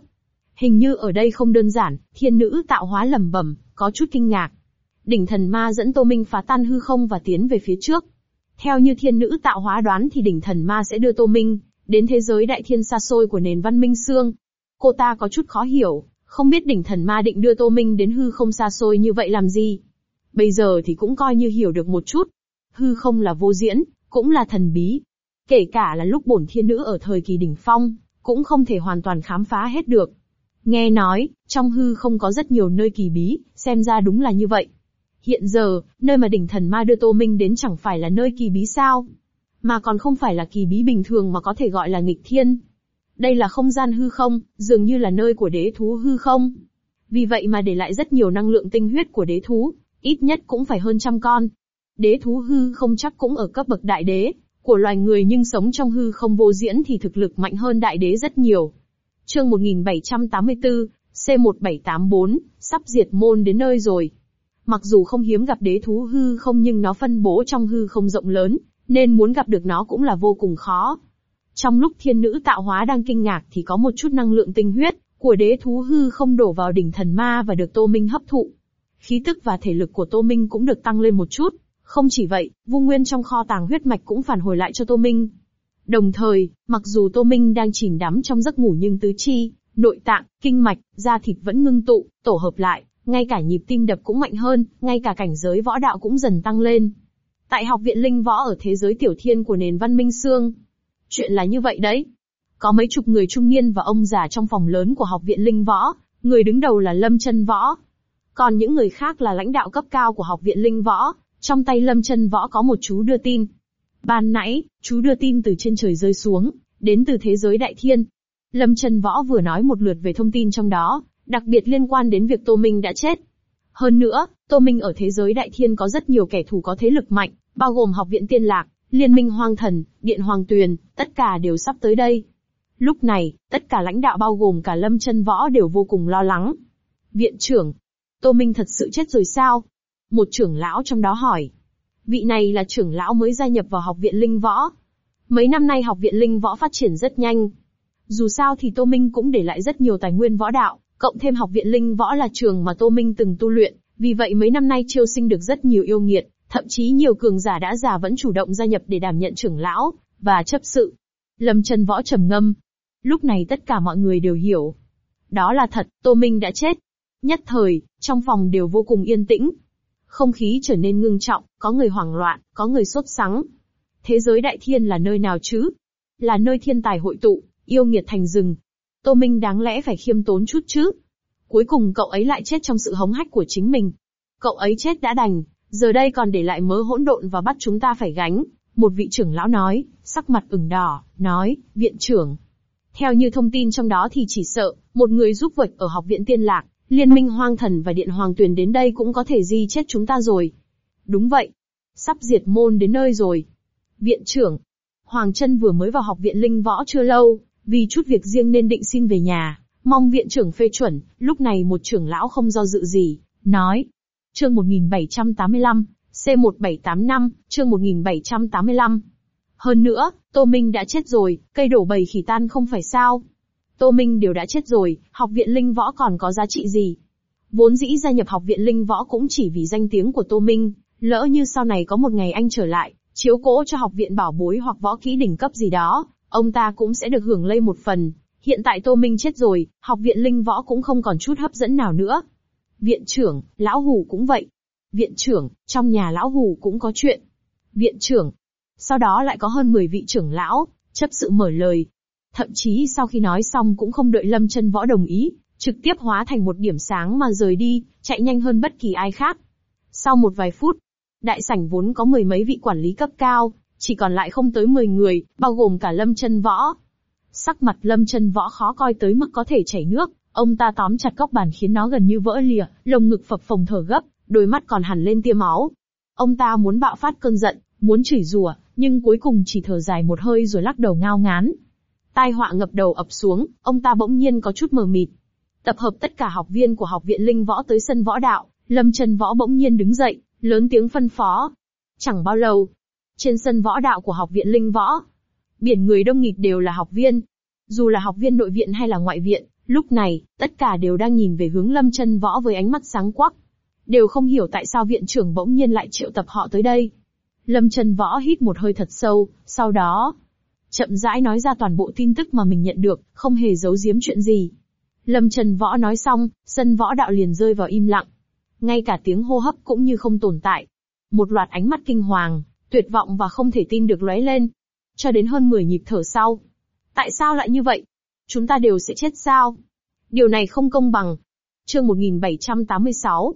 S1: Hình như ở đây không đơn giản, thiên nữ tạo hóa lẩm bẩm, có chút kinh ngạc. Đỉnh thần ma dẫn Tô Minh phá tan hư không và tiến về phía trước. Theo như thiên nữ tạo hóa đoán thì đỉnh thần ma sẽ đưa Tô Minh đến thế giới đại thiên xa xôi của nền văn minh xương. Cô ta có chút khó hiểu, không biết đỉnh thần ma định đưa Tô Minh đến hư không xa xôi như vậy làm gì. Bây giờ thì cũng coi như hiểu được một chút. Hư không là vô diễn, cũng là thần bí. Kể cả là lúc bổn thiên nữ ở thời kỳ đỉnh phong, cũng không thể hoàn toàn khám phá hết được. Nghe nói, trong hư không có rất nhiều nơi kỳ bí, xem ra đúng là như vậy. Hiện giờ, nơi mà đỉnh thần ma đưa Tô Minh đến chẳng phải là nơi kỳ bí sao? Mà còn không phải là kỳ bí bình thường mà có thể gọi là nghịch thiên. Đây là không gian hư không, dường như là nơi của đế thú hư không. Vì vậy mà để lại rất nhiều năng lượng tinh huyết của đế thú, ít nhất cũng phải hơn 100 con. Đế thú hư không chắc cũng ở cấp bậc đại đế, của loài người nhưng sống trong hư không vô diễn thì thực lực mạnh hơn đại đế rất nhiều. Chương 1784, C1784, sắp diệt môn đến nơi rồi. Mặc dù không hiếm gặp đế thú hư không nhưng nó phân bố trong hư không rộng lớn, nên muốn gặp được nó cũng là vô cùng khó. Trong lúc thiên nữ tạo hóa đang kinh ngạc thì có một chút năng lượng tinh huyết của đế thú hư không đổ vào đỉnh thần ma và được Tô Minh hấp thụ. Khí tức và thể lực của Tô Minh cũng được tăng lên một chút. Không chỉ vậy, vu nguyên trong kho tàng huyết mạch cũng phản hồi lại cho Tô Minh. Đồng thời, mặc dù Tô Minh đang chìm đắm trong giấc ngủ nhưng tứ chi, nội tạng, kinh mạch, da thịt vẫn ngưng tụ, tổ hợp lại, ngay cả nhịp tim đập cũng mạnh hơn, ngay cả cảnh giới võ đạo cũng dần tăng lên. Tại học viện linh võ ở thế giới tiểu thiên của nền văn minh xương. Chuyện là như vậy đấy. Có mấy chục người trung niên và ông già trong phòng lớn của học viện linh võ, người đứng đầu là Lâm Chân Võ. Còn những người khác là lãnh đạo cấp cao của học viện linh võ, trong tay Lâm Chân Võ có một chú đưa tin. Ban nãy, chú đưa tin từ trên trời rơi xuống, đến từ thế giới đại thiên. Lâm Chân Võ vừa nói một lượt về thông tin trong đó, đặc biệt liên quan đến việc Tô Minh đã chết. Hơn nữa, Tô Minh ở thế giới đại thiên có rất nhiều kẻ thù có thế lực mạnh, bao gồm học viện Tiên Lạc, Liên minh Hoang Thần, Điện Hoàng Tuyền, tất cả đều sắp tới đây. Lúc này, tất cả lãnh đạo bao gồm cả Lâm Chân Võ đều vô cùng lo lắng. Viện trưởng, Tô Minh thật sự chết rồi sao? Một trưởng lão trong đó hỏi. Vị này là trưởng lão mới gia nhập vào học viện linh võ. Mấy năm nay học viện linh võ phát triển rất nhanh. Dù sao thì Tô Minh cũng để lại rất nhiều tài nguyên võ đạo, cộng thêm học viện linh võ là trường mà Tô Minh từng tu luyện, vì vậy mấy năm nay chiêu sinh được rất nhiều yêu nghiệt, thậm chí nhiều cường giả đã già vẫn chủ động gia nhập để đảm nhận trưởng lão và chấp sự. Lâm Chân Võ trầm ngâm. Lúc này tất cả mọi người đều hiểu. Đó là thật, Tô Minh đã chết. Nhất thời, trong phòng đều vô cùng yên tĩnh. Không khí trở nên ngưng trọng, có người hoảng loạn, có người sốt sắng. Thế giới đại thiên là nơi nào chứ? Là nơi thiên tài hội tụ, yêu nghiệt thành rừng. Tô Minh đáng lẽ phải khiêm tốn chút chứ. Cuối cùng cậu ấy lại chết trong sự hống hách của chính mình. Cậu ấy chết đã đành, giờ đây còn để lại mớ hỗn độn và bắt chúng ta phải gánh. Một vị trưởng lão nói, sắc mặt ửng đỏ, nói, viện trưởng. Theo như thông tin trong đó thì chỉ sợ, một người giúp việc ở học viện Tiên Lạc, Liên minh Hoang Thần và Điện Hoàng Tuyền đến đây cũng có thể di chết chúng ta rồi. Đúng vậy. Sắp diệt môn đến nơi rồi. Viện trưởng. Hoàng Chân vừa mới vào học viện linh võ chưa lâu, vì chút việc riêng nên định xin về nhà, mong viện trưởng phê chuẩn. Lúc này một trưởng lão không do dự gì, nói. Chương 1785, C1785, chương 1785. Hơn nữa, Tô Minh đã chết rồi, cây đổ bầy khỉ tan không phải sao. Tô Minh đều đã chết rồi, học viện linh võ còn có giá trị gì? Vốn dĩ gia nhập học viện linh võ cũng chỉ vì danh tiếng của Tô Minh, lỡ như sau này có một ngày anh trở lại, chiếu cố cho học viện bảo bối hoặc võ kỹ đỉnh cấp gì đó, ông ta cũng sẽ được hưởng lây một phần. Hiện tại Tô Minh chết rồi, học viện linh võ cũng không còn chút hấp dẫn nào nữa. Viện trưởng, lão Hủ cũng vậy. Viện trưởng, trong nhà lão Hủ cũng có chuyện. Viện trưởng. Sau đó lại có hơn 10 vị trưởng lão, chấp sự mở lời. Thậm chí sau khi nói xong cũng không đợi Lâm Chân Võ đồng ý, trực tiếp hóa thành một điểm sáng mà rời đi, chạy nhanh hơn bất kỳ ai khác. Sau một vài phút, đại sảnh vốn có 10 mấy vị quản lý cấp cao, chỉ còn lại không tới 10 người, bao gồm cả Lâm Chân Võ. Sắc mặt Lâm Chân Võ khó coi tới mức có thể chảy nước, ông ta tóm chặt góc bàn khiến nó gần như vỡ lìa, lồng ngực phập phồng thở gấp, đôi mắt còn hằn lên tia máu. Ông ta muốn bạo phát cơn giận, muốn chửi rủa, nhưng cuối cùng chỉ thở dài một hơi rồi lắc đầu ngao ngán. Tai họa ngập đầu ập xuống, ông ta bỗng nhiên có chút mờ mịt. Tập hợp tất cả học viên của học viện linh võ tới sân võ đạo, Lâm Chân Võ bỗng nhiên đứng dậy, lớn tiếng phân phó. Chẳng bao lâu, trên sân võ đạo của học viện linh võ, biển người đông nghịt đều là học viên. Dù là học viên nội viện hay là ngoại viện, Lúc này, tất cả đều đang nhìn về hướng Lâm Chân Võ với ánh mắt sáng quắc. Đều không hiểu tại sao viện trưởng bỗng nhiên lại triệu tập họ tới đây. Lâm Chân Võ hít một hơi thật sâu, sau đó chậm rãi nói ra toàn bộ tin tức mà mình nhận được, không hề giấu giếm chuyện gì. Lâm Chân Võ nói xong, sân võ đạo liền rơi vào im lặng. Ngay cả tiếng hô hấp cũng như không tồn tại. Một loạt ánh mắt kinh hoàng, tuyệt vọng và không thể tin được lóe lên. Cho đến hơn 10 nhịp thở sau. Tại sao lại như vậy? Chúng ta đều sẽ chết sao? Điều này không công bằng. Chương 1786,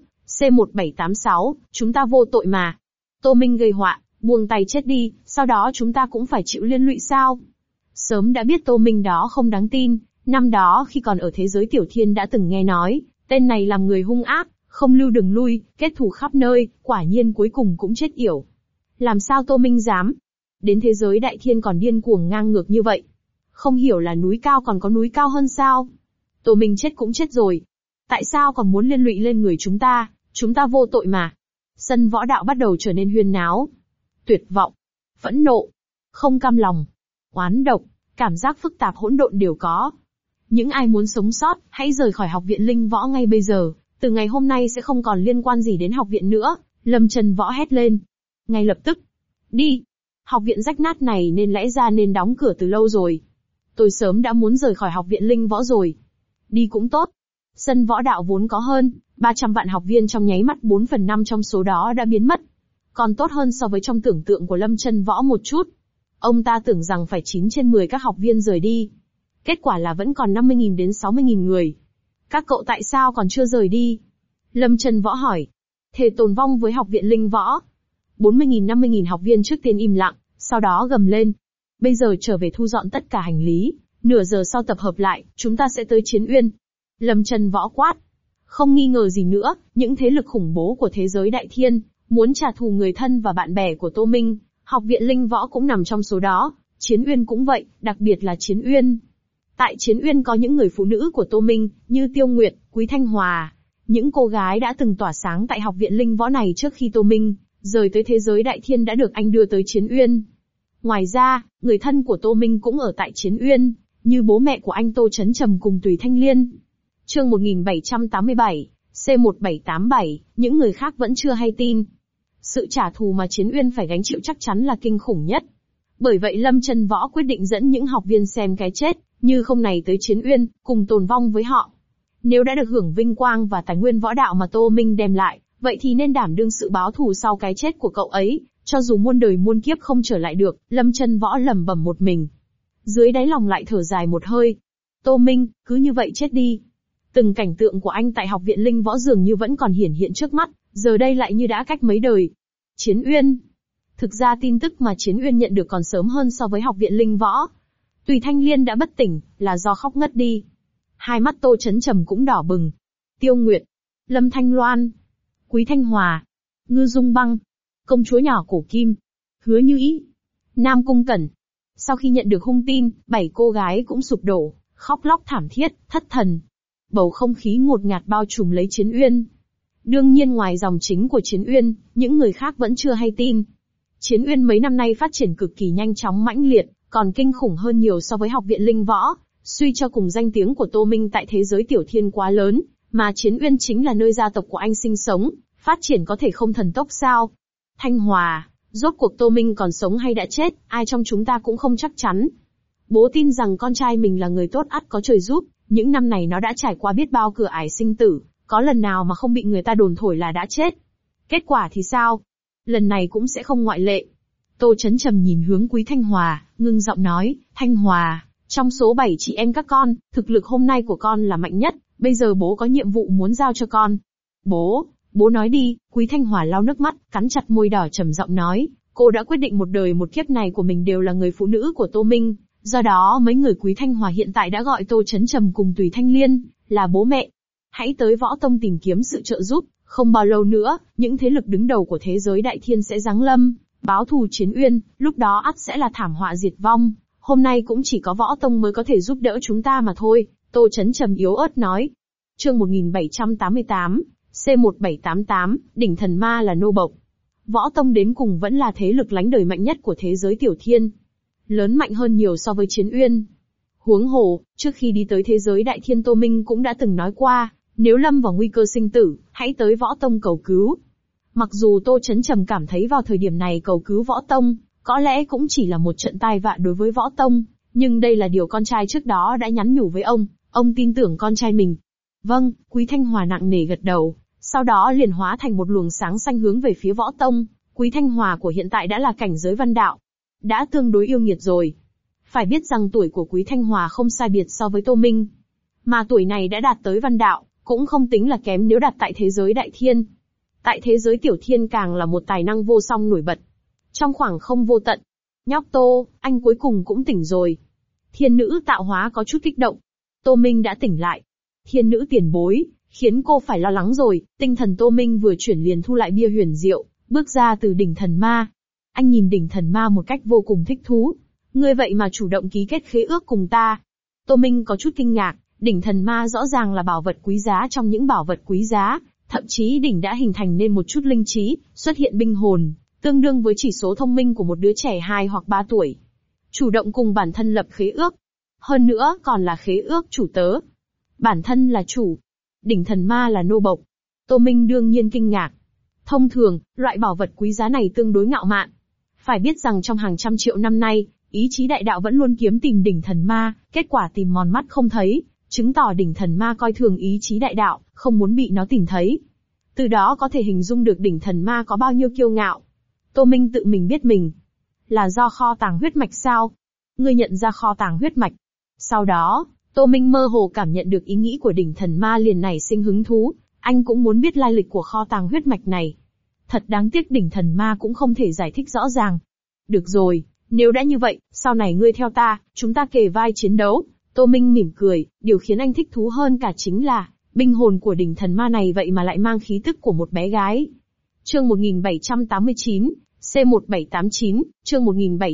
S1: C1786, chúng ta vô tội mà. Tô Minh gây họa, buông tay chết đi, sau đó chúng ta cũng phải chịu liên lụy sao? Sớm đã biết Tô Minh đó không đáng tin, năm đó khi còn ở thế giới tiểu thiên đã từng nghe nói, tên này làm người hung ác, không lưu đường lui, kết thù khắp nơi, quả nhiên cuối cùng cũng chết yểu. Làm sao Tô Minh dám? Đến thế giới đại thiên còn điên cuồng ngang ngược như vậy. Không hiểu là núi cao còn có núi cao hơn sao? Tô Minh chết cũng chết rồi. Tại sao còn muốn liên lụy lên người chúng ta vô tội mà. Sân võ đạo bắt đầu trở nên huyên náo. Tuyệt vọng, phẫn nộ, không cam lòng, oán độc, cảm giác phức tạp hỗn độn đều có. Những ai muốn sống sót, hãy rời khỏi học viện Linh Võ ngay bây giờ, từ ngày hôm nay sẽ không còn liên quan gì đến học viện nữa, Lâm Chân Võ hét lên. Ngay lập tức. Đi. Học viện rách nát này lẽ ra nên đóng cửa từ lâu rồi. Tôi sớm đã muốn rời khỏi học viện Linh Võ rồi. Đi cũng tốt. Sân võ đạo vốn có hơn 300 vạn học viên, trong nháy mắt 4/5 trong số đó đã biến mất. Còn tốt hơn so với trong tưởng tượng của Lâm Chân Võ một chút. Ông ta tưởng rằng phải 9 trên 10 các học viên rời đi. Kết quả là vẫn còn 50.000 đến 60.000 người. Các cậu tại sao còn chưa rời đi? Lâm Chân Võ hỏi. Thề tồn vong với học viện Linh Võ. 40.000 50.000 học viên trước tiên im lặng, sau đó gầm lên. Bây giờ trở về thu dọn tất cả hành lý, nửa giờ sau tập hợp lại, chúng ta sẽ tới Chiến Uyên. Lâm Chân Võ quát. Không nghi ngờ gì nữa, những thế lực khủng bố của thế giới đại thiên, muốn trả thù người thân và bạn bè của Tô Minh, học viện Linh Võ cũng nằm trong số đó, Chiến Uyên cũng vậy, đặc biệt là Chiến Uyên. Tại Chiến Uyên có những người phụ nữ của Tô Minh, như Tiêu Nguyệt, Quý Thanh Hòa. Những cô gái đã từng tỏa sáng tại học viện Linh Võ này trước khi Tô Minh rời tới thế giới đại thiên đã được anh đưa tới Chiến Uyên. Ngoài ra, người thân của Tô Minh cũng ở tại Chiến Uyên, như bố mẹ của anh Tô Chấn Trầm cùng Tùy Thanh Liên. Chương 1787, C1787, những người khác vẫn chưa hay tin. Sự trả thù mà Chiến Uyên phải gánh chịu chắc chắn là kinh khủng nhất. Bởi vậy Lâm Chân Võ quyết định dẫn những học viên xem cái chết, như không này tới Chiến Uyên, cùng tồn vong với họ. Nếu đã được hưởng vinh quang và tài nguyên võ đạo mà Tô Minh đem lại, vậy thì nên đảm đương sự báo thù sau cái chết của cậu ấy, cho dù muôn đời muôn kiếp không trở lại được. Lâm Chân Võ lẩm bẩm một mình. Dưới đáy lòng lại thở dài một hơi. Tô Minh, cứ như vậy chết đi. Từng cảnh tượng của anh tại học viện Linh Võ dường như vẫn còn hiển hiện trước mắt, giờ đây lại như đã cách mấy đời. Chiến Uyên. Thực ra tin tức mà Chiến Uyên nhận được còn sớm hơn so với học viện Linh Võ. Tùy Thanh Liên đã bất tỉnh, là do khóc ngất đi. Hai mắt Tô Chấn Trầm cũng đỏ bừng. Tiêu Nguyệt, Lâm Thanh Loan, Quý Thanh Hòa, Ngư Dung Băng, công chúa nhỏ Cổ Kim, Hứa Như Ý, Nam Cung Cẩn. Sau khi nhận được hung tin, 7 cô gái cũng sụp đổ, khóc lóc thảm thiết, thất thần. Bầu không khí ngột ngạt bao trùm lấy Chiến Uyên. Đương nhiên ngoài dòng chính của Chiến Uyên, những người khác vẫn chưa hay tin. Chiến Uyên mấy năm nay phát triển cực kỳ nhanh chóng mãnh liệt, còn kinh khủng hơn nhiều so với học viện Linh Võ. Suy cho cùng danh tiếng của Tô Minh tại thế giới tiểu thiên quá lớn, mà Chiến Uyên chính là nơi gia tộc của anh sinh sống, phát triển có thể không thần tốc sao? Thanh Hòa, rốt cuộc Tô Minh còn sống hay đã chết, ai trong chúng ta cũng không chắc chắn. Bố tin rằng con trai mình là người tốt ắt có trời giúp, những năm này nó đã trải qua biết bao cửa ải sinh tử, có lần nào mà không bị người ta đồn thổi là đã chết. Kết quả thì sao? Lần này cũng sẽ không ngoại lệ. Tô Chấn Trầm nhìn hướng Quý Thanh Hòa, ngưng giọng nói, Thanh Hòa, trong số 7 chị em các con, thực lực hôm nay của con là mạnh nhất, bây giờ bố có nhiệm vụ muốn giao cho con. Bố nói đi. Quý Thanh Hòa lau nước mắt, cắn chặt môi đỏ trầm giọng nói, cô đã quyết định một đời một kiếp này của mình đều là người phụ nữ của Tô Minh, do đó mấy người Quý Thanh Hòa hiện tại đã gọi Tô Chấn Trầm cùng Tùy Thanh Liên là bố mẹ. Hãy tới Võ Tông tìm kiếm sự trợ giúp, không bao lâu nữa, những thế lực đứng đầu của thế giới đại thiên sẽ giáng lâm, báo thù Chiến Uyên, lúc đó ắt sẽ là thảm họa diệt vong. Hôm nay cũng chỉ có Võ Tông mới có thể giúp đỡ chúng ta mà thôi, Tô Chấn Trầm yếu ớt nói. Chương 1788, C1788, đỉnh thần ma là nô bộc. Võ Tông đến cùng vẫn là thế lực lánh đời mạnh nhất của thế giới tiểu thiên. Lớn mạnh hơn nhiều so với Chiến Uyên. Huống hồ, trước khi đi tới thế giới đại thiên Tô Minh cũng đã từng nói qua, nếu lâm vào nguy cơ sinh tử, hãy tới Võ Tông cầu cứu. Mặc dù Tô Chấn Trầm cảm thấy vào thời điểm này cầu cứu Võ Tông, có lẽ cũng chỉ là một trận tai vạ đối với Võ Tông, nhưng đây là điều con trai trước đó đã nhắn nhủ với ông tin tưởng con trai mình. Vâng, Quý Thanh Hòa nặng nề gật đầu, sau đó liền hóa thành một luồng sáng xanh hướng về phía Võ Tông. Quý Thanh Hòa của hiện tại đã là cảnh giới văn đạo, đã tương đối yêu nghiệt rồi. Phải biết rằng tuổi của Quý Thanh Hòa không sai biệt so với Tô Minh, mà tuổi này đã đạt tới văn đạo, cũng không tính là kém nếu đặt tại thế giới đại thiên. Tại thế giới tiểu thiên càng là một tài năng vô song nổi bật. Trong khoảng không vô tận, nhóc Tô, anh cuối cùng cũng tỉnh rồi. Thiên nữ tạo hóa có chút kích động. Tô Minh đã tỉnh lại. Thiên nữ tiền bối, khiến cô phải lo lắng rồi. Tinh thần Tô Minh vừa chuyển liền thu lại bia huyền diệu, bước ra từ đỉnh thần ma. Anh nhìn đỉnh thần ma một cách vô cùng thích thú. Ngươi vậy mà chủ động ký kết khế ước cùng ta. Tô Minh có chút kinh ngạc, đỉnh thần ma rõ ràng là bảo vật quý giá trong những bảo vật quý giá, thậm chí đỉnh đã hình thành nên một chút linh trí, xuất hiện binh hồn, tương đương với chỉ số thông minh của một đứa trẻ 2 hoặc 3 tuổi. Chủ động cùng bản thân lập khế ước. Hơn nữa còn là khế ước chủ tớ. Bản thân là chủ, đỉnh thần ma là nô bộc. Tô Minh đương nhiên kinh ngạc. Thông thường, loại bảo vật quý giá này tương đối ngạo mạn. Phải biết rằng trong hàng trăm triệu năm nay, ý chí đại đạo vẫn luôn kiếm tìm đỉnh thần ma, kết quả tìm mòn mắt không thấy, chứng tỏ đỉnh thần ma coi thường ý chí đại đạo, không muốn bị nó tìm thấy. Từ đó có thể hình dung được đỉnh thần ma có bao nhiêu kiêu ngạo. Tô Minh tự mình biết mình. Là do kho tàng huyết mạch sao? Ngươi nhận ra kho tàng huyết mạch. Sau đó, Tô Minh mơ hồ cảm nhận được ý nghĩ của đỉnh thần ma liền nảy sinh hứng thú, anh cũng muốn biết lai lịch của kho tàng huyết mạch này. Thật đáng tiếc đỉnh thần ma cũng không thể giải thích rõ ràng. Được rồi, nếu đã như vậy, sau này ngươi theo ta, chúng ta kề vai chiến đấu. Tô Minh mỉm cười, điều khiến anh thích thú hơn cả chính là, binh hồn của đỉnh thần ma này vậy mà lại mang khí tức của một bé gái. Chương 1789, C1789, chương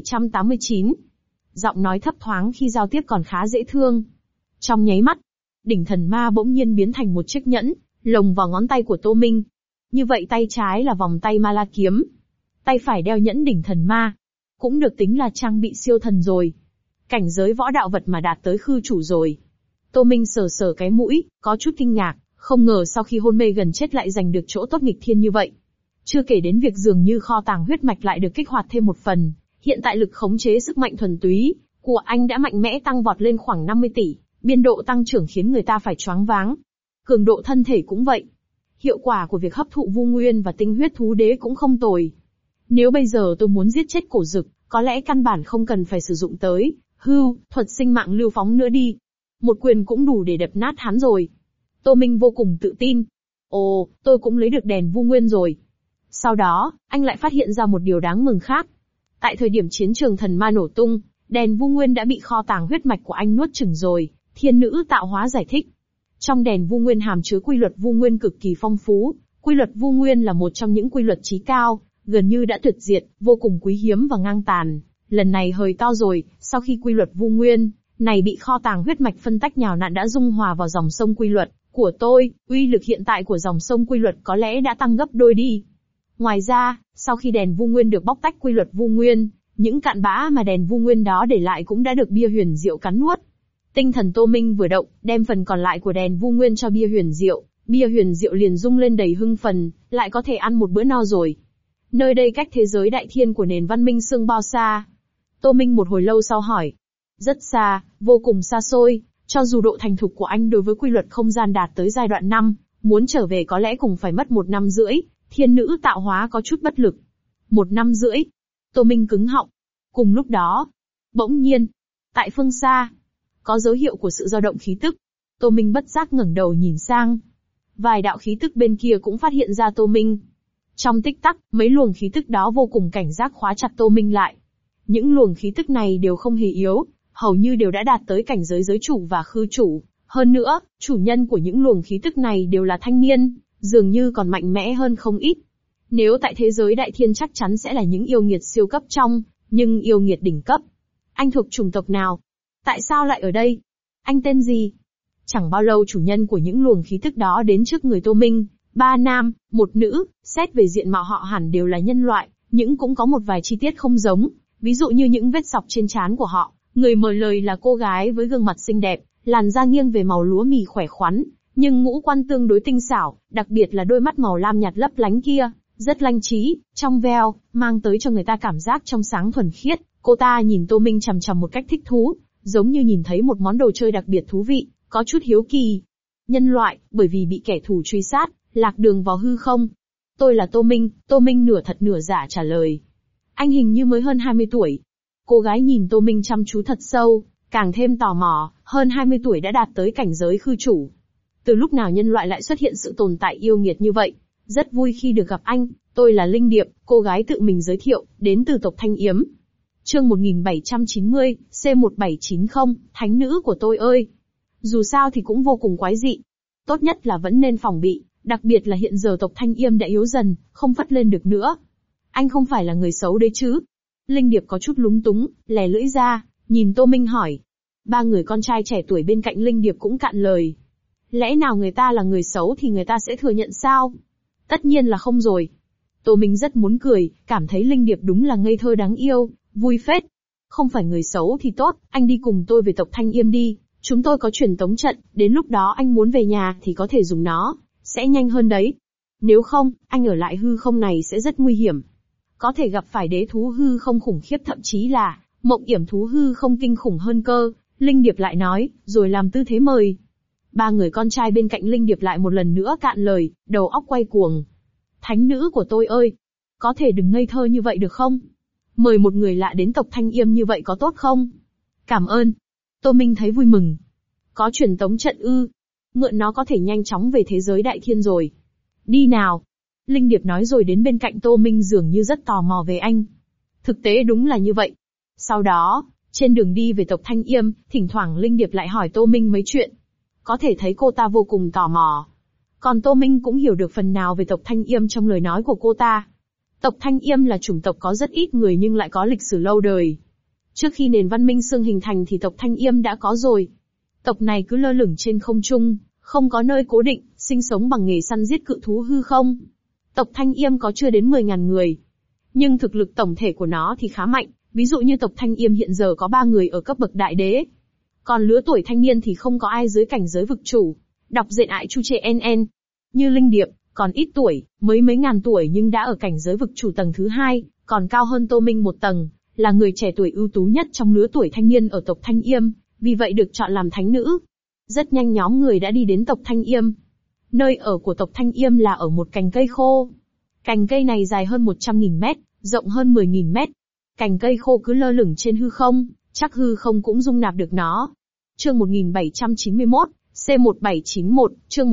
S1: 1789. Giọng nói thấp thoáng khi giao tiếp còn khá dễ thương. Trong nháy mắt, đỉnh thần ma bỗng nhiên biến thành một chiếc nhẫn, lồng vào ngón tay của Tô Minh. Như vậy tay trái là vòng tay ma la kiếm, tay phải đeo nhẫn đỉnh thần ma. Cũng được tính là trang bị siêu thần rồi. Cảnh giới võ đạo vật mà đạt tới khư chủ rồi. Tô Minh sờ sờ cái mũi, có chút kinh ngạc, không ngờ sau khi hôn mê gần chết lại giành được chỗ tốt nghịch thiên như vậy. Chưa kể đến việc dường như kho tàng huyết mạch lại được kích hoạt thêm một phần, hiện tại lực khống chế sức mạnh thuần túy của anh đã mạnh mẽ tăng vọt lên khoảng 50 tỷ, biên độ tăng trưởng khiến người ta phải choáng váng. Cường độ thân thể cũng vậy. Hiệu quả của việc hấp thụ vu nguyên và tinh huyết thú đế cũng không tồi. Nếu bây giờ tôi muốn giết chết cổ dực, có lẽ căn bản không cần phải sử dụng tới thuật sinh mạng lưu phóng nữa đi. Một quyền cũng đủ để đập nát hắn rồi. Tô Minh vô cùng tự tin. Ồ, tôi cũng lấy được đèn vu nguyên rồi. Sau đó, anh lại phát hiện ra một điều đáng mừng khác. Tại thời điểm chiến trường thần ma nổ tung, đèn vu nguyên đã bị kho tàng huyết mạch của anh nuốt chửng rồi, thiên nữ tạo hóa giải thích. Trong đèn vu nguyên hàm chứa quy luật vu nguyên cực kỳ phong phú, quy luật vu nguyên là một trong những quy luật chí cao, gần như đã tuyệt diệt, vô cùng quý hiếm và ngang tàn. Lần này hơi to rồi, sau khi quy luật vu nguyên này bị kho tàng huyết mạch phân tách nhào nặn đã dung hòa vào dòng sông quy luật của tôi, uy lực hiện tại của dòng sông quy luật có lẽ đã tăng gấp đôi đi. Ngoài ra, sau khi đèn vu nguyên được bóc tách quy luật vu nguyên, những cặn bã mà đèn vu nguyên đó để lại cũng đã được bia huyền diệu cắn nuốt. Tinh thần Tô Minh vừa động, đem phần còn lại của đèn vu nguyên cho bia huyền diệu liền rung lên đầy hưng phấn, lại có thể ăn một bữa no rồi. Nơi đây cách thế giới đại thiên của nền văn minh xương bao xa? Tô Minh một hồi lâu sau hỏi. Rất xa, vô cùng xa xôi, cho dù độ thành thục của anh đối với quy luật không gian đạt tới giai đoạn 5, muốn trở về có lẽ cũng phải mất 1 năm rưỡi, thiên nữ tạo hóa có chút bất lực. 1 năm rưỡi. Tô Minh cứng họng. Cùng lúc đó, bỗng nhiên, tại phương xa, có dấu hiệu của sự dao động khí tức. Tô Minh bất giác ngẩng đầu nhìn sang. Vài đạo khí tức bên kia cũng phát hiện ra Tô Minh. Trong tích tắc, mấy luồng khí tức đó vô cùng cảnh giác khóa chặt Tô Minh lại. Những luồng khí tức này đều không hề yếu, hầu như đều đã đạt tới cảnh giới giới chủ và khư chủ. Hơn nữa, chủ nhân của những luồng khí tức này đều là thanh niên, dường như còn mạnh mẽ hơn không ít. Nếu tại thế giới đại thiên chắc chắn sẽ là những yêu nghiệt siêu cấp nhưng yêu nghiệt đỉnh cấp. Anh thuộc chủng tộc nào? Tại sao lại ở đây? Anh tên gì? Chẳng bao lâu chủ nhân của những luồng khí tức đó đến trước người Tô Minh, 3 nam, 1 nữ, xét về diện mạo họ hẳn đều là nhân loại, nhưng cũng có một vài chi tiết không giống, ví dụ như những vết sọc trên trán của họ, Người mở lời là cô gái với gương mặt xinh đẹp, làn da nghiêng về màu lúa mì khỏe khoắn, nhưng ngũ quan tương đối tinh xảo, đặc biệt là đôi mắt màu lam nhạt lấp lánh kia, rất lanh trí, trong veo, mang tới cho người ta cảm giác trong sáng thuần khiết. Cô ta nhìn Tô Minh chằm chằm một cách thích thú, giống như nhìn thấy một món đồ chơi đặc biệt thú vị, có chút hiếu kỳ. Nhân loại, bởi vì bị kẻ thù truy sát, lạc đường vào hư không. Tôi là Tô Minh nửa thật nửa giả trả lời. Anh hình như mới hơn 20 tuổi. Cô gái nhìn Tô Minh chăm chú thật sâu, càng thêm tò mò, hơn 20 tuổi đã đạt tới cảnh giới khư chủ. Từ lúc nào nhân loại lại xuất hiện sự tồn tại yêu nghiệt như vậy? Rất vui khi được gặp anh, tôi là Linh Điệp, cô gái tự mình giới thiệu, đến từ tộc Thanh Yếm. Chương 1790, C1790, thánh nữ của tôi ơi. Dù sao thì cũng vô cùng quái dị. Tốt nhất là vẫn nên phòng bị, đặc biệt là hiện giờ tộc Thanh Yếm đã yếu dần, không phất lên được nữa. Anh không phải là người xấu đấy chứ? Linh Điệp có chút lúng túng, lè lưỡi ra, nhìn Tô Minh hỏi. Ba người con trai trẻ tuổi bên cạnh Linh Điệp cũng cạn lời. Lẽ nào người ta là người xấu thì người ta sẽ thừa nhận sao? Tất nhiên là không rồi. Tô Minh rất muốn cười, cảm thấy Linh Điệp đúng là ngây thơ đáng yêu, vui phết. Không phải người xấu thì tốt, anh đi cùng tôi về tộc Thanh Yếm đi, chúng tôi có truyền tống trận, đến lúc đó anh muốn về nhà thì có thể dùng nó, sẽ nhanh hơn đấy. Nếu không, anh ở lại hư không này sẽ rất nguy hiểm. Có thể gặp phải đế thú hư không khủng khiếp, thậm chí là mộng yểm thú hư không kinh khủng hơn cơ, Linh Điệp lại nói, rồi làm tư thế mời. Ba người con trai bên cạnh Linh Điệp lại một lần nữa cạn lời, đầu óc quay cuồng. Thánh nữ của tôi ơi, có thể đừng ngây thơ như vậy được không? Mời một người lạ đến tộc Thanh Yếm như vậy có tốt không? Cảm ơn. Tô Minh thấy vui mừng. Có truyền tống trận ư? Mượn nó có thể nhanh chóng về thế giới đại thiên rồi. Đi nào. Linh Điệp nói rồi đến bên cạnh Tô Minh dường như rất tò mò về anh. Thực tế đúng là như vậy. Sau đó, trên đường đi về tộc Thanh Yếm, thỉnh thoảng Linh Điệp lại hỏi Tô Minh mấy chuyện. Có thể thấy cô ta vô cùng tò mò. Còn Tô Minh cũng hiểu được phần nào về tộc Thanh Yếm trong lời nói của cô ta. Tộc Thanh Yếm là chủng tộc có rất ít người nhưng lại có lịch sử lâu đời. Trước khi nền văn minh Xương hình thành thì tộc Thanh Yếm đã có rồi. Tộc này cứ lơ lửng trên không trung, không có nơi cố định, sinh sống bằng nghề săn giết cự thú hư không. Tộc Thanh Yếm có chưa đến 10.000 người. Nhưng thực lực tổng thể của nó thì khá mạnh, ví dụ như tộc Thanh Yếm hiện giờ có 3 người ở cấp bậc đại đế. Còn lứa tuổi thanh niên thì không có ai dưới cảnh giới vực chủ. Đọc dện ại chu trệ NN. Như Linh Điệp, còn ít tuổi, mới mấy ngàn tuổi nhưng đã ở cảnh giới vực chủ tầng thứ 2, còn cao hơn Tô Minh một tầng, là người trẻ tuổi ưu tú nhất trong lứa tuổi thanh niên ở tộc Thanh Yếm, vì vậy được chọn làm thánh nữ. Rất nhanh nhóm người đã đi đến tộc Thanh Yếm. Nơi ở của tộc Thanh Yếm là ở một cành cây khô. Cành cây này dài hơn 100.000 mét, rộng hơn 10.000 mét. Cành cây khô cứ lơ lửng trên hư không, chắc hư không cũng dung nạp được nó. Chương 1791, C1791, chương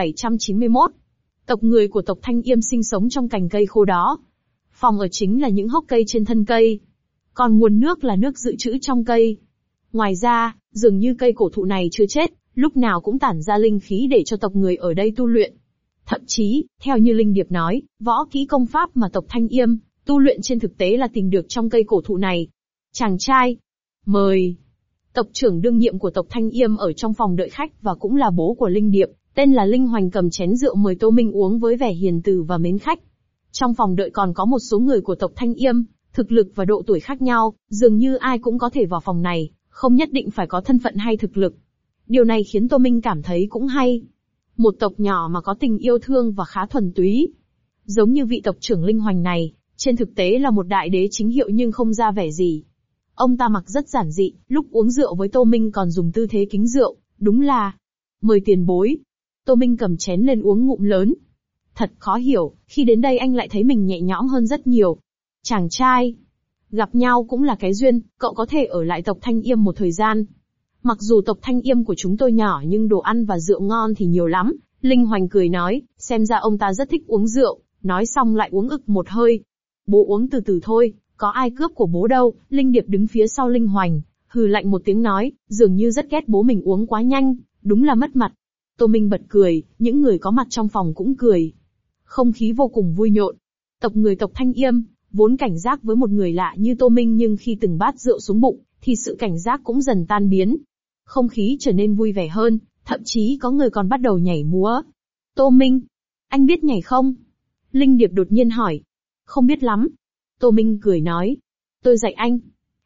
S1: 1791. Tộc người của tộc Thanh Yếm sinh sống trong cành cây khô đó. Phòng ở chính là những hốc cây trên thân cây. Còn nguồn nước là nước dự trữ trong cây. Ngoài ra, dường như cây cổ thụ này chưa chết, lúc nào cũng tản ra linh khí để cho tộc người ở đây tu luyện. Thậm chí, theo như Linh Điệp nói, võ kỹ công pháp mà tộc Thanh Yếm tu luyện trên thực tế là tìm được trong cây cổ thụ này. Chàng trai, mời. Tộc trưởng đương nhiệm của tộc Thanh Yếm ở trong phòng đợi khách và cũng là bố của Linh Điệp, tên là Linh Hoành, cầm chén rượu mời Tô Minh uống với vẻ hiền từ và mến khách. Trong phòng đợi còn có một số người của tộc Thanh Yếm, thực lực và độ tuổi khác nhau, dường như ai cũng có thể vào phòng này, không nhất định phải có thân phận hay thực lực. Điều này khiến Tô Minh cảm thấy cũng hay. Một tộc nhỏ mà có tình yêu thương và khá thuần túy. Giống như vị tộc trưởng Linh Hoành này, trên thực tế là một đại đế chính hiệu nhưng không ra vẻ gì. Ông ta mặc rất giản dị, lúc uống rượu với Tô Minh còn dùng tư thế kính rượu, đúng là mời tiền bối. Tô Minh cầm chén lên uống ngụm lớn. Thật khó hiểu, khi đến đây anh lại thấy mình nhẹ nhõm hơn rất nhiều. Chàng trai, gặp nhau cũng là cái duyên, cậu có thể ở lại tộc Thanh Yếm một thời gian. Mặc dù tộc Thanh Yếm của chúng tôi nhỏ nhưng đồ ăn và rượu ngon thì nhiều lắm. Linh Hoành cười nói, xem ra ông ta rất thích uống rượu, nói xong lại uống ực một hơi. Bố uống từ từ thôi, có ai cướp của bố đâu. Linh Điệp đứng phía sau Linh Hoành, hừ lạnh một tiếng nói, dường như rất ghét bố mình uống quá nhanh, đúng là mất mặt. Tô Minh bật cười, những người có mặt trong phòng cũng cười. Không khí vô cùng vui nhộn. Tộc người tộc Thanh Yếm vốn cảnh giác với một người lạ như Tô Minh nhưng khi từng bát rượu xuống bụng, thì sự cảnh giác cũng dần tan biến. Không khí trở nên vui vẻ hơn, thậm chí có người còn bắt đầu nhảy múa. Tô Minh, anh biết nhảy không? Linh Điệp đột nhiên hỏi. Không biết lắm. Tô Minh cười nói. Tôi dạy anh.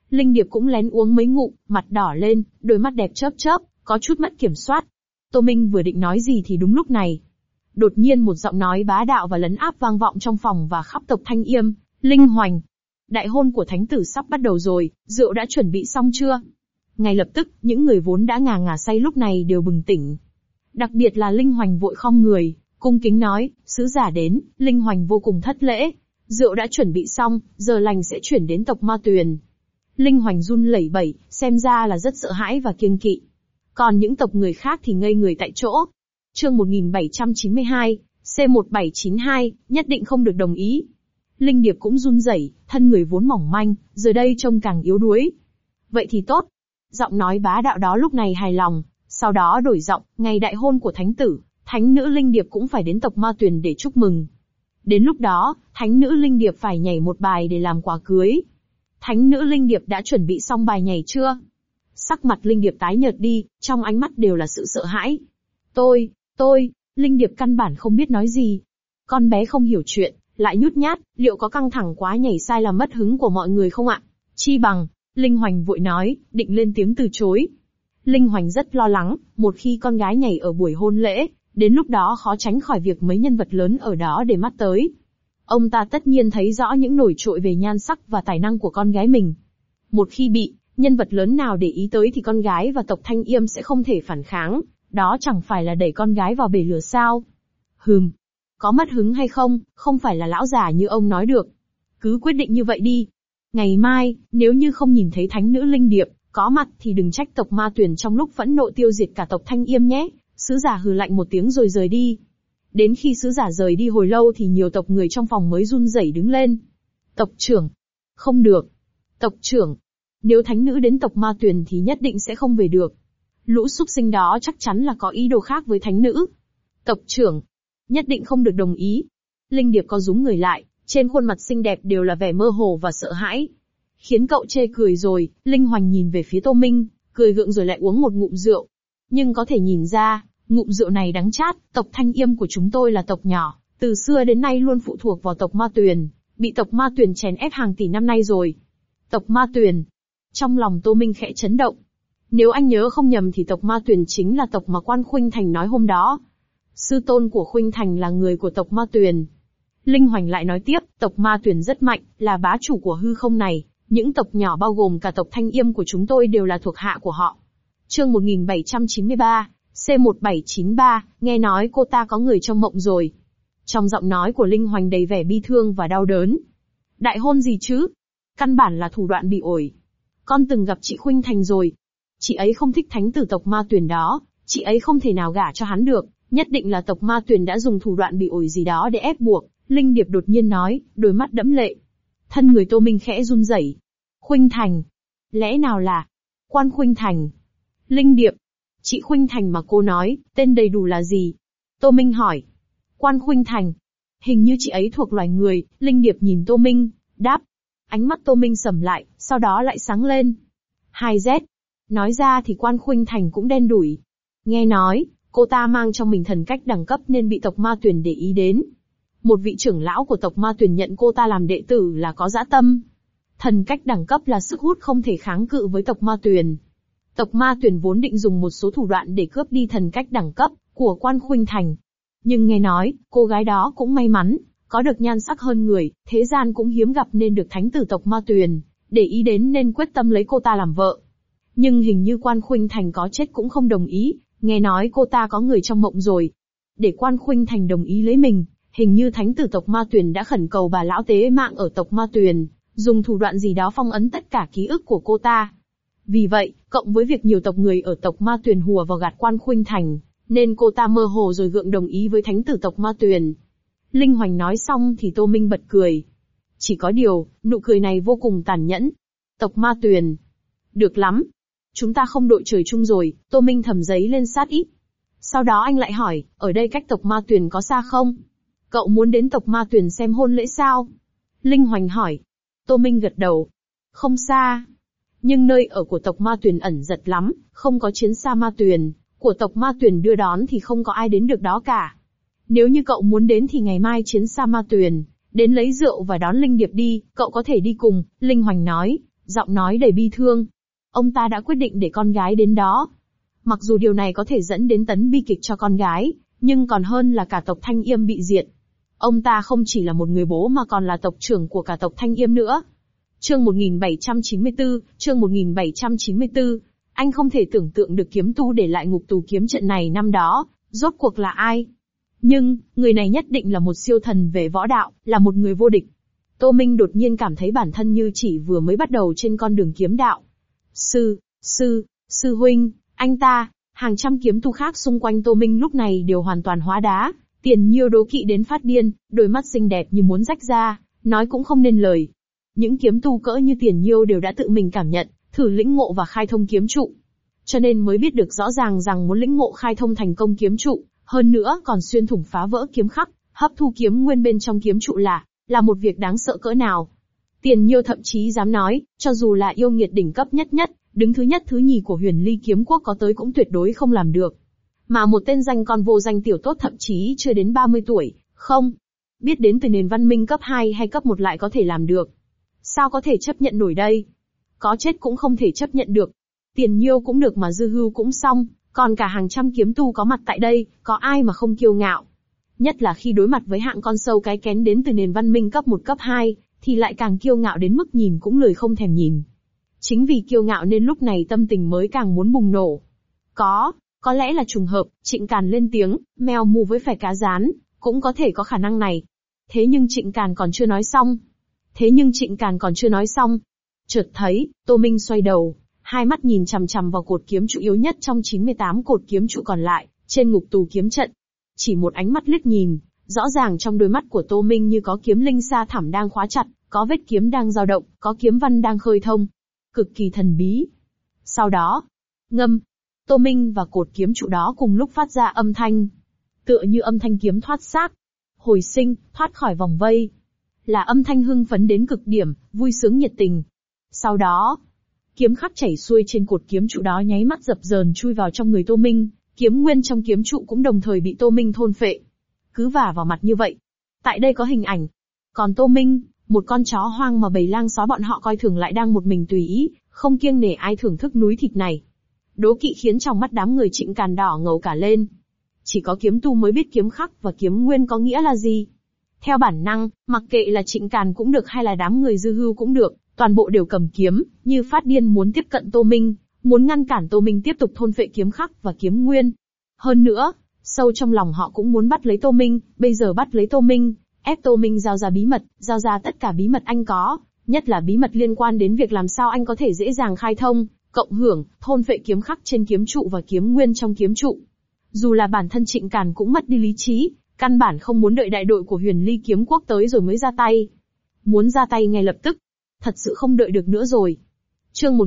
S1: Linh Điệp cũng lén uống mấy ngụm, mặt đỏ lên, đôi mắt đẹp chớp chớp, có chút mất kiểm soát. Tô Minh vừa định nói gì thì đúng lúc này. Đột nhiên một giọng nói bá đạo và lấn áp vang vọng trong phòng và khắp tộc Thanh Yêm. Linh Hoành, đại hôn của thánh tử sắp bắt đầu rồi, rượu đã chuẩn bị xong chưa? Ngay lập tức, những người vốn đã ngà ngà say lúc này đều bừng tỉnh. Đặc biệt là Linh Hoành vội khom người, cung kính nói, sứ giả đến. Linh Hoành vô cùng thất lễ. Rượu đã chuẩn bị xong, giờ lành sẽ chuyển đến tộc Ma Tuyền. Linh Hoành run lẩy bẩy, xem ra là rất sợ hãi và kiêng kỵ. Còn những tộc người khác thì ngây người tại chỗ. Chương 1792, C1792, nhất định không được đồng ý. Linh Điệp cũng run rẩy, thân người vốn mỏng manh, giờ đây trông càng yếu đuối. Vậy thì tốt. Giọng nói bá đạo đó lúc này hài lòng, sau đó đổi giọng, ngày đại hôn của thánh tử, thánh nữ Linh Điệp cũng phải đến tộc Ma Tuyền để chúc mừng. Đến lúc đó, thánh nữ Linh Điệp phải nhảy một bài để làm quà cưới. Thánh nữ Linh Điệp đã chuẩn bị xong bài nhảy chưa? Sắc mặt Linh Điệp tái nhợt đi, trong ánh mắt đều là sự sợ hãi. Tôi, Linh Điệp căn bản không biết nói gì. Con bé không hiểu chuyện, lại nhút nhát, liệu có căng thẳng quá nhảy sai làm mất hứng của mọi người không ạ? Chi bằng, Linh Hoành vội nói, định lên tiếng từ chối. Linh Hoành rất lo lắng, một khi con gái nhảy ở buổi hôn lễ, đến lúc đó khó tránh khỏi việc mấy nhân vật lớn ở đó để mắt tới. Ông ta tất nhiên thấy rõ những nổi trội về nhan sắc và tài năng của con gái mình. Một khi bị nhân vật lớn nào để ý tới thì con gái và tộc Thanh Yêm sẽ không thể phản kháng, đó chẳng phải là đẩy con gái vào bể lửa sao? Có mất hứng hay không, không phải là lão già như ông nói được. Cứ quyết định như vậy đi. Ngày mai, nếu như không nhìn thấy thánh nữ Linh Điệp có mặt thì đừng trách tộc Ma Tuyền trong lúc phẫn nộ tiêu diệt cả tộc Thanh Yêm nhé. Sứ giả hừ lạnh một tiếng rồi rời đi. Đến khi sứ giả rời đi hồi lâu thì nhiều tộc người trong phòng mới run rẩy đứng lên. Tộc trưởng. Không được. Tộc trưởng. Nếu thánh nữ đến tộc Ma Tuyền thì nhất định sẽ không về được. Lũ súc sinh đó chắc chắn là có ý đồ khác với thánh nữ. Tộc trưởng. Nhất định không được đồng ý. Linh Điệp co rúm người lại, trên khuôn mặt xinh đẹp đều là vẻ mơ hồ và sợ hãi. Khiến cậu chê cười rồi, Linh Hoành nhìn về phía Tô Minh, cười gượng rồi lại uống một ngụm rượu. Nhưng có thể nhìn ra, ngụm rượu này đắng chát, tộc Thanh Yêm của chúng tôi là tộc nhỏ, từ xưa đến nay luôn phụ thuộc vào tộc Ma Tuyền, bị tộc Ma Tuyền chèn ép hàng tỷ năm nay rồi. Tộc Ma Tuyền. Trong lòng Tô Minh khẽ chấn động. Nếu anh nhớ không nhầm thì tộc Ma Tuyền chính là tộc mà Quan Khuynh Thành nói hôm đó. Sư tôn của Khuynh Thành là người của tộc Ma Tuyền. Linh Hoành lại nói tiếp, tộc Ma Tuyền rất mạnh, là bá chủ của hư không này, những tộc nhỏ bao gồm cả tộc Thanh Yêm của chúng tôi đều là thuộc hạ của họ. Chương 1793, C1793, nghe nói cô ta có người trong mộng rồi. Trong giọng nói của Linh Hoành đầy vẻ bi thương và đau đớn. Đại hôn gì chứ? Căn bản là thủ đoạn bị ổi. Con từng gặp chị Khuynh Thành rồi. Chị ấy không thích thánh tử tộc Ma Tuyền đó, chị ấy không thể nào gả cho hắn được, nhất định là tộc Ma Tuyền đã dùng thủ đoạn bị ổi gì đó để ép buộc. Linh Điệp đột nhiên nói, đôi mắt đẫm lệ. Thân người Tô Minh khẽ run rẩy. Khuynh Thành. Lẽ nào là Quan Khuynh Thành? Linh Điệp. Chị Khuynh Thành mà cô nói, tên đầy đủ là gì? Tô Minh hỏi. Quan Khuynh Thành. Hình như chị ấy thuộc loài người, Linh Điệp nhìn Tô Minh, đáp. Ánh mắt Tô Minh sầm lại, sau đó lại sáng lên. 2Z. Nói ra thì Quan Khuynh Thành cũng đen đủi. Nghe nói, cô ta mang trong mình thần cách đẳng cấp nên bị tộc Ma Tuyền để ý đến. Một vị trưởng lão của tộc Ma Tuyền nhận cô ta làm đệ tử là có dã tâm. Thần cách đẳng cấp là sức hút không thể kháng cự với tộc Ma Tuyền. Tộc Ma Tuyền vốn định dùng một số thủ đoạn để cướp đi thần cách đẳng cấp của Quan Khuynh Thành. Nhưng nghe nói, cô gái đó cũng may mắn, có được nhan sắc hơn người, thế gian cũng hiếm gặp nên được thánh tử tộc Ma Tuyền để ý đến nên quyết tâm lấy cô ta làm vợ. Nhưng hình như Quan Khuynh Thành có chết cũng không đồng ý, nghe nói cô ta có người trong mộng rồi. Để Quan Khuynh Thành đồng ý lấy mình, hình như thánh tử tộc Ma Tuyền đã khẩn cầu bà lão tế mạng ở tộc Ma Tuyền, dùng thủ đoạn gì đó phong ấn tất cả ký ức của cô ta. Vì vậy, cộng với việc nhiều tộc người ở tộc Ma Tuyền hùa vào gạt Quan Khuynh Thành, nên cô ta mơ hồ rồi gượng đồng ý với thánh tử tộc Ma Tuyền. Linh Hoành nói xong thì Tô Minh bật cười. Chỉ có điều, nụ cười này vô cùng tàn nhẫn. Tộc Ma Tuyền. Được lắm. Chúng ta không đội trời chung rồi, Tô Minh thầm giấy lên sát ý. Sau đó anh lại hỏi, ở đây cách tộc Ma Tuyền có xa không? Cậu muốn đến tộc Ma Tuyền xem hôn lễ sao? Linh Hoành hỏi. Tô Minh gật đầu. Không xa. Nhưng nơi ở của tộc Ma Tuyền ẩn giật lắm, không có chiến xa Ma Tuyền, của tộc Ma Tuyền đưa đón thì không có ai đến được đó cả. Nếu như cậu muốn đến thì ngày mai chiến xa Ma Tuyền đến lấy rượu và đón Linh Điệp đi, cậu có thể đi cùng, Linh Hoành nói, Giọng nói đầy bi thương. Ông ta đã quyết định để con gái đến đó. Mặc dù điều này có thể dẫn đến tấn bi kịch cho con gái, nhưng còn hơn là cả tộc Thanh Yêm bị diệt. Ông ta không chỉ là một người bố mà còn là tộc trưởng của cả tộc Thanh Yêm nữa. Chương 1794, anh không thể tưởng tượng được kiếm tu để lại ngục tù kiếm trận này năm đó, rốt cuộc là ai. Nhưng, người này nhất định là một siêu thần về võ đạo, là một người vô địch. Tô Minh đột nhiên cảm thấy bản thân như chỉ vừa mới bắt đầu trên con đường kiếm đạo. Sư huynh, anh ta, hàng trăm kiếm tu khác xung quanh Tô Minh lúc này đều hoàn toàn hóa đá. Tiền Nhiêu đố kỵ đến phát điên, đôi mắt xinh đẹp như muốn rách ra, nói cũng không nên lời. Những kiếm tu cỡ như Tiền Nhiêu đều đã tự mình cảm nhận, thử lĩnh ngộ và khai thông kiếm trụ. Cho nên mới biết được rõ ràng rằng muốn lĩnh ngộ khai thông thành công kiếm trụ, hơn nữa còn xuyên thủng phá vỡ kiếm khắc, hấp thu kiếm nguyên bên trong kiếm trụ là một việc đáng sợ cỡ nào. Tiền Nhiêu thậm chí dám nói, cho dù là yêu nghiệt đỉnh cấp nhất, đứng thứ nhất thứ nhì của Huyền Ly kiếm quốc có tới cũng tuyệt đối không làm được. Mà một tên danh con vô danh tiểu tốt thậm chí chưa đến 30 tuổi, không biết đến từ nền văn minh cấp 2 hay cấp 1 lại có thể làm được. Sao có thể chấp nhận nổi đây? Có chết cũng không thể chấp nhận được. Tiền Nhiêu cũng được mà Dư Hưu cũng xong, còn cả hàng trăm kiếm tu có mặt tại đây, có ai mà không kiêu ngạo. Nhất là khi đối mặt với hạng con sâu cái kén đến từ nền văn minh cấp 1 cấp 2, thì lại càng kiêu ngạo đến mức nhìn cũng lười không thèm nhìn. Chính vì kiêu ngạo nên lúc này tâm tình mới càng muốn bùng nổ. Có lẽ là trùng hợp, Trịnh Càn lên tiếng, mèo mù với phải cá rán, cũng có thể có khả năng này. Thế nhưng Trịnh Càn còn chưa nói xong. Chợt thấy, Tô Minh xoay đầu, hai mắt nhìn chằm chằm vào cột kiếm trụ yếu nhất trong 98 cột kiếm trụ còn lại, trên ngục tù kiếm trận. Chỉ một ánh mắt liếc nhìn, rõ ràng trong đôi mắt của Tô Minh như có kiếm linh sa thẳm đang khóa chặt, có vết kiếm đang dao động, có kiếm văn đang khơi thông. Cực kỳ thần bí. Sau đó, ngâm, Tô Minh và cột kiếm trụ đó cùng lúc phát ra âm thanh. Tựa như âm thanh kiếm thoát xác, hồi sinh, thoát khỏi vòng vây. Là âm thanh hưng phấn đến cực điểm, vui sướng nhiệt tình. Sau đó, kiếm khắc chảy xuôi trên cột kiếm trụ đó nháy mắt dập dờn chui vào trong người Tô Minh, kiếm nguyên trong kiếm trụ cũng đồng thời bị Tô Minh thôn phệ. Cứ vả vào mặt như vậy. Tại đây có hình ảnh. Còn Tô Minh, một con chó hoang mà bầy lang sói bọn họ coi thường lại đang một mình tùy ý, không kiêng nể ai thưởng thức núi thịt này. Đố kỵ khiến trong mắt đám người Trịnh Càn đỏ ngầu cả lên. Chỉ có kiếm tu mới biết kiếm khắc và kiếm nguyên có nghĩa là gì. Theo bản năng, mặc kệ là Trịnh Càn cũng được hay là đám người Dư Hưu cũng được, toàn bộ đều cầm kiếm, như phát điên muốn tiếp cận Tô Minh, muốn ngăn cản Tô Minh tiếp tục thôn phệ kiếm khắc và kiếm nguyên. Hơn nữa, sâu trong lòng họ cũng muốn bắt lấy Tô Minh, bây giờ bắt lấy Tô Minh, ép Tô Minh giao ra bí mật, giao ra tất cả bí mật anh có, nhất là bí mật liên quan đến việc làm sao anh có thể dễ dàng khai thông, cộng hưởng, thôn phệ kiếm khắc trên kiếm trụ và kiếm nguyên trong kiếm trụ. Dù là bản thân Trịnh Càn cũng mất đi lý trí, căn bản không muốn đợi đại đội của Huyền Ly kiếm quốc tới rồi mới ra tay. Muốn ra tay ngay lập tức. Thật sự không đợi được nữa rồi. Chương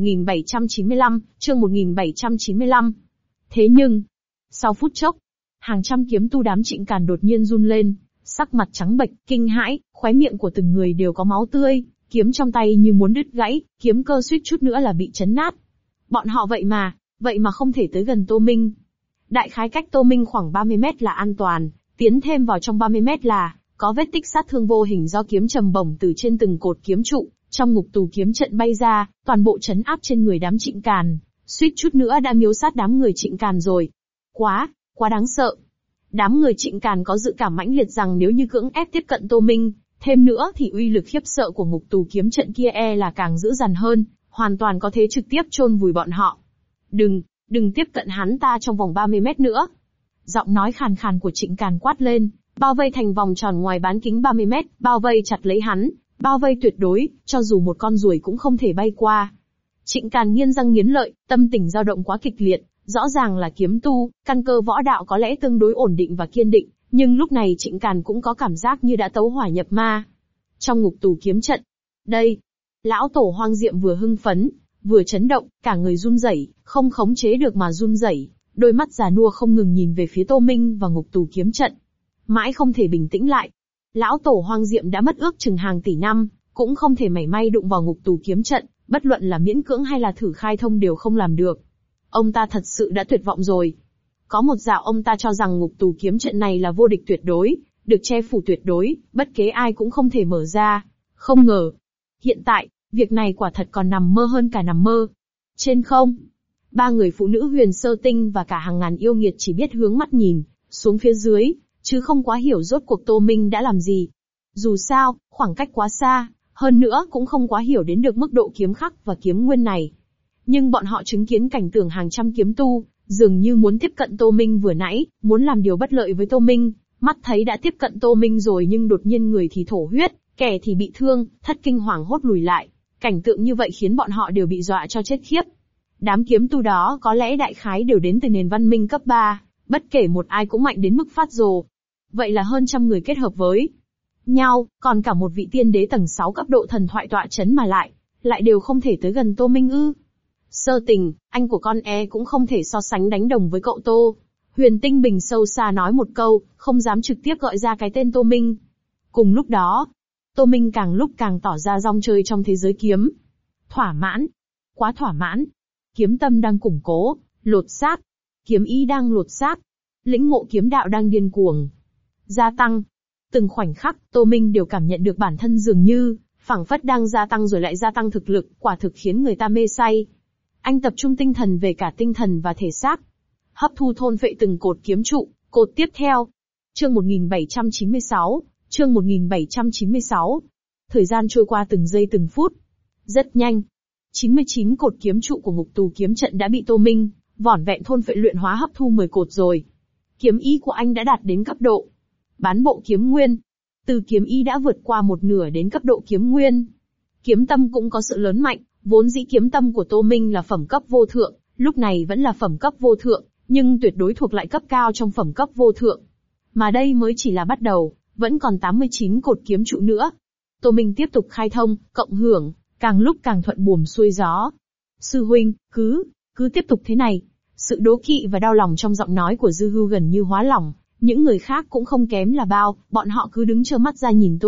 S1: 1795. Thế nhưng, sau phút chốc, hàng trăm kiếm tu đám Trịnh Càn đột nhiên run lên, sắc mặt trắng bệch, kinh hãi, khóe miệng của từng người đều có máu tươi, kiếm trong tay như muốn đứt gãy, kiếm cơ suýt chút nữa là bị chấn nát. Bọn họ vậy mà không thể tới gần Tô Minh. Đại khái cách Tô Minh khoảng 30 mét là an toàn, tiến thêm vào trong 30 mét là có vết tích sát thương vô hình do kiếm trầm bổng từ trên từng cột kiếm trụ, trong ngục tù kiếm trận bay ra, toàn bộ chấn áp trên người đám Trịnh Càn, suýt chút nữa đã miếu sát đám người Trịnh Càn rồi. Quá đáng sợ. Đám người Trịnh Càn có dự cảm mãnh liệt rằng nếu như cưỡng ép tiếp cận Tô Minh, thêm nữa thì uy lực khiếp sợ của ngục tù kiếm trận kia là càng dữ dằn hơn, hoàn toàn có thể trực tiếp chôn vùi bọn họ. Đừng tiếp cận hắn ta trong vòng 30 mét nữa. Giọng nói khàn khàn của Trịnh Càn quát lên, bao vây thành vòng tròn ngoài bán kính 30 mét, bao vây chặt lấy hắn, bao vây tuyệt đối, cho dù một con ruồi cũng không thể bay qua. Trịnh Càn nghiến răng nghiến lợi, tâm tình dao động quá kịch liệt, rõ ràng là kiếm tu, căn cơ võ đạo có lẽ tương đối ổn định và kiên định, nhưng lúc này Trịnh Càn cũng có cảm giác như đã tấu hỏa nhập ma. Trong ngục tù kiếm trận, đây, lão tổ Hoang Diệm vừa hưng phấn, vừa chấn động, cả người run rẩy, không khống chế được mà run rẩy, đôi mắt già nua không ngừng nhìn về phía Tô Minh và ngục tù kiếm trận. Mãi không thể bình tĩnh lại. Lão tổ Hoang Diệm đã mất ước chừng hàng tỷ năm, cũng không thể mảy may đụng vào ngục tù kiếm trận, bất luận là miễn cưỡng hay là thử khai thông đều không làm được. Ông ta thật sự đã tuyệt vọng rồi. Có một dạo ông ta cho rằng ngục tù kiếm trận này là vô địch tuyệt đối, được che phủ tuyệt đối, bất kế ai cũng không thể mở ra. Không ngờ. Hiện tại, Việc này quả thật còn nằm mơ hơn cả nằm mơ. Trên không, ba người phụ nữ Huyền Sơ Tinh và cả hàng ngàn yêu nghiệt chỉ biết hướng mắt nhìn xuống phía dưới, chứ không quá hiểu rốt cuộc Tô Minh đã làm gì. Dù sao, khoảng cách quá xa, hơn nữa cũng không quá hiểu đến được mức độ kiếm khắc và kiếm nguyên này. Nhưng bọn họ chứng kiến cảnh tượng hàng trăm kiếm tu, dường như muốn tiếp cận Tô Minh vừa nãy, muốn làm điều bất lợi với Tô Minh, mắt thấy đã tiếp cận Tô Minh rồi nhưng đột nhiên người thì thổ huyết, kẻ thì bị thương, thất kinh hoảng hốt lùi lại. Cảnh tượng như vậy khiến bọn họ đều bị dọa cho chết khiếp. Đám kiếm tu đó có lẽ đại khái đều đến từ nền văn minh cấp 3, bất kể một ai cũng mạnh đến mức phát rồ. Vậy là hơn trăm người kết hợp với nhau, còn cả một vị tiên đế tầng 6 cấp độ thần thoại tọa chấn mà lại đều không thể tới gần Tô Minh ư. Sơ Tình, anh của con cũng không thể so sánh đánh đồng với cậu Tô. Huyền Tinh Bình sâu xa nói một câu, không dám trực tiếp gọi ra cái tên Tô Minh. Cùng lúc đó, Tô Minh càng lúc càng tỏ ra rong chơi trong thế giới kiếm. Thỏa mãn. Quá thỏa mãn. Kiếm tâm đang củng cố, lột xác. Kiếm ý đang lột xác. Lĩnh ngộ kiếm đạo đang điên cuồng gia tăng. Từng khoảnh khắc, Tô Minh đều cảm nhận được bản thân dường như, phảng phất đang gia tăng rồi lại gia tăng thực lực, quả thực khiến người ta mê say. Anh tập trung tinh thần về cả tinh thần và thể xác. Hấp thu thôn phệ từng cột kiếm trụ, cột tiếp theo. Chương 1796, chương 1796. Thời gian trôi qua từng giây từng phút. Rất nhanh. 99 cột kiếm trụ của ngục tù kiếm trận đã bị Tô Minh, vỏn vẹn thôn phệ luyện hóa hấp thu 10 cột rồi. Kiếm ý của anh đã đạt đến cấp độ bán bộ kiếm nguyên. Từ kiếm ý đã vượt qua một nửa đến cấp độ kiếm nguyên. Kiếm tâm cũng có sự lớn mạnh, vốn dĩ kiếm tâm của Tô Minh là phẩm cấp vô thượng, lúc này vẫn là phẩm cấp vô thượng, nhưng tuyệt đối thuộc lại cấp cao trong phẩm cấp vô thượng. Mà đây mới chỉ là bắt đầu, vẫn còn 89 cột kiếm trụ nữa. Tô Minh tiếp tục khai thông, cộng hưởng, càng lúc càng thuận buồm xuôi gió. Sư huynh, cứ tiếp tục thế này. Sự đố kỵ và đau lòng trong giọng nói của Dư Hưu gần như hóa lỏng. Những người khác cũng không kém là bao, bọn họ cứ đứng trơ mắt ra nhìn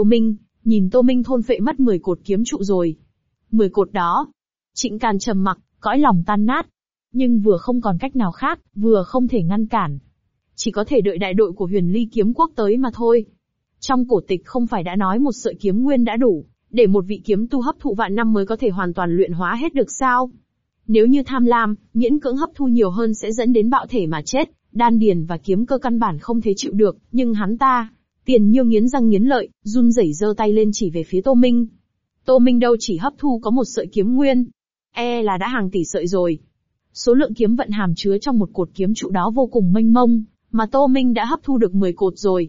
S1: Tô Minh thôn phệ mất 10 cột kiếm trụ rồi. 10 cột đó. Trịnh Càn trầm mặc, cõi lòng tan nát. Nhưng vừa không còn cách nào khác, vừa không thể ngăn cản. Chỉ có thể đợi đại đội của Huyền Ly Kiếm Quốc tới mà thôi. Trong cổ tịch không phải đã nói một sợi kiếm nguyên đã đủ, để một vị kiếm tu hấp thụ vạn năm mới có thể hoàn toàn luyện hóa hết được sao? Nếu như tham lam, miễn cưỡng hấp thu nhiều hơn sẽ dẫn đến bạo thể mà chết, đan điền và kiếm cơ căn bản không thể chịu được, nhưng hắn ta, Tiền Nhiêu nghiến răng nghiến lợi, run rẩy giơ tay lên chỉ về phía Tô Minh. Tô Minh đâu chỉ hấp thu có một sợi kiếm nguyên, là đã hàng tỷ sợi rồi. Số lượng kiếm vận hàm chứa trong một cột kiếm trụ đó vô cùng mênh mông, mà Tô Minh đã hấp thu được 10 cột rồi.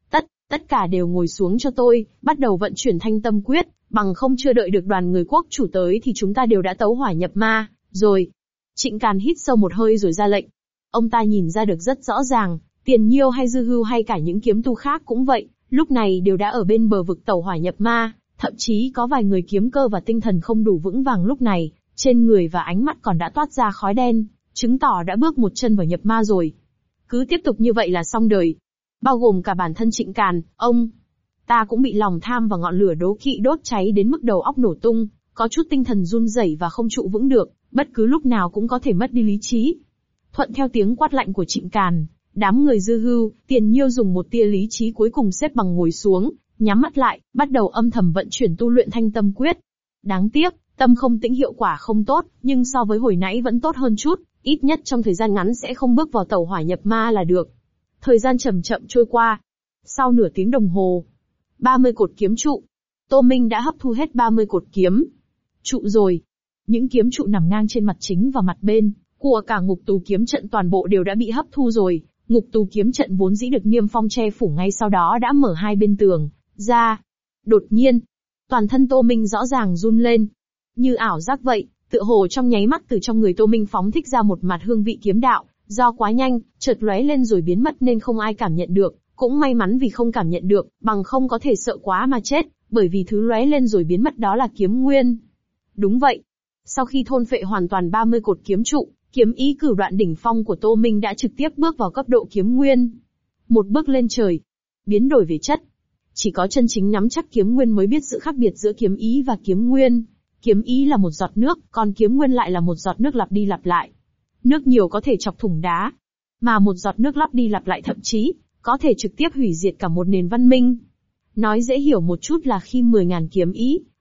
S1: Tất cả đều ngồi xuống cho tôi, bắt đầu vận chuyển Thanh Tâm Quyết, bằng không chưa đợi được đoàn người quốc chủ tới thì chúng ta đều đã tấu hỏa nhập ma, rồi. Trịnh Càn hít sâu một hơi rồi ra lệnh. Ông ta nhìn ra được rất rõ ràng, Tiền Nhiêu hay Dư Hưu hay cả những kiếm tu khác cũng vậy, lúc này đều đã ở bên bờ vực tẩu hỏa nhập ma, thậm chí có vài người kiếm cơ và tinh thần không đủ vững vàng lúc này, trên người và ánh mắt còn đã toát ra khói đen, chứng tỏ đã bước một chân vào nhập ma rồi. Cứ tiếp tục như vậy là xong đời. Bao gồm cả bản thân Trịnh Càn, ông ta cũng bị lòng tham và ngọn lửa đố kỵ đốt cháy đến mức đầu óc nổ tung, có chút tinh thần run rẩy và không trụ vững được, bất cứ lúc nào cũng có thể mất đi lý trí. Thuận theo tiếng quát lạnh của Trịnh Càn, đám người Dư Hưu, Tiền Nhiêu dùng một tia lý trí cuối cùng xếp bằng ngồi xuống, nhắm mắt lại, bắt đầu âm thầm vận chuyển tu luyện Thanh Tâm Quyết. Đáng tiếc, tâm không tĩnh hiệu quả không tốt, nhưng so với hồi nãy vẫn tốt hơn chút, ít nhất trong thời gian ngắn sẽ không bước vào tẩu hỏa nhập ma là được. Thời gian chậm chậm trôi qua. Sau nửa tiếng đồng hồ, 30 cột kiếm trụ. Tô Minh đã hấp thu hết 30 cột kiếm trụ rồi. Những kiếm trụ nằm ngang trên mặt chính và mặt bên của cả ngục tù kiếm trận toàn bộ đều đã bị hấp thu rồi. Ngục tù kiếm trận vốn dĩ được niêm phong che phủ ngay sau đó đã mở hai bên tường ra. Đột nhiên, toàn thân Tô Minh rõ ràng run lên. Như ảo giác vậy, tựa hồ trong nháy mắt từ trong người Tô Minh phóng thích ra một mặt hương vị kiếm đạo, do quá nhanh, chợt lóe lên rồi biến mất nên không ai cảm nhận được, cũng may mắn vì không cảm nhận được, bằng không có thể sợ quá mà chết, bởi vì thứ lóe lên rồi biến mất đó là kiếm nguyên. Đúng vậy. Sau khi thôn phệ hoàn toàn 30 cột kiếm trụ, kiếm ý cửu đoạn đỉnh phong của Tô Minh đã trực tiếp bước vào cấp độ kiếm nguyên. Một bước lên trời, biến đổi về chất. Chỉ có chân chính nắm chắc kiếm nguyên mới biết sự khác biệt giữa kiếm ý và kiếm nguyên. Kiếm ý là một giọt nước, còn kiếm nguyên lại là một giọt nước lặp đi lặp lại. Nước nhiều có thể chọc thủng đá, mà một giọt nước lặp đi lặp lại thậm chí có thể trực tiếp hủy diệt cả một nền văn minh. Nói dễ hiểu một chút là khi 10.000 kiếm ý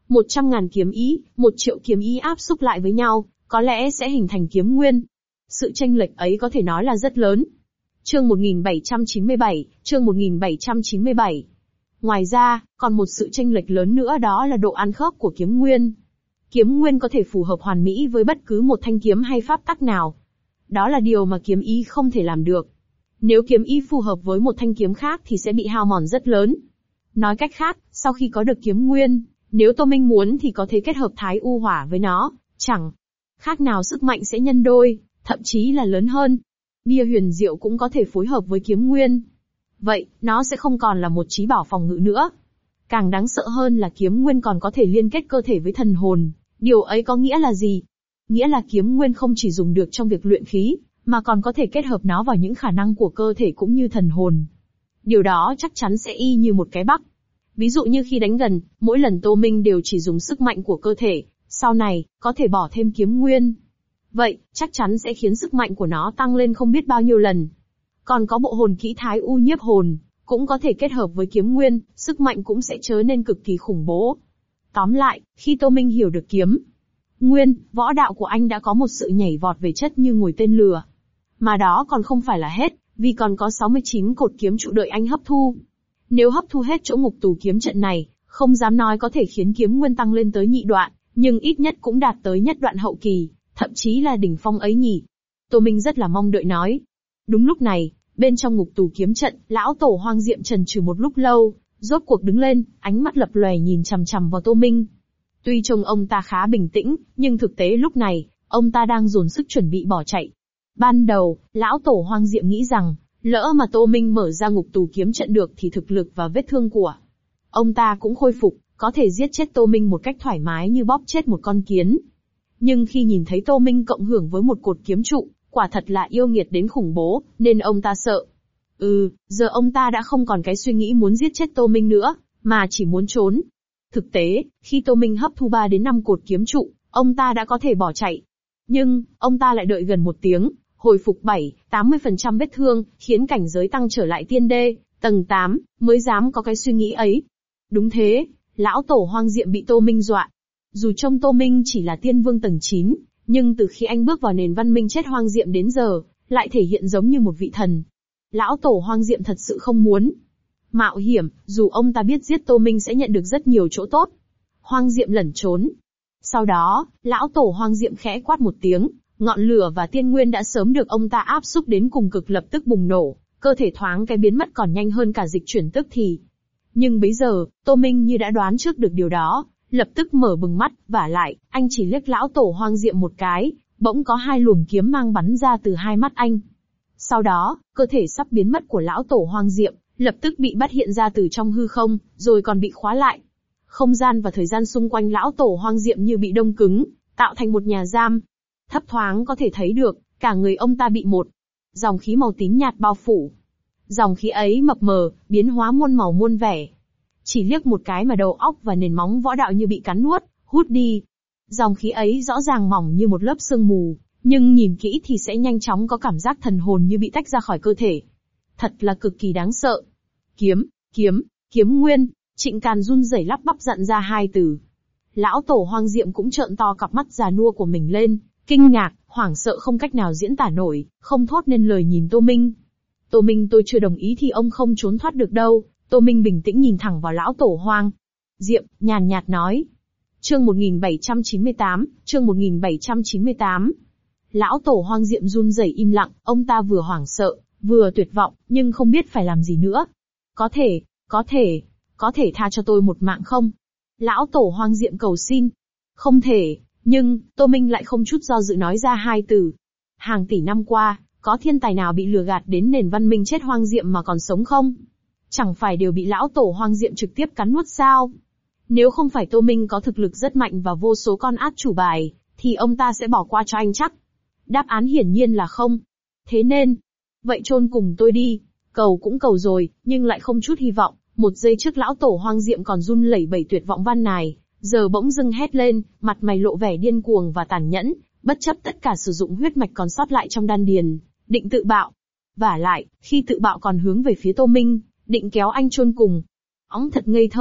S1: 100.000 kiếm ý, 1 triệu kiếm ý áp xúc lại với nhau, có lẽ sẽ hình thành kiếm nguyên. Sự chênh lệch ấy có thể nói là rất lớn. Chương 1797, chương 1797. Ngoài ra, còn một sự chênh lệch lớn nữa, đó là độ ăn khớp của kiếm nguyên. Kiếm nguyên có thể phù hợp hoàn mỹ với bất cứ một thanh kiếm hay pháp tắc nào. Đó là điều mà kiếm ý không thể làm được. Nếu kiếm ý phù hợp với một thanh kiếm khác thì sẽ bị hao mòn rất lớn. Nói cách khác, sau khi có được kiếm nguyên, nếu Tô Minh muốn thì có thể kết hợp Thái U Hỏa với nó, chẳng khác nào sức mạnh sẽ nhân đôi, thậm chí là lớn hơn. Bia huyền diệu cũng có thể phối hợp với kiếm nguyên. Vậy, nó sẽ không còn là một trí bảo phòng ngự nữa. Càng đáng sợ hơn là kiếm nguyên còn có thể liên kết cơ thể với thần hồn. Điều ấy có nghĩa là gì? Nghĩa là kiếm nguyên không chỉ dùng được trong việc luyện khí, mà còn có thể kết hợp nó vào những khả năng của cơ thể cũng như thần hồn. Điều đó chắc chắn sẽ y như một cái bắc. Ví dụ như khi đánh gần, mỗi lần Tô Minh đều chỉ dùng sức mạnh của cơ thể, sau này, có thể bỏ thêm kiếm nguyên. Vậy, chắc chắn sẽ khiến sức mạnh của nó tăng lên không biết bao nhiêu lần. Còn có bộ hồn kỹ Thái U nhiếp hồn, cũng có thể kết hợp với kiếm nguyên, sức mạnh cũng sẽ trở nên cực kỳ khủng bố. Tóm lại, khi Tô Minh hiểu được kiếm nguyên, võ đạo của anh đã có một sự nhảy vọt về chất như ngồi tên lửa. Mà đó còn không phải là hết, vì còn có 69 cột kiếm trụ đợi anh hấp thu. Nếu hấp thu hết chỗ ngục tù kiếm trận này, không dám nói có thể khiến kiếm nguyên tăng lên tới nhị đoạn, nhưng ít nhất cũng đạt tới nhất đoạn hậu kỳ, thậm chí là đỉnh phong ấy nhỉ. Tô Minh rất là mong đợi nói. Đúng lúc này, bên trong ngục tù kiếm trận, lão tổ Hoang Diệm chần chừ một lúc lâu, rốt cuộc đứng lên, ánh mắt lập lòe nhìn chằm chằm vào Tô Minh. Tuy trông ông ta khá bình tĩnh, nhưng thực tế lúc này, ông ta đang dồn sức chuẩn bị bỏ chạy. Ban đầu, lão tổ Hoang Diệm nghĩ rằng, lỡ mà Tô Minh mở ra ngục tù kiếm trận được thì thực lực và vết thương của ông ta cũng khôi phục, có thể giết chết Tô Minh một cách thoải mái như bóp chết một con kiến. Nhưng khi nhìn thấy Tô Minh cộng hưởng với một cột kiếm trụ, quả thật là yêu nghiệt đến khủng bố, nên ông ta sợ. Giờ ông ta đã không còn cái suy nghĩ muốn giết chết Tô Minh nữa, mà chỉ muốn trốn. Thực tế, khi Tô Minh hấp thu 3 đến 5 cột kiếm trụ, ông ta đã có thể bỏ chạy. Nhưng, ông ta lại đợi gần 1 tiếng, hồi phục 7-80% vết thương, khiến cảnh giới tăng trở lại tiên đê, tầng 8, mới dám có cái suy nghĩ ấy. Đúng thế, lão tổ Hoang Diệm bị Tô Minh dọa. Dù trông Tô Minh chỉ là tiên vương tầng 9, nhưng từ khi anh bước vào nền văn minh chết Hoang Diệm đến giờ, lại thể hiện giống như một vị thần. Lão tổ Hoang Diệm thật sự không muốn mạo hiểm, dù ông ta biết giết Tô Minh sẽ nhận được rất nhiều chỗ tốt. Hoang Diệm lẩn trốn. Sau đó, lão tổ Hoang Diệm khẽ quát một tiếng, ngọn lửa và tiên nguyên đã sớm được ông ta áp xúc đến cùng cực lập tức bùng nổ, cơ thể thoáng cái biến mất còn nhanh hơn cả dịch chuyển tức thì. Nhưng bấy giờ, Tô Minh như đã đoán trước được điều đó, lập tức mở bừng mắt, vả lại, anh chỉ liếc lão tổ Hoang Diệm một cái, bỗng có 2 luồng kiếm mang bắn ra từ hai mắt anh. Sau đó, cơ thể sắp biến mất của lão tổ Hoang Diệm, lập tức bị bắt hiện ra từ trong hư không, rồi còn bị khóa lại. Không gian và thời gian xung quanh lão tổ Hoang Diệm như bị đông cứng, tạo thành một nhà giam. Thấp thoáng có thể thấy được, cả người ông ta bị một dòng khí màu tím nhạt bao phủ. Dòng khí ấy mập mờ, biến hóa muôn màu muôn vẻ. Chỉ liếc một cái mà đầu óc và nền móng võ đạo như bị cắn nuốt, hút đi. Dòng khí ấy rõ ràng mỏng như một lớp sương mù, nhưng nhìn kỹ thì sẽ nhanh chóng có cảm giác thần hồn như bị tách ra khỏi cơ thể. Thật là cực kỳ đáng sợ. Kiếm nguyên. Trịnh Càn run rẩy lắp bắp dặn ra 2 từ. Lão tổ Hoang Diệm cũng trợn to cặp mắt già nua của mình lên, kinh ngạc, hoảng sợ không cách nào diễn tả nổi, không thốt nên lời nhìn Tô Minh. Tô Minh, tôi chưa đồng ý thì ông không trốn thoát được đâu. Tô Minh bình tĩnh nhìn thẳng vào lão tổ Hoang Diệm, nhàn nhạt nói. Chương 1798, chương 1798. Lão tổ Hoang Diệm run rẩy im lặng, ông ta vừa hoảng sợ, vừa tuyệt vọng, nhưng không biết phải làm gì nữa. Có thể tha cho tôi một mạng không? Lão tổ Hoang Diệm cầu xin. Không thể, nhưng, Tô Minh lại không chút do dự nói ra 2 từ. Hàng tỷ năm qua, có thiên tài nào bị lừa gạt đến nền văn minh chết Hoang Diệm mà còn sống không? Chẳng phải đều bị lão tổ Hoang Diệm trực tiếp cắn nuốt sao? Nếu không phải Tô Minh có thực lực rất mạnh và vô số con át chủ bài, thì ông ta sẽ bỏ qua cho anh chắc. Đáp án hiển nhiên là không. Thế nên, vậy chôn cùng tôi đi. Cầu cũng cầu rồi, nhưng lại không chút hy vọng. Một giây trước lão tổ Hoang Diệm còn run lẩy bẩy tuyệt vọng van nài, giờ bỗng dưng hét lên, mặt mày lộ vẻ điên cuồng và tàn nhẫn, bất chấp tất cả sử dụng huyết mạch còn sót lại trong đan điền, định tự bạo. Vả lại, khi tự bạo còn hướng về phía Tô Minh, định kéo anh chôn cùng. Óng thật ngây thơ,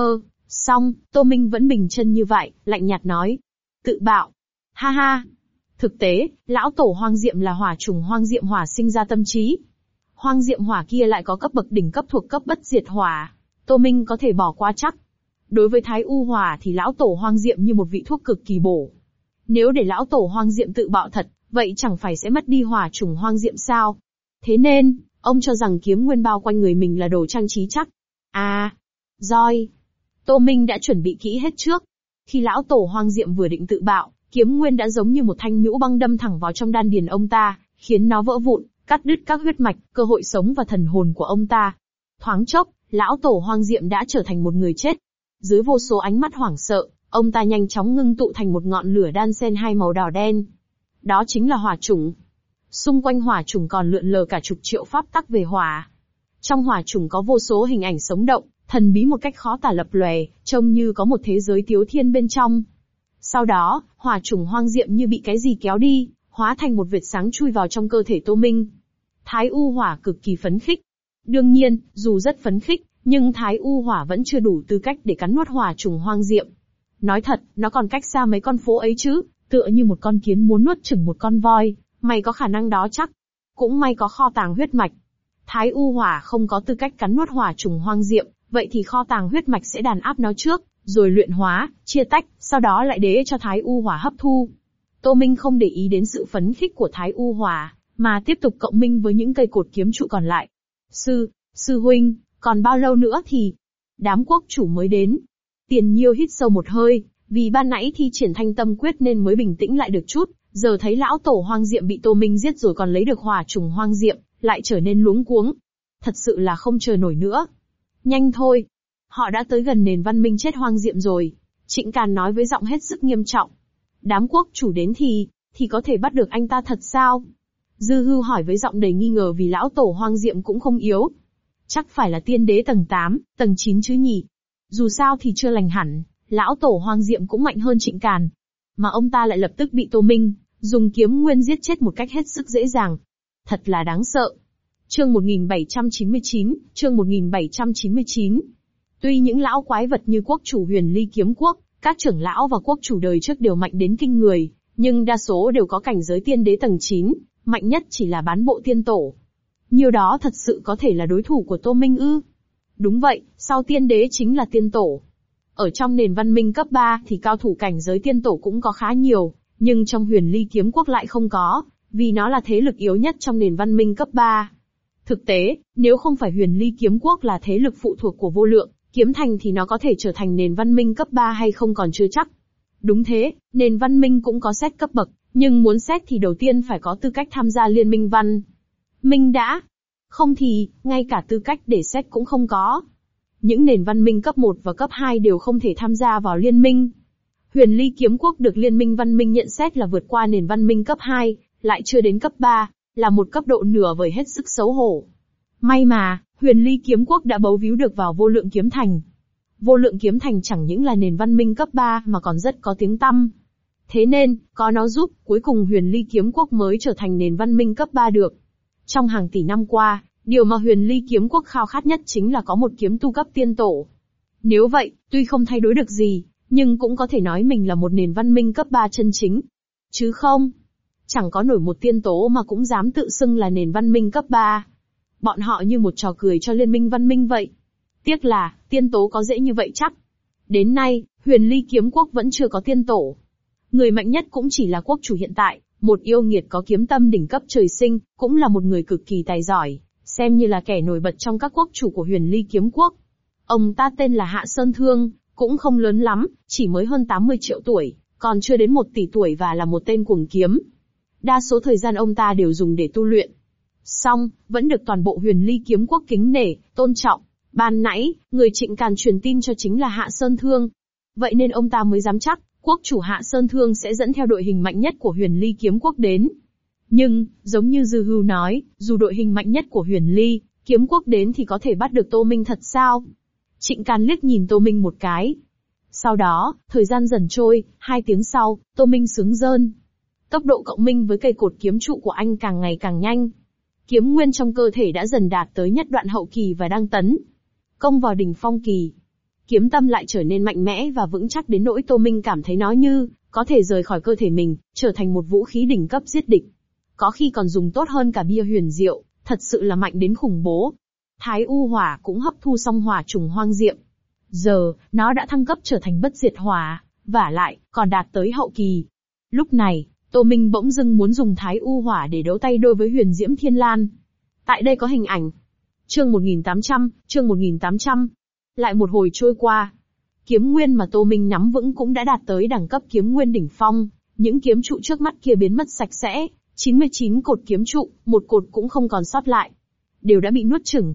S1: Xong, Tô Minh vẫn bình chân như vậy, lạnh nhạt nói. Tự bạo. Ha ha. Thực tế, lão tổ Hoang Diệm là hỏa trùng Hoang Diệm hỏa sinh ra tâm trí. Hoang Diệm hỏa kia lại có cấp bậc đỉnh cấp thuộc cấp bất diệt hỏa. Tô Minh có thể bỏ qua chắc. Đối với Thái U hỏa thì lão tổ Hoang Diệm như một vị thuốc cực kỳ bổ. Nếu để lão tổ Hoang Diệm tự bạo thật, vậy chẳng phải sẽ mất đi hỏa trùng Hoang Diệm sao? Thế nên, ông cho rằng kiếm nguyên bao quanh người mình là đồ trang trí chắc. À, roi. Tô Minh đã chuẩn bị kỹ hết trước. Khi lão tổ Hoang Diệm vừa định tự bạo, kiếm nguyên đã giống như một thanh nhũ băng đâm thẳng vào trong đan điền ông ta, khiến nó vỡ vụn, cắt đứt các huyết mạch, cơ hội sống và thần hồn của ông ta. Thoáng chốc, lão tổ Hoang Diệm đã trở thành một người chết. Dưới vô số ánh mắt hoảng sợ, ông ta nhanh chóng ngưng tụ thành một ngọn lửa đan xen hai màu đỏ đen. Đó chính là hỏa chủng. Xung quanh hỏa chủng còn lượn lờ cả chục triệu pháp tắc về hỏa. Trong hỏa chủng có vô số hình ảnh sống động, thần bí một cách khó tả lập lòe, trông như có một thế giới tiếu thiên bên trong. Sau đó, hỏa chủng Hoang Diệm như bị cái gì kéo đi, hóa thành một vệt sáng chui vào trong cơ thể Tô Minh. Thái U hỏa cực kỳ phấn khích. Đương nhiên, dù rất phấn khích, nhưng Thái U hỏa vẫn chưa đủ tư cách để cắn nuốt hỏa trùng Hoang Diệm. Nói thật, nó còn cách xa mấy con phố ấy chứ, tựa như một con kiến muốn nuốt chửng một con voi, mày có khả năng đó chắc. Cũng may có kho tàng huyết mạch. Thái U hỏa không có tư cách cắn nuốt hỏa trùng Hoang Diệm, vậy thì kho tàng huyết mạch sẽ đàn áp nó trước, rồi luyện hóa, chia tách, sau đó lại để cho Thái U hỏa hấp thu. Tô Minh không để ý đến sự phấn khích của Thái U hỏa, mà tiếp tục cộng minh với những cây cột kiếm trụ còn lại. Sư huynh, còn bao lâu nữa thì đám quốc chủ mới đến? Tiền Nhiêu hít sâu một hơi, vì ban nãy thi triển Thanh Tâm Quyết nên mới bình tĩnh lại được chút, giờ thấy lão tổ Hoang Diệm bị Tô Minh giết rồi còn lấy được hỏa trùng Hoang Diệm, lại trở nên luống cuống. Thật sự là không chờ nổi nữa. Nhanh thôi. Họ đã tới gần nền văn minh chết Hoang Diệm rồi. Trịnh Càn nói với giọng hết sức nghiêm trọng. Đám quốc chủ đến thì có thể bắt được anh ta thật sao? Dư Hưu hỏi với giọng đầy nghi ngờ vì lão tổ Hoang Diệm cũng không yếu. Chắc phải là tiên đế tầng 8, tầng 9 chứ nhỉ? Dù sao thì chưa lành hẳn, lão tổ Hoang Diệm cũng mạnh hơn Trịnh Càn. Mà ông ta lại lập tức bị Tô Minh dùng kiếm nguyên giết chết một cách hết sức dễ dàng. Thật là đáng sợ. Chương 1799. Tuy những lão quái vật như quốc chủ Huyền Ly Kiếm Quốc, các trưởng lão và quốc chủ đời trước đều mạnh đến kinh người, nhưng đa số đều có cảnh giới tiên đế tầng 9, mạnh nhất chỉ là bán bộ tiên tổ. Nhiều đó thật sự có thể là đối thủ của Tô Minh ư? Đúng vậy, sau tiên đế chính là tiên tổ. Ở trong nền văn minh cấp 3 thì cao thủ cảnh giới tiên tổ cũng có khá nhiều, nhưng trong Huyền Ly Kiếm Quốc lại không có, vì nó là thế lực yếu nhất trong nền văn minh cấp 3. Thực tế, nếu không phải Huyền Ly Kiếm Quốc là thế lực phụ thuộc của Vô Lượng Kiếm Thành thì nó có thể trở thành nền văn minh cấp 3 hay không còn chưa chắc. Đúng thế, nền văn minh cũng có xét cấp bậc, nhưng muốn xét thì đầu tiên phải có tư cách tham gia liên minh văn minh đã. Không thì, ngay cả tư cách để xét cũng không có. Những nền văn minh cấp 1 và cấp 2 đều không thể tham gia vào liên minh. Huyền Ly Kiếm Quốc được liên minh văn minh nhận xét là vượt qua nền văn minh cấp 2, lại chưa đến cấp 3, là một cấp độ nửa vời hết sức xấu hổ. May mà, Huyền Ly Kiếm Quốc đã bấu víu được vào Vô Lượng Kiếm Thành. Vô Lượng Kiếm Thành chẳng những là nền văn minh cấp 3 mà còn rất có tiếng tăm. Thế nên, có nó giúp, cuối cùng Huyền Ly Kiếm Quốc mới trở thành nền văn minh cấp 3 được. Trong hàng tỷ năm qua, điều mà Huyền Ly Kiếm Quốc khao khát nhất chính là có một kiếm tu cấp tiên tổ. Nếu vậy, tuy không thay đổi được gì, nhưng cũng có thể nói mình là một nền văn minh cấp 3 chân chính. Chứ không, chẳng có nổi một tiên tố mà cũng dám tự xưng là nền văn minh cấp 3. Bọn họ như một trò cười cho liên minh văn minh vậy. Tiếc là, tiên tố có dễ như vậy chắc. Đến nay, Huyền Ly Kiếm Quốc vẫn chưa có tiên tổ. Người mạnh nhất cũng chỉ là quốc chủ hiện tại, một yêu nghiệt có kiếm tâm đỉnh cấp trời sinh, cũng là một người cực kỳ tài giỏi, xem như là kẻ nổi bật trong các quốc chủ của Huyền Ly Kiếm Quốc. Ông ta tên là Hạ Sơn Thương, cũng không lớn lắm, chỉ mới hơn 80 triệu tuổi, còn chưa đến 1 tỷ tuổi và là một tên cuồng kiếm. Đa số thời gian ông ta đều dùng để tu luyện. Song, vẫn được toàn bộ Huyền Ly Kiếm Quốc kính nể, tôn trọng. Ban nãy, người Trịnh Càn truyền tin cho chính là Hạ Sơn Thương. Vậy nên ông ta mới dám chắc, quốc chủ Hạ Sơn Thương sẽ dẫn theo đội hình mạnh nhất của Huyền Ly Kiếm Quốc đến. Nhưng, giống như Dư Hưu nói, dù đội hình mạnh nhất của Huyền Ly Kiếm Quốc đến thì có thể bắt được Tô Minh thật sao? Trịnh Càn liếc nhìn Tô Minh một cái. Sau đó, thời gian dần trôi, 2 tiếng sau, Tô Minh sướng rơn. Tốc độ cộng minh với cây cột kiếm trụ của anh càng ngày càng nhanh. Kiếm nguyên trong cơ thể đã dần đạt tới nhất đoạn hậu kỳ và đang tấn công vào đỉnh phong kỳ. kiếm tâm lại trở nên mạnh mẽ và vững chắc đến nỗi Tô Minh cảm thấy nó như có thể rời khỏi cơ thể mình, trở thành một vũ khí đỉnh cấp giết địch. Có khi còn dùng tốt hơn cả bia huyền diệu, thật sự là mạnh đến khủng bố. Thái U hỏa cũng hấp thu xong hỏa trùng hoang diệm. Giờ, nó đã thăng cấp trở thành bất diệt hỏa, vả lại, còn đạt tới hậu kỳ. Lúc này, Tô Minh bỗng dưng muốn dùng Thái U hỏa để đấu tay đôi với Huyền Diễm Thiên Lan. Tại đây có hình ảnh. Chương 1800. Lại một hồi trôi qua. Kiếm nguyên mà Tô Minh nắm vững cũng đã đạt tới đẳng cấp kiếm nguyên đỉnh phong, những kiếm trụ trước mắt kia biến mất sạch sẽ, 99 cột kiếm trụ, một cột cũng không còn sót lại. Đều đã bị nuốt chửng.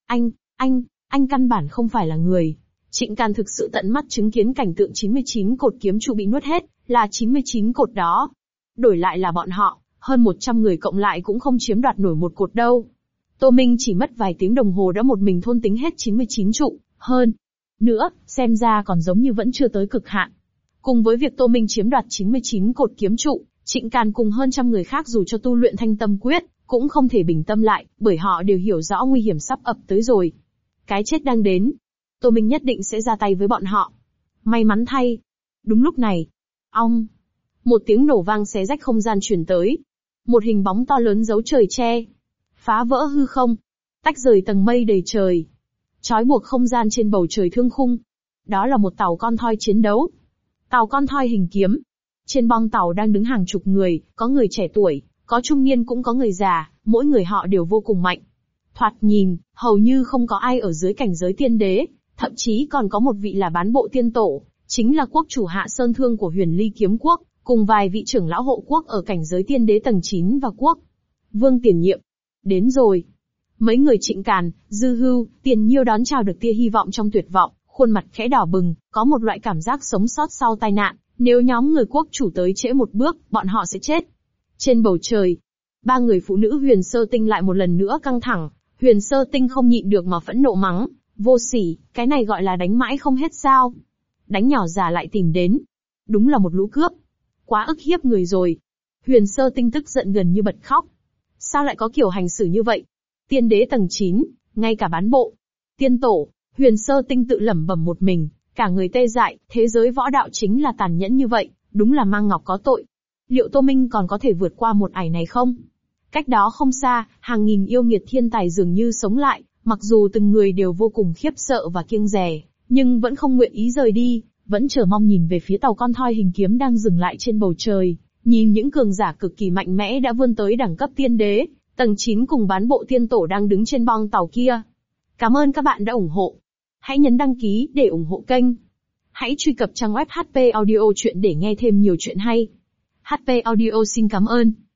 S1: Anh căn bản không phải là người. Trịnh Can thực sự tận mắt chứng kiến cảnh tượng 99 cột kiếm trụ bị nuốt hết, là 99 cột đó. Đổi lại là bọn họ, hơn 100 người cộng lại cũng không chiếm đoạt nổi một cột đâu. Tô Minh chỉ mất vài tiếng đồng hồ đã một mình thôn tính hết 99 trụ, hơn nữa, xem ra còn giống như vẫn chưa tới cực hạn. Cùng với việc Tô Minh chiếm đoạt 99 cột kiếm trụ, Trịnh Can cùng hơn trăm người khác dù cho tu luyện Thanh Tâm Quyết, cũng không thể bình tâm lại, bởi họ đều hiểu rõ nguy hiểm sắp ập tới rồi. Cái chết đang đến. Tô Minh nhất định sẽ ra tay với bọn họ. May mắn thay. Đúng lúc này. Ong. Một tiếng nổ vang xé rách không gian truyền tới. Một hình bóng to lớn giấu trời che. Phá vỡ hư không. Tách rời tầng mây đầy trời. Trói buộc không gian trên bầu trời thương khung. Đó là một tàu con thoi chiến đấu. Tàu con thoi hình kiếm. Trên bong tàu đang đứng hàng chục người, có người trẻ tuổi, có trung niên cũng có người già, mỗi người họ đều vô cùng mạnh. Thoạt nhìn, hầu như không có ai ở dưới cảnh giới tiên đế, thậm chí còn có một vị là bán bộ tiên tổ, chính là quốc chủ Hạ Sơn Thương của Huyền Ly Kiếm Quốc, cùng vài vị trưởng lão hộ quốc ở cảnh giới tiên đế tầng 9 và quốc. Vương Tiền Nhiệm. Đến rồi. Mấy người Trịnh Càn, Dư Hưu, Tiền Nhiêu đón chào được tia hy vọng trong tuyệt vọng, khuôn mặt khẽ đỏ bừng, có một loại cảm giác sống sót sau tai nạn, nếu nhóm người quốc chủ tới trễ một bước, bọn họ sẽ chết. Trên bầu trời, ba người phụ nữ Huyền Sơ Tinh lại một lần nữa căng thẳng, Huyền Sơ Tinh không nhịn được mà phẫn nộ mắng, vô sỉ, cái này gọi là đánh mãi không hết sao? Đánh nhỏ già lại tìm đến. Đúng là một lũ cướp. Quá ức hiếp người rồi. Huyền Sơ Tinh tức giận gần như bật khóc. Sao lại có kiểu hành xử như vậy? Tiên đế tầng 9, ngay cả bán bộ, tiên tổ, Huyền Sơ Tinh tự lẩm bẩm một mình, cả người tê dại, thế giới võ đạo chính là tàn nhẫn như vậy, đúng là mang ngọc có tội. Liệu Tô Minh còn có thể vượt qua một ải này không? Cách đó không xa, hàng nghìn yêu nghiệt thiên tài dường như sống lại, mặc dù từng người đều vô cùng khiếp sợ và kiêng dè, nhưng vẫn không nguyện ý rời đi, vẫn chờ mong nhìn về phía tàu con thoi hình kiếm đang dừng lại trên bầu trời, nhìn những cường giả cực kỳ mạnh mẽ đã vươn tới đẳng cấp tiên đế, tầng 9 cùng bán bộ tiên tổ đang đứng trên bong tàu kia. Cảm ơn các bạn đã ủng hộ. Hãy nhấn đăng ký để ủng hộ kênh. Hãy truy cập trang web HP Audio Chuyện để nghe thêm nhiều chuyện hay. HP Audio xin cảm ơn.